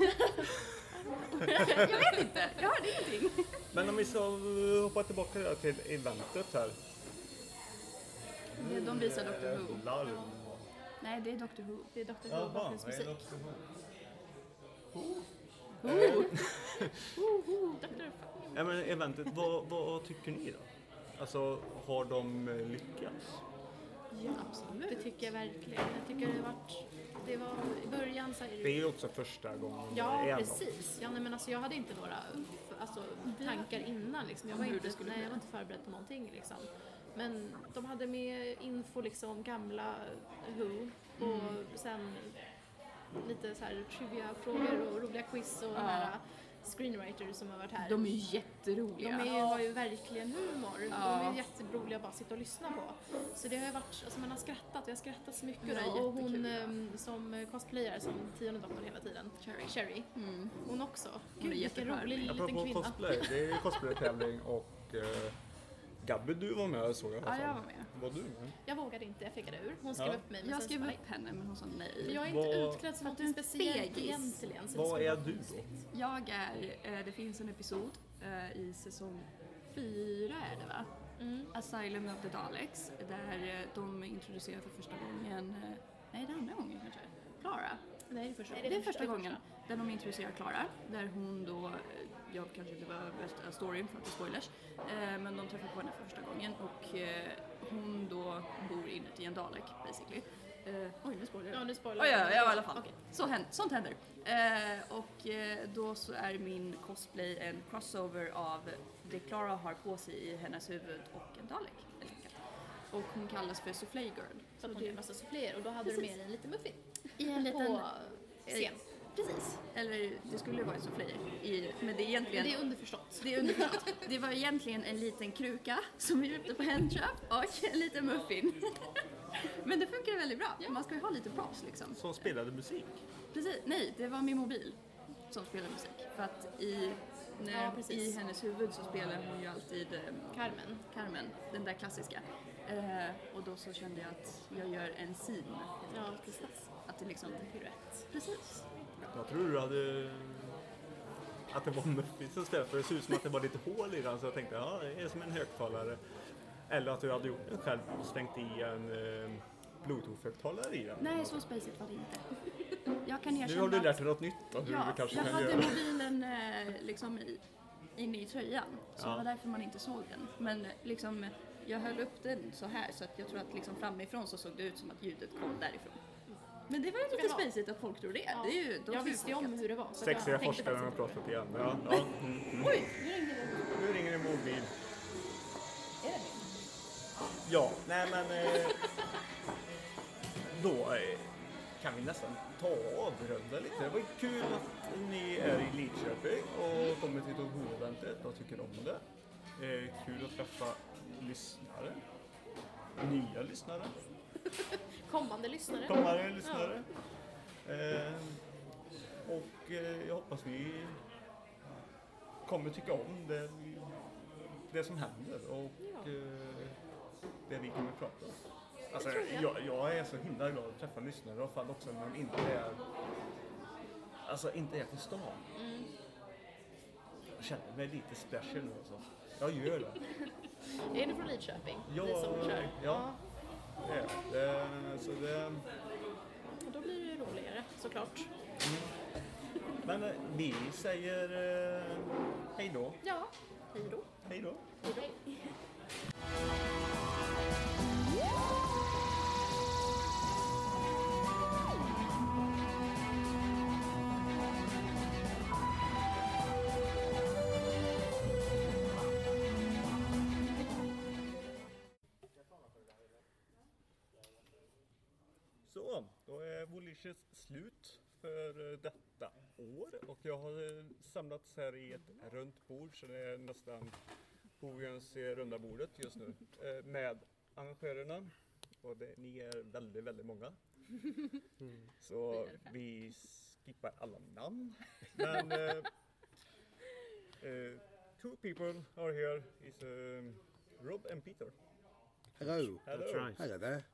Jag vet inte. Jag hörde ingenting. Men om vi så hoppar tillbaka till eventet här. De visar Doctor Who. Larm. Nej, det är Doctor Who. Det är Doctor Who bakgrundsmusik. Ja, men eventet, vad tycker ni då? Alltså, har de lyckats? Ja, absolut. Det tycker jag verkligen. Jag tycker det var i början så här... Det är ju också första gången. Ja, precis. Ja, nej, men alltså, jag hade inte några tankar innan liksom. Jag var inte förberedd på någonting liksom. Men de hade med info liksom, gamla Who och sen lite så här trivia-frågor och roliga quiz och här screenwriters som har varit här. De är ju jätteroliga. De har ju verkligen humor. De är ju jätteroliga att bara sitta och lyssna på. Så det har ju varit, alltså man har skrattat, jag har skrattat så mycket. Och hon som cosplayar som 10:e doktorn hela tiden, Sherry. Hon också. Gud, vilken rolig liten kvinna. Cosplay, det är ju cosplay-tävling och Gabby, du var med såg jag. Ja, jag var med. Var du med? Jag vågade inte, jag fickade ur. Hon skrev upp mig. Jag skrev upp henne men hon sa nej. För jag är inte utklädd som något speciellt egentligen. Vad är du då? Jag är, det finns en episod i säsong 4 är det va? Asylum of the Daleks där de introducerar för första gången, nej det är andra gången kanske, Clara. Nej, det är första gången där de introducerar Clara, där hon då, jag kanske inte behöver bästa storyn för att det är spoilers, men de träffar på henne för första gången och hon då bor inuti en Dalek basically. Oj, nu spoilar jag. Ja, nu spoilar jag. Ja, i alla fall. Okay. Sånt händer. Och då så är min cosplay en crossover av det Clara har på sig i hennes huvud och en Dalek. Och hon kallas för Soufflé Girl. Så hon gör massa souffléer och då hade du med en liten muffin. I en liten på scen. Precis. Eller det skulle vara en soufflé. Men det är egentligen... Det är underförstått. Det är underförstått. Det var egentligen en liten kruka som vi köpte på Handtrap och en liten muffin. Men det funkar väldigt bra. Ja. Man ska ju ha lite props liksom. Som spelade musik? Precis. Nej, det var min mobil som spelade musik. För att i hennes huvud så spelar hon ju alltid Carmen, den där klassiska. Och då så kände jag att jag gör en scene. Ja, precis. Att det liksom... Precis. Jag tror du hade... Att det var muffins istället för det ser ut som att det var lite hål i den så jag tänkte det är som en högtalare. Eller att du hade gjort den själv och slängt i en Bluetooth-högtalare i den. Nej, så spacet var det inte. Jag kan erkänna nu har du lärt dig något nytt då, hur du kanske jag kan hade göra. Mobilen liksom inne i tröjan. Så det var därför man inte såg den. Men liksom, jag höll upp den så här så att jag tror att liksom framifrån så såg det ut som att ljudet kom därifrån. Men det var ju lite spacigt att folk tror det. Ja. Det är ju, jag visste ju om hur det var. Sexiga forskare har pratat igen. Ja. Oj, nu ringer det mobil. Är det min? Ja, nej men då kan vi nästan ta och avrunda lite. Det var kul att ni är i Lidköping och kommer till Who-eventet. Vad tycker om det? Kul att träffa lyssnare. Nya lyssnare. Kommande lyssnare. Och jag hoppas vi kommer tycka om det som händer och det vi kommer prata om. Alltså, jag är så himla glad att träffa lyssnare och fall också när de inte är till stan. Jag känner mig lite special nu alltså. Jag gör det. Är du från Lidköping? Ja, så det... Och då blir det roligare, såklart. Men vi säger hej då. Ja, hej då. Hej då. Hej. Så, då är Woolicious slut för detta år och jag har samlats här i ett runt bord så det är nästan Bogens runda bordet just nu med arrangörerna och ni är väldigt, väldigt många. Så vi skippar alla namn. Men two people are here is Rob and Peter. Hello. Hello. That's right. Hello there.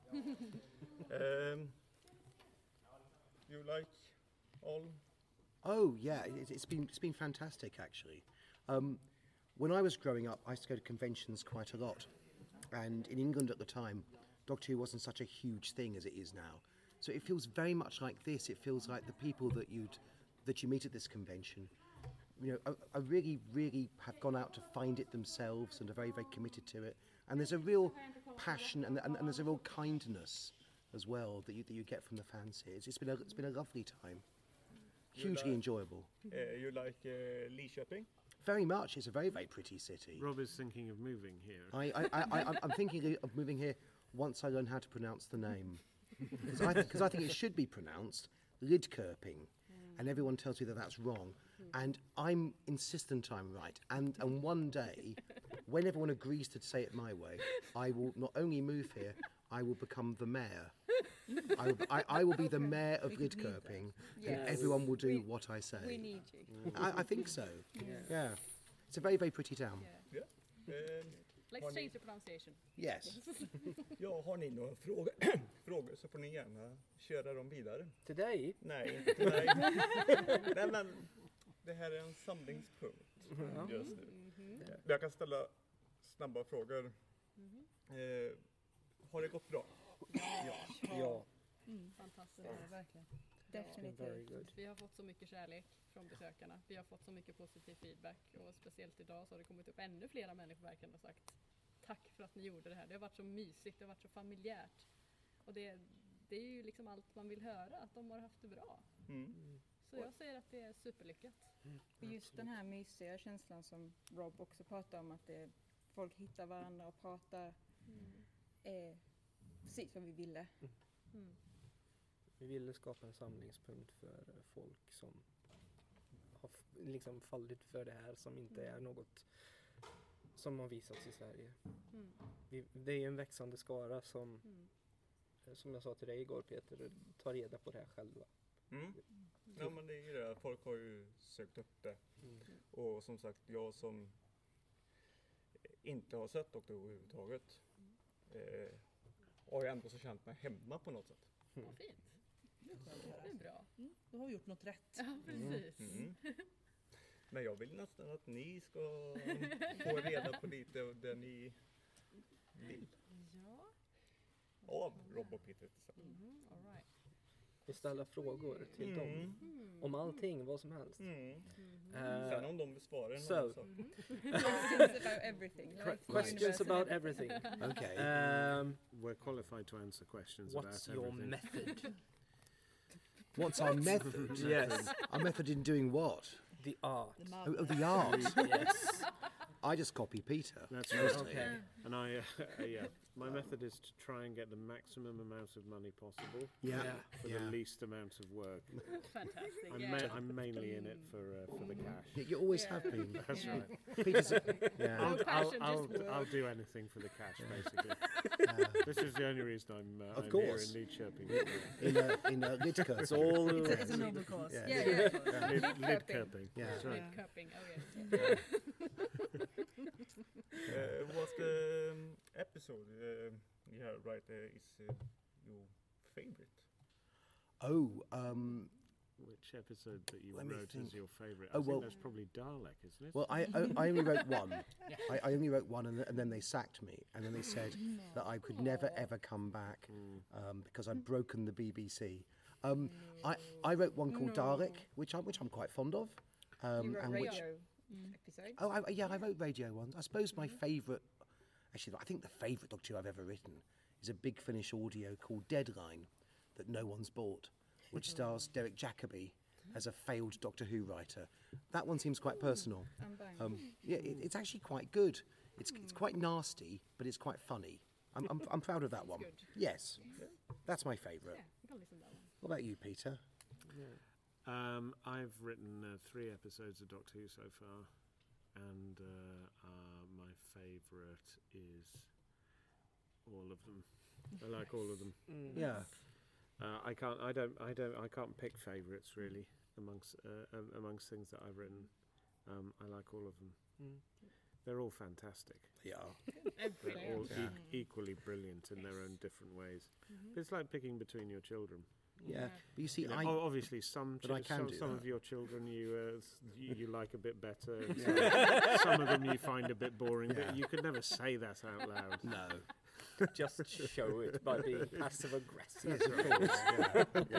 You like all? Oh yeah, it's been fantastic actually. When I was growing up, I used to go to conventions quite a lot, and in England at the time, Doctor Who wasn't such a huge thing as it is now. So it feels very much like this. It feels like the people that you meet at this convention, are really have gone out to find it themselves and are very, very committed to it. And there's a real passion and there's a real kindness as well that you get from the fans here. It's been a lovely time, hugely enjoyable. You like Lidköping? Very much. It's a very, very pretty city. Rob is thinking of moving here. I'm thinking of moving here once I learn how to pronounce the name, because I think it should be pronounced Lidköping, and everyone tells me that that's wrong, and I'm insistent I'm right. And one day, when everyone agrees to say it my way, I will not only move here, I will become the mayor. I will be the mayor of Lidköping, and everyone will do what I say. We need you. I think so. Yeah. It's a very, very pretty town. Yeah. Let's change the pronunciation. Yes. Ja, har ni några frågor så får ni gärna köra dem vidare. Till dig? Nej, till mig. Nej, men det här är en samlingspunkt just nu. Jag kan ställa snabba frågor. Har det gått bra? Ja. Fantastiskt. Ja, verkligen. Definitivt. Vi har fått så mycket kärlek från besökarna. Vi har fått så mycket positiv feedback och speciellt idag så har det kommit upp ännu flera människor verkligen och sagt tack för att ni gjorde det här. Det har varit så mysigt, det har varit så familjärt. Och det är ju liksom allt man vill höra, att de har haft det bra. Så jag säger att det är superlyckat. Och just den här mysiga känslan som Rob också pratar om, att folk hittar varandra och pratar, är precis vad vi ville. Vi ville skapa en samlingspunkt för folk som har liksom fallit för det här, som inte är något som har visats i Sverige. Det är en växande skara som jag sa till dig igår, Peter, tar reda på det här själva. Ja, men det är ju det. Folk har ju sökt upp det. Och som sagt, jag som inte har sett Doctor Who överhuvudtaget har ju ändå så känt mig hemma på något sätt. Vad fint. Det är bra. Då har vi gjort något rätt. Ja, precis. Men jag vill nästan att ni ska få reda på lite av det ni vill. Ja. Av Rob och Peter tillsammans. All right. Vi ställer frågor till dem. Om allting, vad som helst. Sen om de besvarar en so, sak. Questions about everything. Questions about everything. Okay. We're qualified to answer questions about what's everything. your method? What's our method? Yes. Our method in doing what? The art. The art? Yes. I just copy Peter. That's right. Okay. And my method is to try and get the maximum amount of money possible for the least amount of work. Fantastic. I'm mainly in it for the cash. You always have been. That's right. Peter's, I'll do anything for the cash, basically. This is the only reason I'm here in Lidköping. in Lidköping. It's all it's a noble cause. Lidköping. Yeah. That's right. Lidköping, oh yes. What's the episode is your favorite? Which episode that you Let me wrote think. as your favourite? Oh, I think well- that's probably Dalek, isn't it? Well, I only wrote one. I only wrote one, and then they sacked me, and then they said that I could never ever come back because I'd broken the BBC. I wrote one called Dalek, which I'm quite fond of. You wrote and radio which, episodes? Oh, I wrote radio ones. I suppose my favourite, actually, I think the favourite Doctor Who I've ever written is a Big Finish audio called Deadline that no one's bought, which stars Derek Jacobi as a failed Doctor Who writer. That one seems quite personal. It's actually quite good. It's quite nasty, but it's quite funny. I'm proud of that one. Good. Yes, that's my favourite. Yeah, you can listen to that one. What about you, Peter? I've written 3 episodes of Doctor Who so far, and my favourite is all of them. I like all of them. Yeah. I can't pick favourites really amongst things that I've written. I like all of them. They're all fantastic. They are. They're all equally brilliant in their own different ways. But it's like picking between your children. Yeah, but you see, obviously some of your children you like a bit better. And some of them you find a bit boring. But you could never say that out loud. No. Just show it by being passive aggressive. Yes, of course.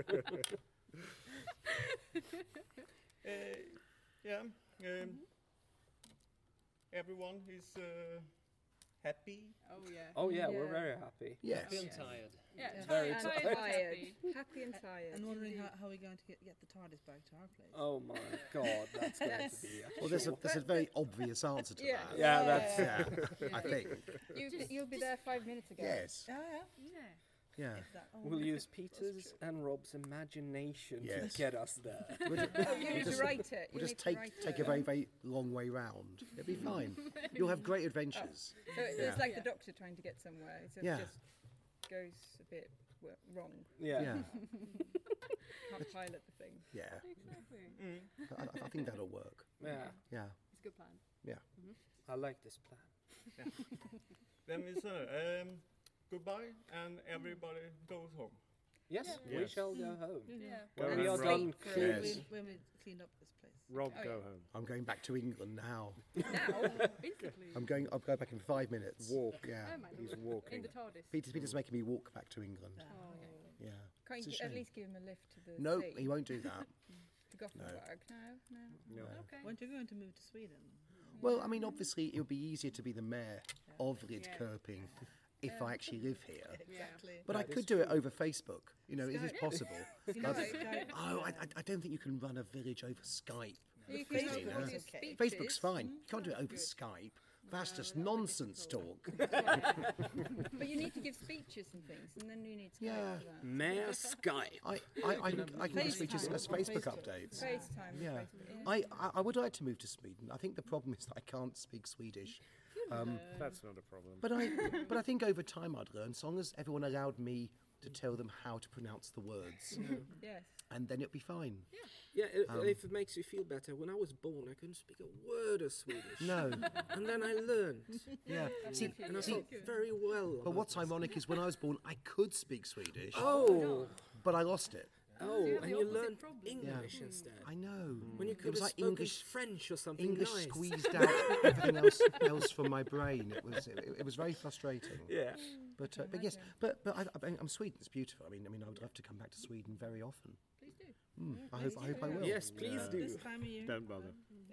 Everyone is happy. Oh yeah, we're very happy. Yes. Happy and tired. Yeah, Very tired. Happy and tired. And wondering how we're going to get the TARDIS back to our place. Oh my God, that's going to be. Well, there's a very obvious answer to that. Yeah, that's. I think. You'll be there 5 minutes ago. Yes. Yeah. We'll use Peter's and Rob's imagination to get us there. You need to write it. We'll just take a very, very long way round. It'll be fine. You'll have great adventures. So it's like the Doctor trying to get somewhere. It just goes a bit wrong. Yeah. Can't pilot the thing. Yeah. Exactly. I think that'll work. Yeah. Yeah. It's a good plan. Yeah. I like this plan. Then we say goodbye and everybody goes home. Yes, we shall go home. Yeah. When we are done cleaning. When we cleaned up this place. Rob, go home. I'm going back to England now. Basically. I'll go back in 5 minutes. Walk. Yeah. He's walking. In the TARDIS. Peter's making me walk back to England. Yeah. Can't It's a you at shame. least give him a lift to the No, sea? he won't do that. To Gothenburg? No. Okay. Weren't you going to move to Sweden? Well, I mean, obviously, it would be easier to be the mayor of Lidköping if I actually live here. Exactly. But I could do it over Facebook. You know, is this possible? I don't think you can run a village over Skype. You can Christina. Facebook's fine. You can't do it over Skype. That's just nonsense talk. But you need to give speeches and things, and then you need to Yeah. for that. Mayor Skype. I can give speeches as Facebook updates. FaceTime. Yeah. Facebook, I would like to move to Sweden. I think the problem is that I can't speak Swedish. That's not a problem. But I think over time I'd learn, as long as everyone allowed me to tell them how to pronounce the words. Yes. And then it'd be fine. Yeah, if it makes you feel better, when I was born, I couldn't speak a word of Swedish. No. And then I learned. Yeah. And I felt very well. But what's ironic is when I was born, I could speak Swedish. Oh. But I lost it. Oh, and you learned English instead. I know. When you It could was have like spoken English, French or something English nice. squeezed out everything else from my brain. It was very frustrating. Yeah. But yes, but I'm Sweden. It's beautiful. I mean, I would love to come back to Sweden very often. Please do. I hope I will. Yes, please do. This time of year. Don't bother.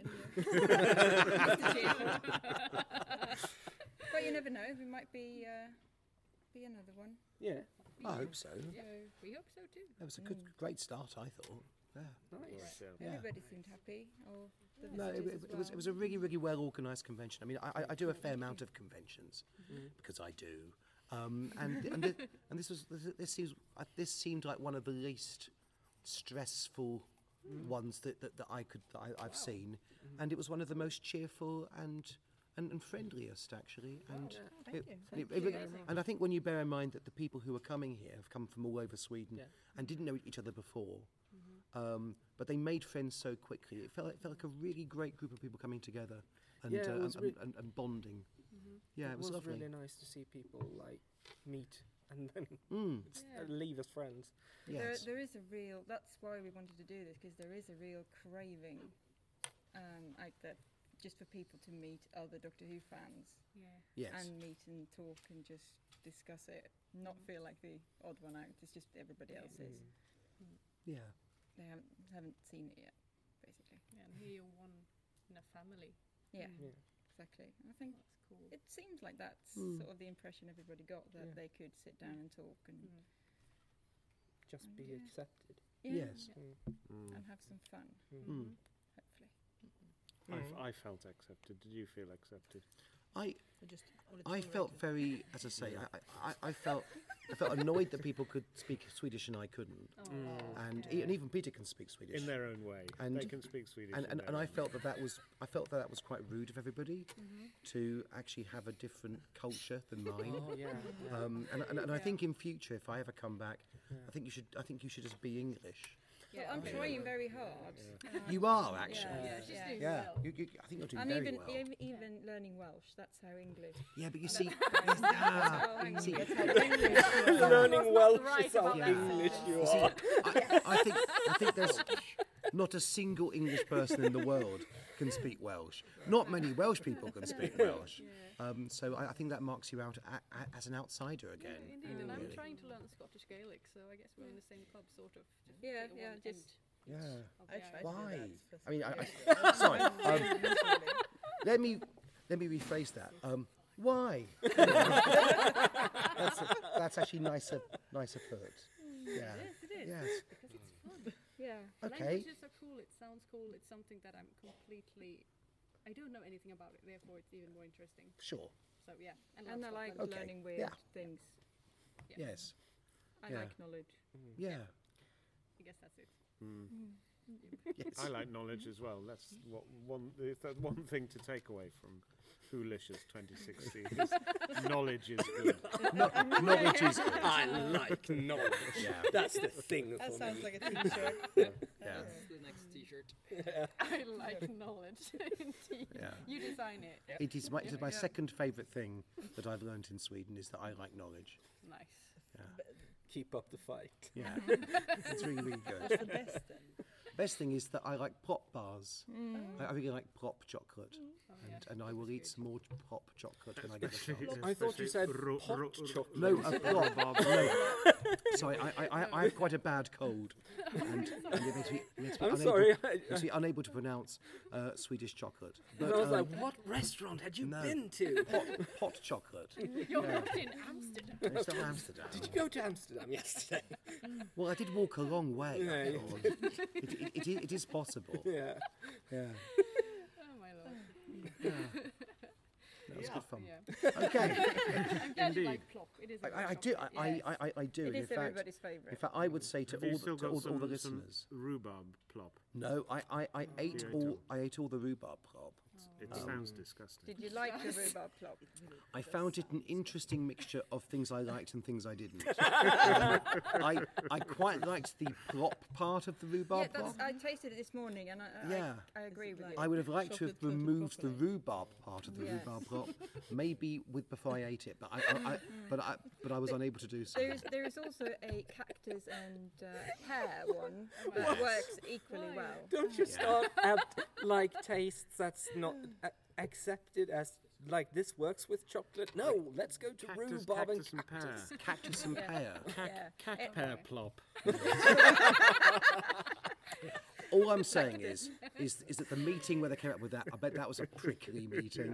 But you never know. There might be another one. Yeah. I hope so. Yeah, we hope so too. That was a great start, I thought. Yeah. Nice. Yeah. Everybody seemed happy. Or the No, visitors it as was a really, really well organised convention. I mean, I do a fair amount of conventions because I do, and this seemed like one of the least stressful ones that I've seen, and it was one of the most cheerful and friendliest actually. And and I think when you bear in mind that the people who are coming here have come from all over Sweden and didn't know each other before. But they made friends so quickly. It felt like a really great group of people coming together and and bonding. Yeah, it was lovely. Really nice to see people like meet and then leave as friends. Yes. There is a real. That's why we wanted to do this, because there is a real craving out there just for people to meet other Doctor Who fans. Yes. And meet and talk and just discuss it. Not feel like the odd one out. It's just everybody else is. Yeah. They haven't seen it yet, basically. Yeah, and here you're one in a family. Yeah, exactly. And I think cool. It seems like that's sort of the impression everybody got, that they could sit down and talk and just be accepted. Yes. And have some fun, hopefully. I felt accepted. Did you feel accepted? I felt very, as I say, I felt annoyed that people could speak Swedish and I couldn't, and even Peter can speak Swedish In their own way. and They can speak Swedish. and I felt that was quite rude of everybody to actually have a different culture than mine. Oh, yeah. And I think in future, if I ever come back, I think you should just be English. Yeah, I'm trying very hard. You are actually. Yeah, she's doing Yeah, well. I think you're doing And very even well. even learning Welsh, that's how English. Yeah, but you see, See, see, Learning Welsh right is how about that. English you You see, are. I think there's not a single English person in the world can speak Welsh. Not many Welsh people can speak Welsh. So I think that marks you out as an outsider again. Indeed, and I'm really. trying to learn Scottish Gaelic, so I guess we're in the same club, sort of. Just Yeah, get yeah, one just- end. Yeah. I tried Why? to do that. I mean, sorry. Let me rephrase that. Why? That's actually nicer put. Yeah. Yes, it is. Yes. Because it's fun. Yeah. Okay. Languages are cool. It sounds cool. It's something that I'm completely. I don't know anything about it. Therefore, it's even more interesting. Sure. So yeah, And I like Okay. learning weird Yeah. things. Yes. I Yeah. like knowledge. Yeah. I guess that's it. Yes. I like knowledge as well. That's if there's one thing to take away from Wholicious 2016 is knowledge is good. Knowledge is good. I like knowledge. Yeah. That's the thing That for sounds me. like a t-shirt. Yeah. That's the next t-shirt. I like knowledge. Indeed. Yeah. You design it. It is my second favourite thing that I've learned in Sweden is that I like knowledge. Nice. Yeah. Keep up the fight. Yeah. It's really, really good. What's the best then? Best thing is that I like pop bars. I really like pop chocolate. And I will eat some more pop chocolate when I get the chance. I thought you said pot chocolate. No, a pop. No. Sorry, I have quite a bad cold. And it makes me I'm sorry. makes me unable to pronounce Swedish chocolate. And I was like, what restaurant had you been to? Hot chocolate. You're not in Amsterdam. It's not Amsterdam. Did you go to Amsterdam yesterday? Well, I did walk a long way. Yeah. It is possible. Yeah. Yeah. Oh my lord. Yeah. That was good fun. Yeah. Okay. I'm glad you Indeed. like plop. It is. a I good do. chocolate. I do. It in is fact, everybody's favourite. in fact, I would say to Have you all still the, got all some the listeners. rhubarb plop? No, I ate all the rhubarb plop. It sounds disgusting. Did you like the rhubarb plop? I found it an interesting mixture of things I liked and things I didn't. I quite liked the plop part of the rhubarb plop. I tasted it this morning, and I agree with you. I would have liked to have chocolate removed the broccoli? rhubarb part of the Yes. rhubarb plop, maybe before I ate it, but I was unable to do so. There is also a cactus and pear one that works equally well. Don't you start at like tastes that's not accepted as like this works with chocolate. No, let's go to rhubarb and cactus and pear. cactus. Cactus and pear. Yeah. Pear plop. All I'm saying is that the meeting where they came up with that, I bet that was a prickly meeting.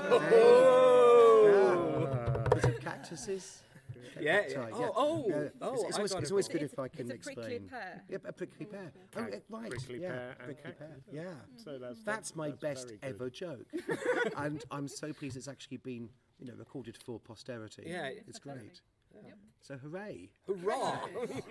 Bit of cactuses. Yeah. Sorry, It's always good if I can It's a prickly explain. pear. Yeah, a prickly pear. Oh, right. Prickly yeah, pear and prickly pear. cactus. Yeah. So That's my best very good. ever joke, and I'm so pleased it's actually been recorded for posterity. Yeah, it's great. So hooray! Hurrah!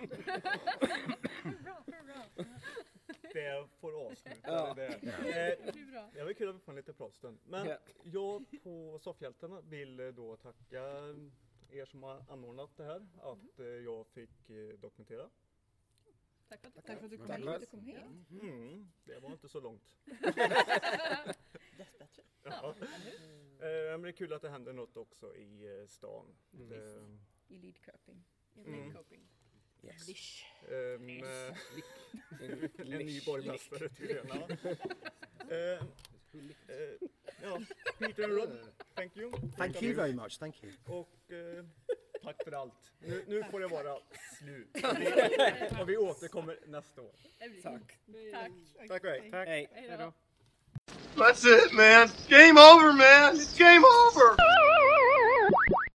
Det får avsluta Ja. det. Det är bra. Jag vill kul att vi får en lite prosten. Men Ja. jag på Soffhjältarna vill då tacka er som har anordnat det här. Att jag fick dokumentera. Tack för att du Tack för att du kom Tack. hit. Du kom hit. Det var inte så långt. Dessbättre. Ja. Men det är kul att det händer något också i stan. I Lidköping. Lidköping. Yes. En ny borgmästare tydligen. Ja, Peter and Rob, thank you. Thank you very much. Thank you. Och tack för allt. Nu får det vara slut. Och vi återkommer nästa år. Tack. Tack och hej. Hej då. That's it, man. Game over, man. It's game over.